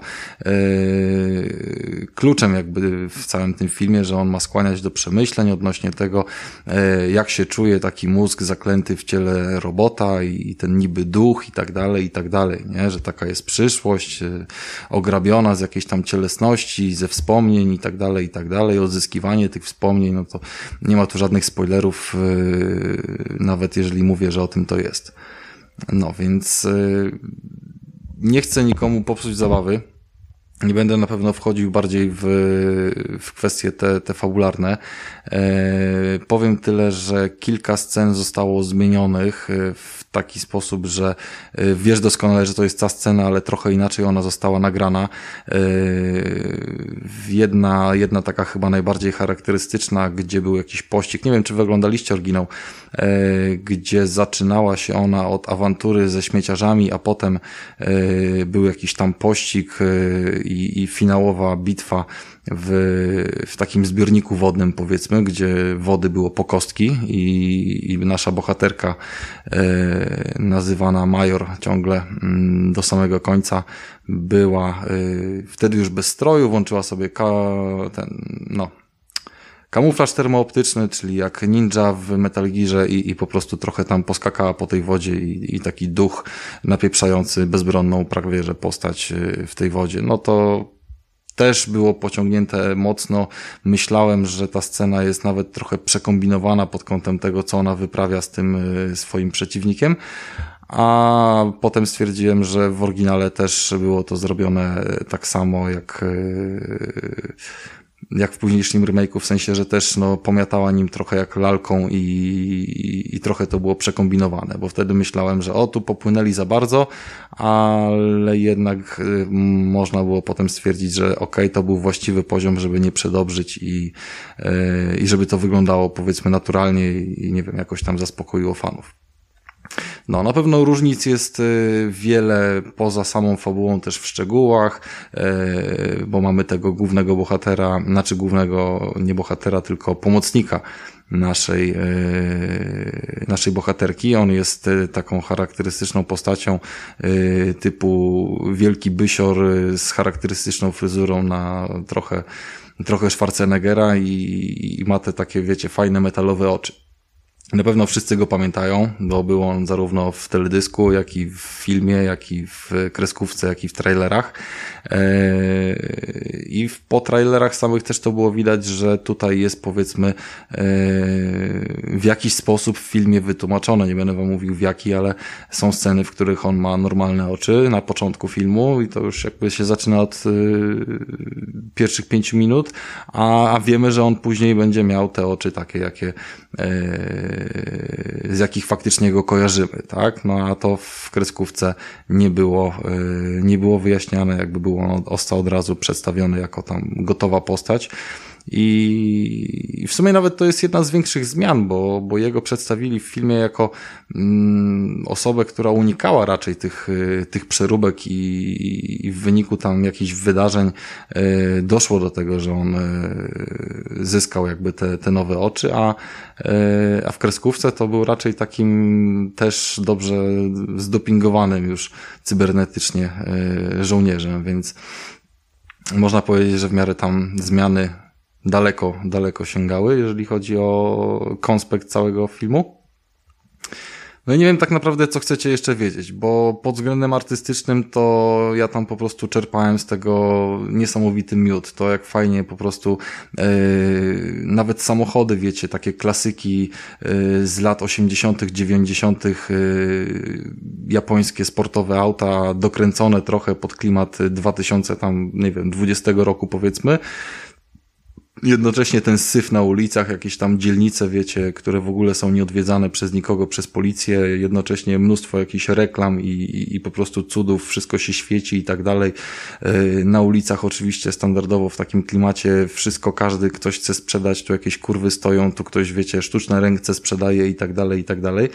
yy, kluczem jakby w całym tym filmie, że on ma skłaniać do przemyśleń odnośnie tego, yy, jak się czuje taki mózg zaklęty w ciele robota i, i ten niby duch i tak dalej, i tak dalej, nie? Że taka jest przyszłość, yy, ograbiona z jakiejś tam cielesności, ze wspomnień i tak dalej, i tak dalej, odzyskiwanie tych wspomnień, no to nie ma tu żadnych spoilerów, yy, nawet jeżeli mówię, że o tym to jest. No więc yy, nie chcę nikomu popsuć zabawy. Nie będę na pewno wchodził bardziej w, w kwestie te, te fabularne. E, powiem tyle, że kilka scen zostało zmienionych w taki sposób, że wiesz doskonale, że to jest ta scena, ale trochę inaczej ona została nagrana. E, jedna, jedna taka chyba najbardziej charakterystyczna, gdzie był jakiś pościg. Nie wiem, czy wy oglądaliście oryginał, e, gdzie zaczynała się ona od awantury ze śmieciarzami, a potem e, był jakiś tam pościg e, I, i finałowa bitwa w, w takim zbiorniku wodnym, powiedzmy, gdzie wody było po kostki i, i nasza bohaterka e, nazywana Major ciągle m, do samego końca była e, wtedy już bez stroju, włączyła sobie ka, ten, no kamuflaż termooptyczny, czyli jak ninja w Metal Gearze i, i po prostu trochę tam poskakała po tej wodzie i, i taki duch napieprzający bezbronną prawie że postać w tej wodzie. No to też było pociągnięte mocno. Myślałem, że ta scena jest nawet trochę przekombinowana pod kątem tego, co ona wyprawia z tym swoim przeciwnikiem. A potem stwierdziłem, że w oryginale też było to zrobione tak samo jak jak w późniejszym remake'u, w sensie, że też no, pomiatała nim trochę jak lalką i, i, i trochę to było przekombinowane, bo wtedy myślałem, że o, tu popłynęli za bardzo, ale jednak y, można było potem stwierdzić, że okej, okay, to był właściwy poziom, żeby nie przedobrzyć i, y, i żeby to wyglądało powiedzmy naturalnie i, i nie wiem, jakoś tam zaspokoiło fanów. No, na pewno różnic jest wiele poza samą fabułą też w szczegółach, bo mamy tego głównego bohatera, znaczy głównego nie bohatera, tylko pomocnika naszej, naszej bohaterki. On jest taką charakterystyczną postacią typu wielki bysior z charakterystyczną fryzurą na trochę, trochę Schwarzeneggera i, i ma te takie, wiecie, fajne metalowe oczy. Na pewno wszyscy go pamiętają, bo był on zarówno w teledysku, jak i w filmie, jak i w kreskówce, jak i w trailerach. I po trailerach samych też to było widać, że tutaj jest, powiedzmy, w jakiś sposób w filmie wytłumaczone. Nie będę wam mówił w jaki, ale są sceny, w których on ma normalne oczy na początku filmu i to już jakby się zaczyna od pierwszych pięciu minut, a wiemy, że on później będzie miał te oczy takie, jakie z jakich faktycznie go kojarzymy, tak? No a to w kreskówce nie było, nie było wyjaśniane, jakby było on ostał od razu przedstawiony jako tam gotowa postać. I w sumie nawet to jest jedna z większych zmian, bo, bo jego przedstawili w filmie jako mm, osobę, która unikała raczej tych, tych przeróbek i, i w wyniku tam jakichś wydarzeń y, doszło do tego, że on y, zyskał jakby te, te nowe oczy, a, y, a w kreskówce to był raczej takim też dobrze zdopingowanym już cybernetycznie y, żołnierzem, więc można powiedzieć, że w miarę tam zmiany daleko, daleko sięgały, jeżeli chodzi o konspekt całego filmu. No i nie wiem tak naprawdę, co chcecie jeszcze wiedzieć, bo pod względem artystycznym to ja tam po prostu czerpałem z tego niesamowity miód. To jak fajnie po prostu yy, nawet samochody, wiecie, takie klasyki yy, z lat osiemdziesiątych, dziewięćdziesiątych yy, japońskie sportowe auta, dokręcone trochę pod klimat dwa tysiące tam, nie wiem, dwudziestego roku powiedzmy. Jednocześnie ten syf na ulicach, jakieś tam dzielnice, wiecie, które w ogóle są nieodwiedzane przez nikogo, przez policję, jednocześnie mnóstwo jakichś reklam i, i, i po prostu cudów, wszystko się świeci i tak dalej. Na ulicach oczywiście standardowo w takim klimacie wszystko, każdy ktoś chce sprzedać, tu jakieś kurwy stoją, tu ktoś, wiecie, sztuczne ręce sprzedaje i tak dalej, i tak dalej.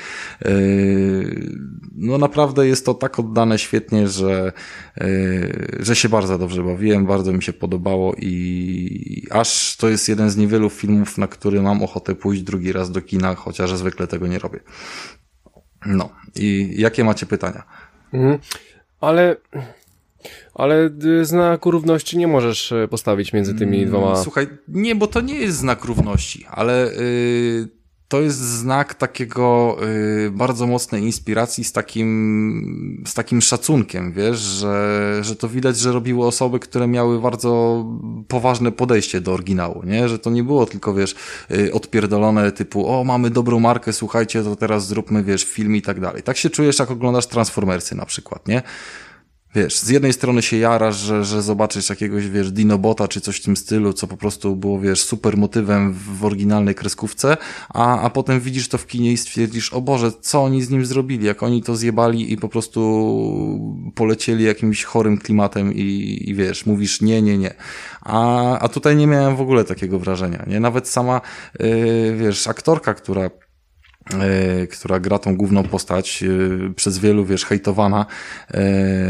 No naprawdę jest to tak oddane świetnie, że, że się bardzo dobrze bawiłem, bardzo mi się podobało i aż to jest jeden z niewielu filmów, na który mam ochotę pójść drugi raz do kina, chociaż zwykle tego nie robię. No. I jakie macie pytania? Mhm. Ale... Ale znaku równości nie możesz postawić między tymi dwoma... Słuchaj, nie, bo to nie jest znak równości, ale... Yy... To jest znak takiego y, bardzo mocnej inspiracji z takim, z takim szacunkiem, wiesz, że, że to widać, że robiły osoby, które miały bardzo poważne podejście do oryginału, nie? Że to nie było tylko, wiesz, y, odpierdolone typu, o, mamy dobrą markę, słuchajcie, to teraz zróbmy, wiesz, film i tak dalej. Tak się czujesz, jak oglądasz Transformersy na przykład, nie? Wiesz, z jednej strony się jarasz, że, że zobaczysz jakiegoś, wiesz, Dinobota czy coś w tym stylu, co po prostu było, wiesz, super motywem w, w oryginalnej kreskówce, a, a potem widzisz to w kinie i stwierdzisz, o Boże, co oni z nim zrobili, jak oni to zjebali i po prostu polecieli jakimś chorym klimatem i, i wiesz, mówisz nie, nie, nie. A, a tutaj nie miałem w ogóle takiego wrażenia, nie? Nawet sama, yy, wiesz, aktorka, która Yy, która gra tą główną postać, yy, przez wielu, wiesz, hejtowana. Yy,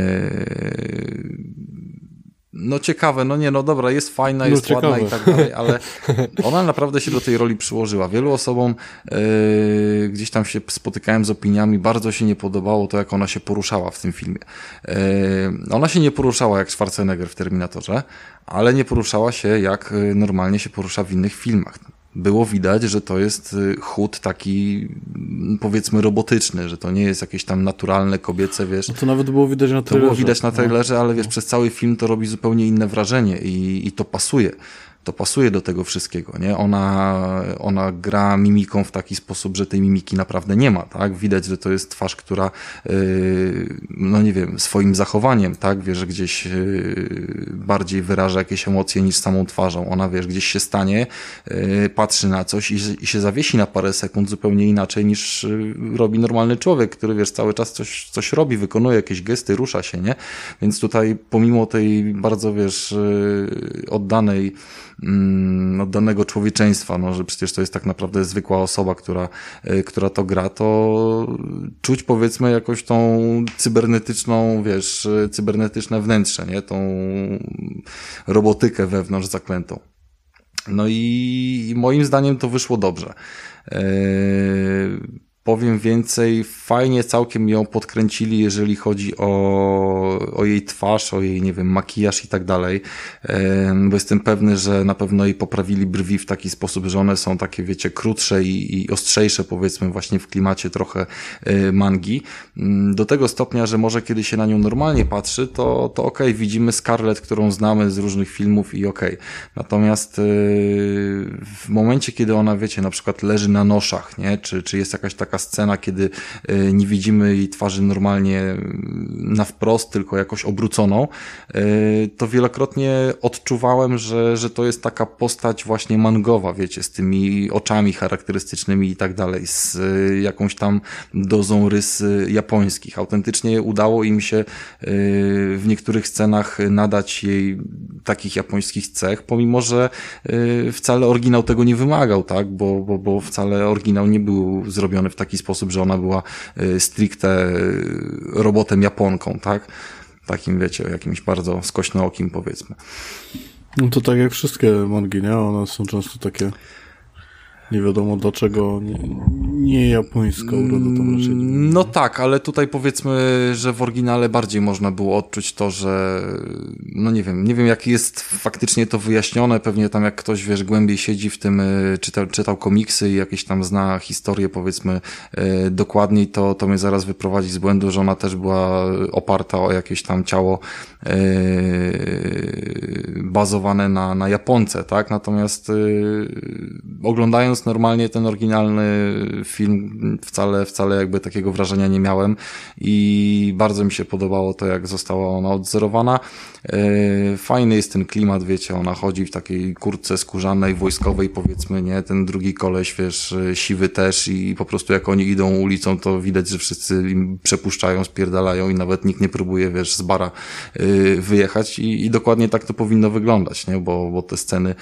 no ciekawe, no nie, no dobra, jest fajna, jest no, ładna i tak dalej, ale ona naprawdę się do tej roli przyłożyła. Wielu osobom yy, gdzieś tam się spotykałem z opiniami, bardzo się nie podobało to, jak ona się poruszała w tym filmie. Yy, ona się nie poruszała jak Schwarzenegger w Terminatorze, ale nie poruszała się jak normalnie się porusza w innych filmach. Było widać, że to jest chód taki, powiedzmy, robotyczny, że to nie jest jakieś tam naturalne, kobiece, wiesz. No to nawet było widać na trailerze. To było widać na trailerze, ale wiesz, no. Przez cały film to robi zupełnie inne wrażenie i, i to pasuje. To pasuje do tego wszystkiego, nie? Ona, ona gra mimiką w taki sposób, że tej mimiki naprawdę nie ma, tak? Widać, że to jest twarz, która, yy, no nie wiem, swoim zachowaniem, tak? Wiesz, że gdzieś yy, bardziej wyraża jakieś emocje niż samą twarzą. Ona, wiesz, gdzieś się stanie, yy, patrzy na coś i, i się zawiesi na parę sekund zupełnie inaczej niż yy, robi normalny człowiek, który, wiesz, cały czas coś, coś robi, wykonuje jakieś gesty, rusza się, nie? Więc tutaj pomimo tej bardzo, wiesz, yy, oddanej oddanego człowieczeństwa, no, że przecież to jest tak naprawdę zwykła osoba, która, która to gra, to czuć, powiedzmy, jakoś tą cybernetyczną, wiesz, cybernetyczne wnętrze, nie? Tą robotykę wewnątrz zaklętą. No i moim zdaniem to wyszło dobrze. Powiem więcej, fajnie całkiem ją podkręcili, jeżeli chodzi o, o jej twarz, o jej, nie wiem, makijaż i tak dalej, bo jestem pewny, że na pewno jej poprawili brwi w taki sposób, że one są takie, wiecie, krótsze i, i ostrzejsze, powiedzmy, właśnie w klimacie trochę mangi. Do tego stopnia, że może kiedy się na nią normalnie patrzy, to, to okej, okay, widzimy Scarlett, którą znamy z różnych filmów i okej. Okay. Natomiast w momencie, kiedy ona, wiecie, na przykład leży na noszach, nie, czy, czy jest jakaś taka scena, kiedy nie widzimy jej twarzy normalnie na wprost, tylko jakoś obróconą, to wielokrotnie odczuwałem, że, że to jest taka postać właśnie mangowa, wiecie, z tymi oczami charakterystycznymi i tak dalej, z jakąś tam dozą rys japońskich. Autentycznie udało im się w niektórych scenach nadać jej takich japońskich cech, pomimo że wcale oryginał tego nie wymagał, tak, bo, bo, bo wcale oryginał nie był zrobiony w taki sposób, że ona była stricte robotem Japonką, tak? Takim, wiecie, jakimś bardzo skośnookim, powiedzmy. No to tak jak wszystkie mangi, nie? One są często takie nie wiadomo dlaczego nie, nie japońska uroda tam raczej nie. No tak, ale tutaj powiedzmy, że w oryginale bardziej można było odczuć to, że no nie wiem, nie wiem jak jest faktycznie to wyjaśnione, pewnie tam jak ktoś, wiesz, głębiej siedzi w tym, czytał, czytał komiksy i jakieś tam zna historię, powiedzmy yy, dokładniej, to, to mnie zaraz wyprowadzi z błędu, że ona też była oparta o jakieś tam ciało yy, bazowane na, na Japonce, tak? Natomiast yy, oglądając normalnie ten oryginalny film wcale, wcale jakby takiego wrażenia nie miałem i bardzo mi się podobało to, jak została ona odzorowana. Fajny jest ten klimat, wiecie, ona chodzi w takiej kurtce skórzanej, wojskowej, powiedzmy, nie? Ten drugi koleś, wiesz, siwy też i po prostu jak oni idą ulicą, to widać, że wszyscy im przepuszczają, spierdalają i nawet nikt nie próbuje, wiesz, z bara wyjechać i, i dokładnie tak to powinno wyglądać, nie? Bo, bo te sceny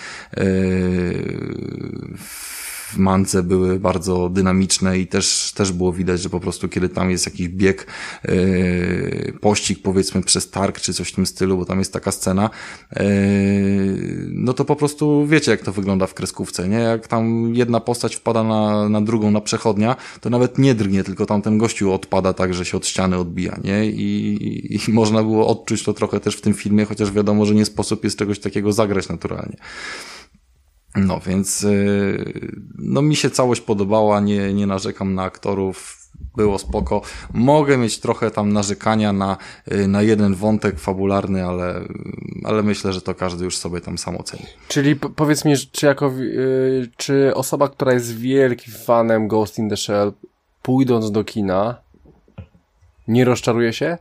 w mandze były bardzo dynamiczne i też, też było widać, że po prostu kiedy tam jest jakiś bieg, yy, pościg powiedzmy przez targ czy coś w tym stylu, bo tam jest taka scena, yy, no to po prostu wiecie jak to wygląda w kreskówce, nie? Jak tam jedna postać wpada na, na drugą, na przechodnia, to nawet nie drgnie, tylko tam ten gościu odpada tak, że się od ściany odbija, nie? I, i można było odczuć to trochę też w tym filmie, chociaż wiadomo, że nie sposób jest czegoś takiego zagrać naturalnie. No więc no mi się całość podobała, nie, nie narzekam na aktorów, było spoko. Mogę mieć trochę tam narzekania na, na jeden wątek fabularny, ale, ale myślę, że to każdy już sobie tam sam oceni. Czyli p- powiedz mi, czy jako yy, czy osoba, która jest wielkim fanem Ghost in the Shell, pójdąc do kina, nie rozczaruje się?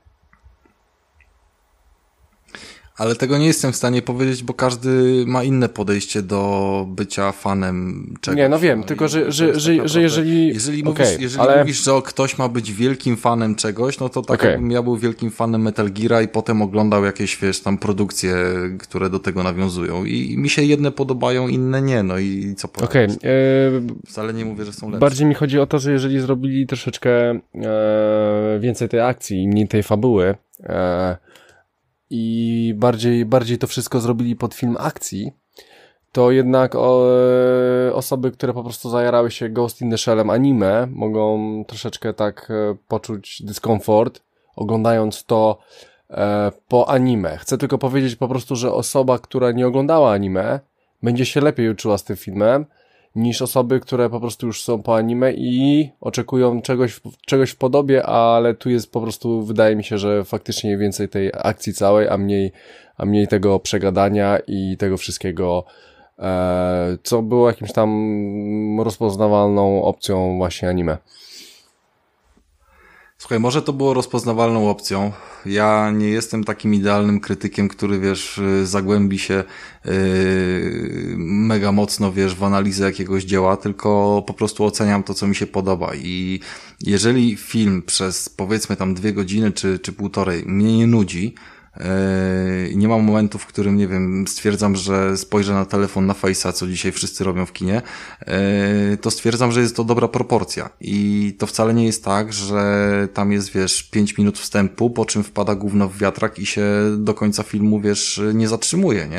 Ale tego nie jestem w stanie powiedzieć, bo każdy ma inne podejście do bycia fanem czegoś. Nie, no wiem, no tylko że, że, że, tak że jeżeli... Jeżeli, mówisz, okay, jeżeli ale... mówisz, że ktoś ma być wielkim fanem czegoś, no to tak okay. jakbym ja był wielkim fanem Metal Geara i potem oglądał jakieś, wiesz, tam produkcje, które do tego nawiązują. I, i mi się jedne podobają, inne nie, no i co powiesz. Okej. Okay. Wcale nie mówię, że są lepsze. Bardziej mi chodzi o to, że jeżeli zrobili troszeczkę e, więcej tej akcji i mniej tej fabuły, e, i bardziej, bardziej to wszystko zrobili pod film akcji, to jednak o, osoby, które po prostu zajarały się Ghost in the Shellem anime, mogą troszeczkę tak poczuć dyskomfort, oglądając to e, po anime. Chcę tylko powiedzieć po prostu, że osoba, która nie oglądała anime, będzie się lepiej uczyła z tym filmem, niż osoby, które po prostu już są po anime i oczekują czegoś, czegoś w podobie, ale tu jest po prostu, wydaje mi się, że faktycznie więcej tej akcji całej, a mniej, a mniej tego przegadania i tego wszystkiego, e, co było jakimś tam rozpoznawalną opcją właśnie anime. Słuchaj, może to było rozpoznawalną opcją. Ja nie jestem takim idealnym krytykiem, który, wiesz, zagłębi się yy, mega mocno, wiesz, w analizę jakiegoś dzieła, tylko po prostu oceniam to, co mi się podoba. I jeżeli film przez, powiedzmy, tam dwie godziny czy, czy półtorej mnie nie nudzi, nie mam momentu, w którym, nie wiem, stwierdzam, że spojrzę na telefon, na Face'a, co dzisiaj wszyscy robią w kinie, to stwierdzam, że jest to dobra proporcja. I to wcale nie jest tak, że tam jest, wiesz, pięć minut wstępu, po czym wpada gówno w wiatrak i się do końca filmu, wiesz, nie zatrzymuje, nie?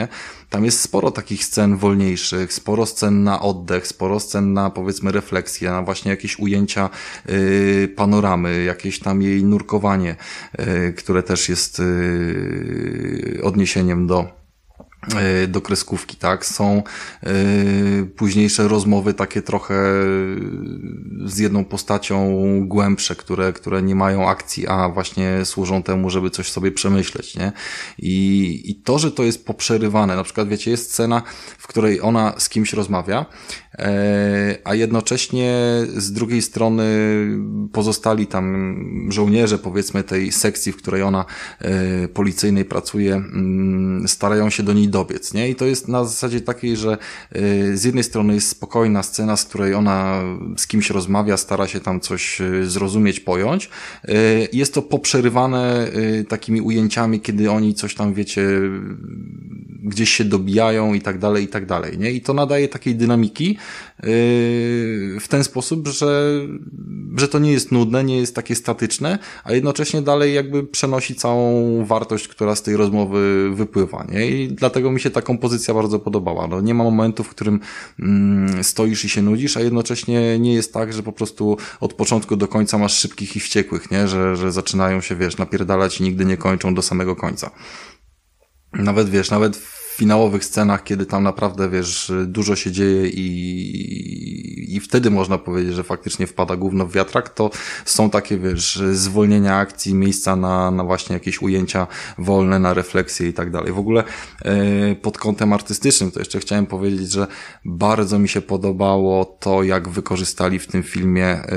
tam jest sporo takich scen wolniejszych, sporo scen na oddech, sporo scen na, powiedzmy, refleksję, na właśnie jakieś ujęcia y, panoramy, jakieś tam jej nurkowanie, y, które też jest y, odniesieniem do do kreskówki, tak? Są y, późniejsze rozmowy takie trochę z jedną postacią głębsze, które, które nie mają akcji, a właśnie służą temu, żeby coś sobie przemyśleć, nie? I, i to, że to jest poprzerywane, na przykład, wiecie, jest scena, w której ona z kimś rozmawia, a jednocześnie z drugiej strony pozostali tam żołnierze, powiedzmy, tej sekcji, w której ona policyjnej pracuje, starają się do niej dobiec, nie? I to jest na zasadzie takiej, że z jednej strony jest spokojna scena, z której ona z kimś rozmawia, stara się tam coś zrozumieć, pojąć. Jest to poprzerywane takimi ujęciami, kiedy oni coś tam, wiecie, gdzieś się dobijają i tak dalej, i tak dalej, nie? I to nadaje takiej dynamiki w ten sposób, że, że to nie jest nudne, nie jest takie statyczne, a jednocześnie dalej jakby przenosi całą wartość, która z tej rozmowy wypływa, nie? I dlatego mi się ta kompozycja bardzo podobała. No, nie ma momentu, w którym mm, stoisz i się nudzisz, a jednocześnie nie jest tak, że po prostu od początku do końca masz szybkich i wściekłych, nie? Że, że zaczynają się, wiesz, napierdalać i nigdy nie kończą do samego końca. Nawet, wiesz, nawet w finałowych scenach, kiedy tam naprawdę, wiesz, dużo się dzieje i, i wtedy można powiedzieć, że faktycznie wpada gówno w wiatrak, to są takie, wiesz, zwolnienia akcji, miejsca na, na właśnie jakieś ujęcia wolne, na refleksję i tak dalej. W ogóle e, pod kątem artystycznym to jeszcze chciałem powiedzieć, że bardzo mi się podobało to, jak wykorzystali w tym filmie e,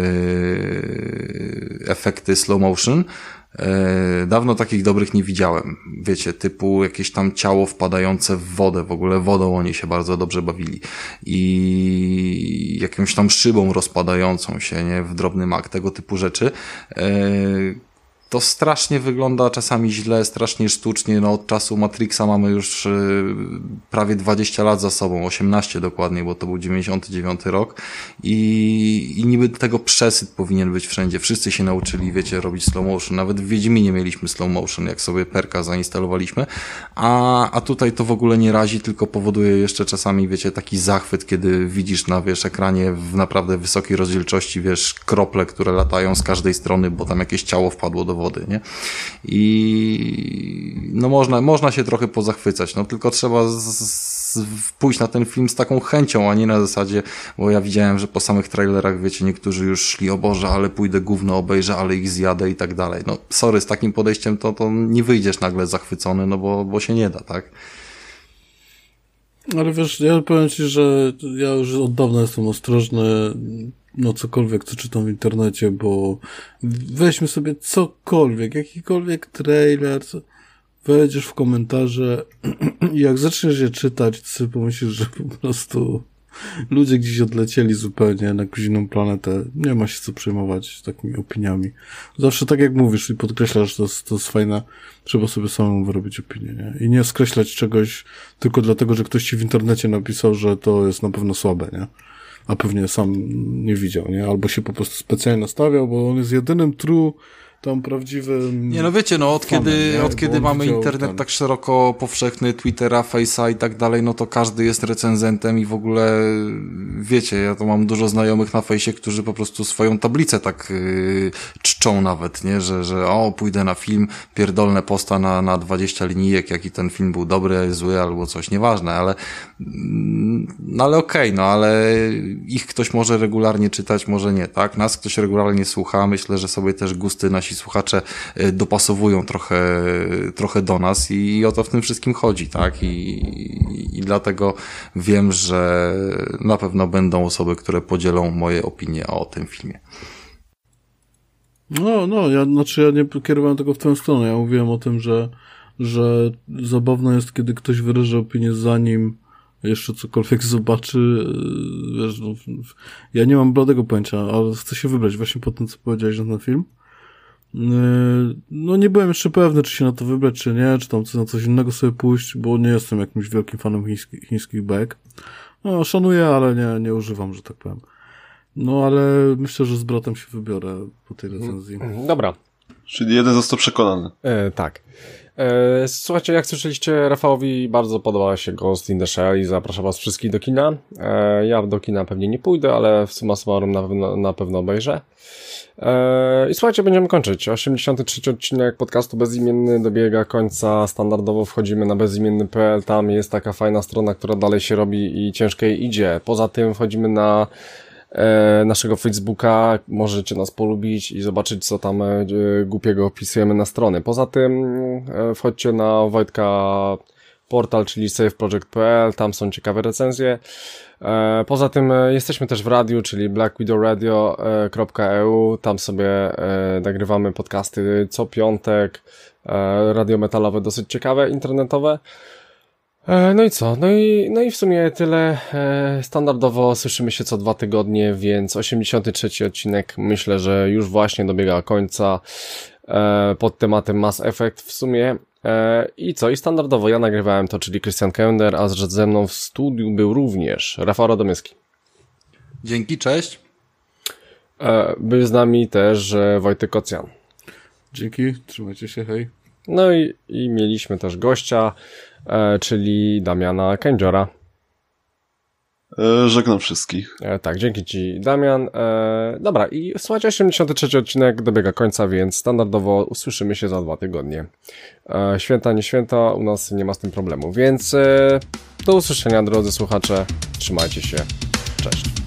efekty slow motion. Dawno takich dobrych nie widziałem. Wiecie, typu jakieś tam ciało wpadające w wodę, w ogóle wodą oni się bardzo dobrze bawili. I jakąś tam szybą rozpadającą się, nie, w drobny mak, tego typu rzeczy. To strasznie wygląda czasami źle, strasznie sztucznie. No, od czasu Matrixa mamy już prawie dwadzieścia lat za sobą, osiemnaście dokładnie, bo to był dziewięćdziesiąty dziewiąty rok i, i niby tego przesyt powinien być wszędzie. Wszyscy się nauczyli, wiecie, robić slow motion. Nawet w Wiedźminie mieliśmy slow motion, jak sobie perka zainstalowaliśmy, a, a tutaj to w ogóle nie razi, tylko powoduje jeszcze czasami, wiecie, taki zachwyt, kiedy widzisz na, wiesz, ekranie w naprawdę wysokiej rozdzielczości, wiesz, krople, które latają z każdej strony, bo tam jakieś ciało wpadło do wody, nie? I no można, można się trochę pozachwycać, no tylko trzeba z, z, pójść na ten film z taką chęcią, a nie na zasadzie, bo ja widziałem, że po samych trailerach, wiecie, niektórzy już szli, o Boże, ale pójdę gówno obejrzę, ale ich zjadę i tak dalej. No sorry, z takim podejściem to, to nie wyjdziesz nagle zachwycony, no bo, bo się nie da, tak? Ale wiesz, ja powiem ci, że ja już od dawna jestem ostrożny, no cokolwiek, co czytam w internecie, bo weźmy sobie cokolwiek, jakikolwiek trailer, co... wejdziesz w komentarze i jak zaczniesz je czytać, to sobie pomyślisz, że po prostu ludzie gdzieś odlecieli zupełnie na jakąś inną planetę. Nie ma się co przejmować takimi opiniami. Zawsze tak jak mówisz i podkreślasz, to, to jest fajne, trzeba sobie samemu wyrobić opinię, nie? I nie skreślać czegoś tylko dlatego, że ktoś ci w internecie napisał, że to jest na pewno słabe, nie? A pewnie sam nie widział, nie? Albo się po prostu specjalnie nastawiał, bo on jest jedynym true, tam prawdziwym... Nie, no wiecie, no od fanem, kiedy, nie? od kiedy mamy internet ten... tak szeroko powszechny, Twittera, Face'a i tak dalej, no to każdy jest recenzentem i w ogóle, wiecie, ja to mam dużo znajomych na Face'ie, którzy po prostu swoją tablicę tak yy, czczą nawet, nie? Że, że o, pójdę na film, pierdolne posta na, na dwadzieścia linijek, jaki ten film był dobry, zły albo coś, nieważne, ale no ale okej, okay, no ale ich ktoś może regularnie czytać, może nie, tak? Nas ktoś regularnie słucha, myślę, że sobie też gusty nasi słuchacze dopasowują trochę, trochę do nas i o to w tym wszystkim chodzi, tak? I, i dlatego wiem, że na pewno będą osoby, które podzielą moje opinie o tym filmie. No, no, ja, znaczy ja nie kierowałem tego w tę stronę, ja mówiłem o tym, że, że zabawne jest, kiedy ktoś wyraża opinię zanim jeszcze cokolwiek zobaczy, wiesz, no, ja nie mam bladego pojęcia, ale chcę się wybrać właśnie po tym, co powiedziałeś na ten film. No nie byłem jeszcze pewny, czy się na to wybrać, czy nie, czy tam na coś innego sobie pójść, bo nie jestem jakimś wielkim fanem chiński, chińskich bajek. No, szanuję, ale nie, nie używam, że tak powiem. No, ale myślę, że z bratem się wybiorę po tej recenzji. Dobra. Czyli jeden został przekonany. E, tak. E, słuchajcie, jak słyszeliście, Rafałowi bardzo podoba się Ghost in the Shell i zapraszam was wszystkich do kina. E, ja do kina pewnie nie pójdę, ale w summa summarum na pewno, na pewno obejrzę. E, I słuchajcie, będziemy kończyć. osiemdziesiąty trzeci odcinek podcastu Bezimienny dobiega końca. Standardowo wchodzimy na bezimienny kropka p l. Tam jest taka fajna strona, która dalej się robi i ciężko jej idzie. Poza tym wchodzimy na e, naszego Facebooka. Możecie nas polubić i zobaczyć, co tam e, głupiego opisujemy na strony. Poza tym e, wchodźcie na Wojtka portal, czyli save project kropka p l. Tam są ciekawe recenzje. E, poza tym e, jesteśmy też w radiu, czyli black widow radio kropka e u. Tam sobie e, nagrywamy podcasty co piątek. E, radio metalowe, dosyć ciekawe, internetowe. E, no i co? No i, no i w sumie tyle. E, standardowo słyszymy się co dwa tygodnie, więc osiemdziesiąty trzeci odcinek myślę, że już właśnie dobiega końca e, pod tematem Mass Effect w sumie. E, I co? I standardowo ja nagrywałem to, czyli Krystian Kender, a ze mną w studiu był również Rafał Radomyski. Dzięki, cześć. E, był z nami też e, Wojtek Kocjan. Dzięki, trzymajcie się, hej. No i, i mieliśmy też gościa, e, czyli Damiana Kędziora. E, żegnam wszystkich. E, tak, dzięki ci, Damian. E, dobra, i słuchajcie, osiemdziesiąty trzeci odcinek dobiega końca, więc standardowo usłyszymy się za dwa tygodnie. E, święta, nie święta, u nas nie ma z tym problemu, więc e, do usłyszenia, drodzy słuchacze. Trzymajcie się. Cześć.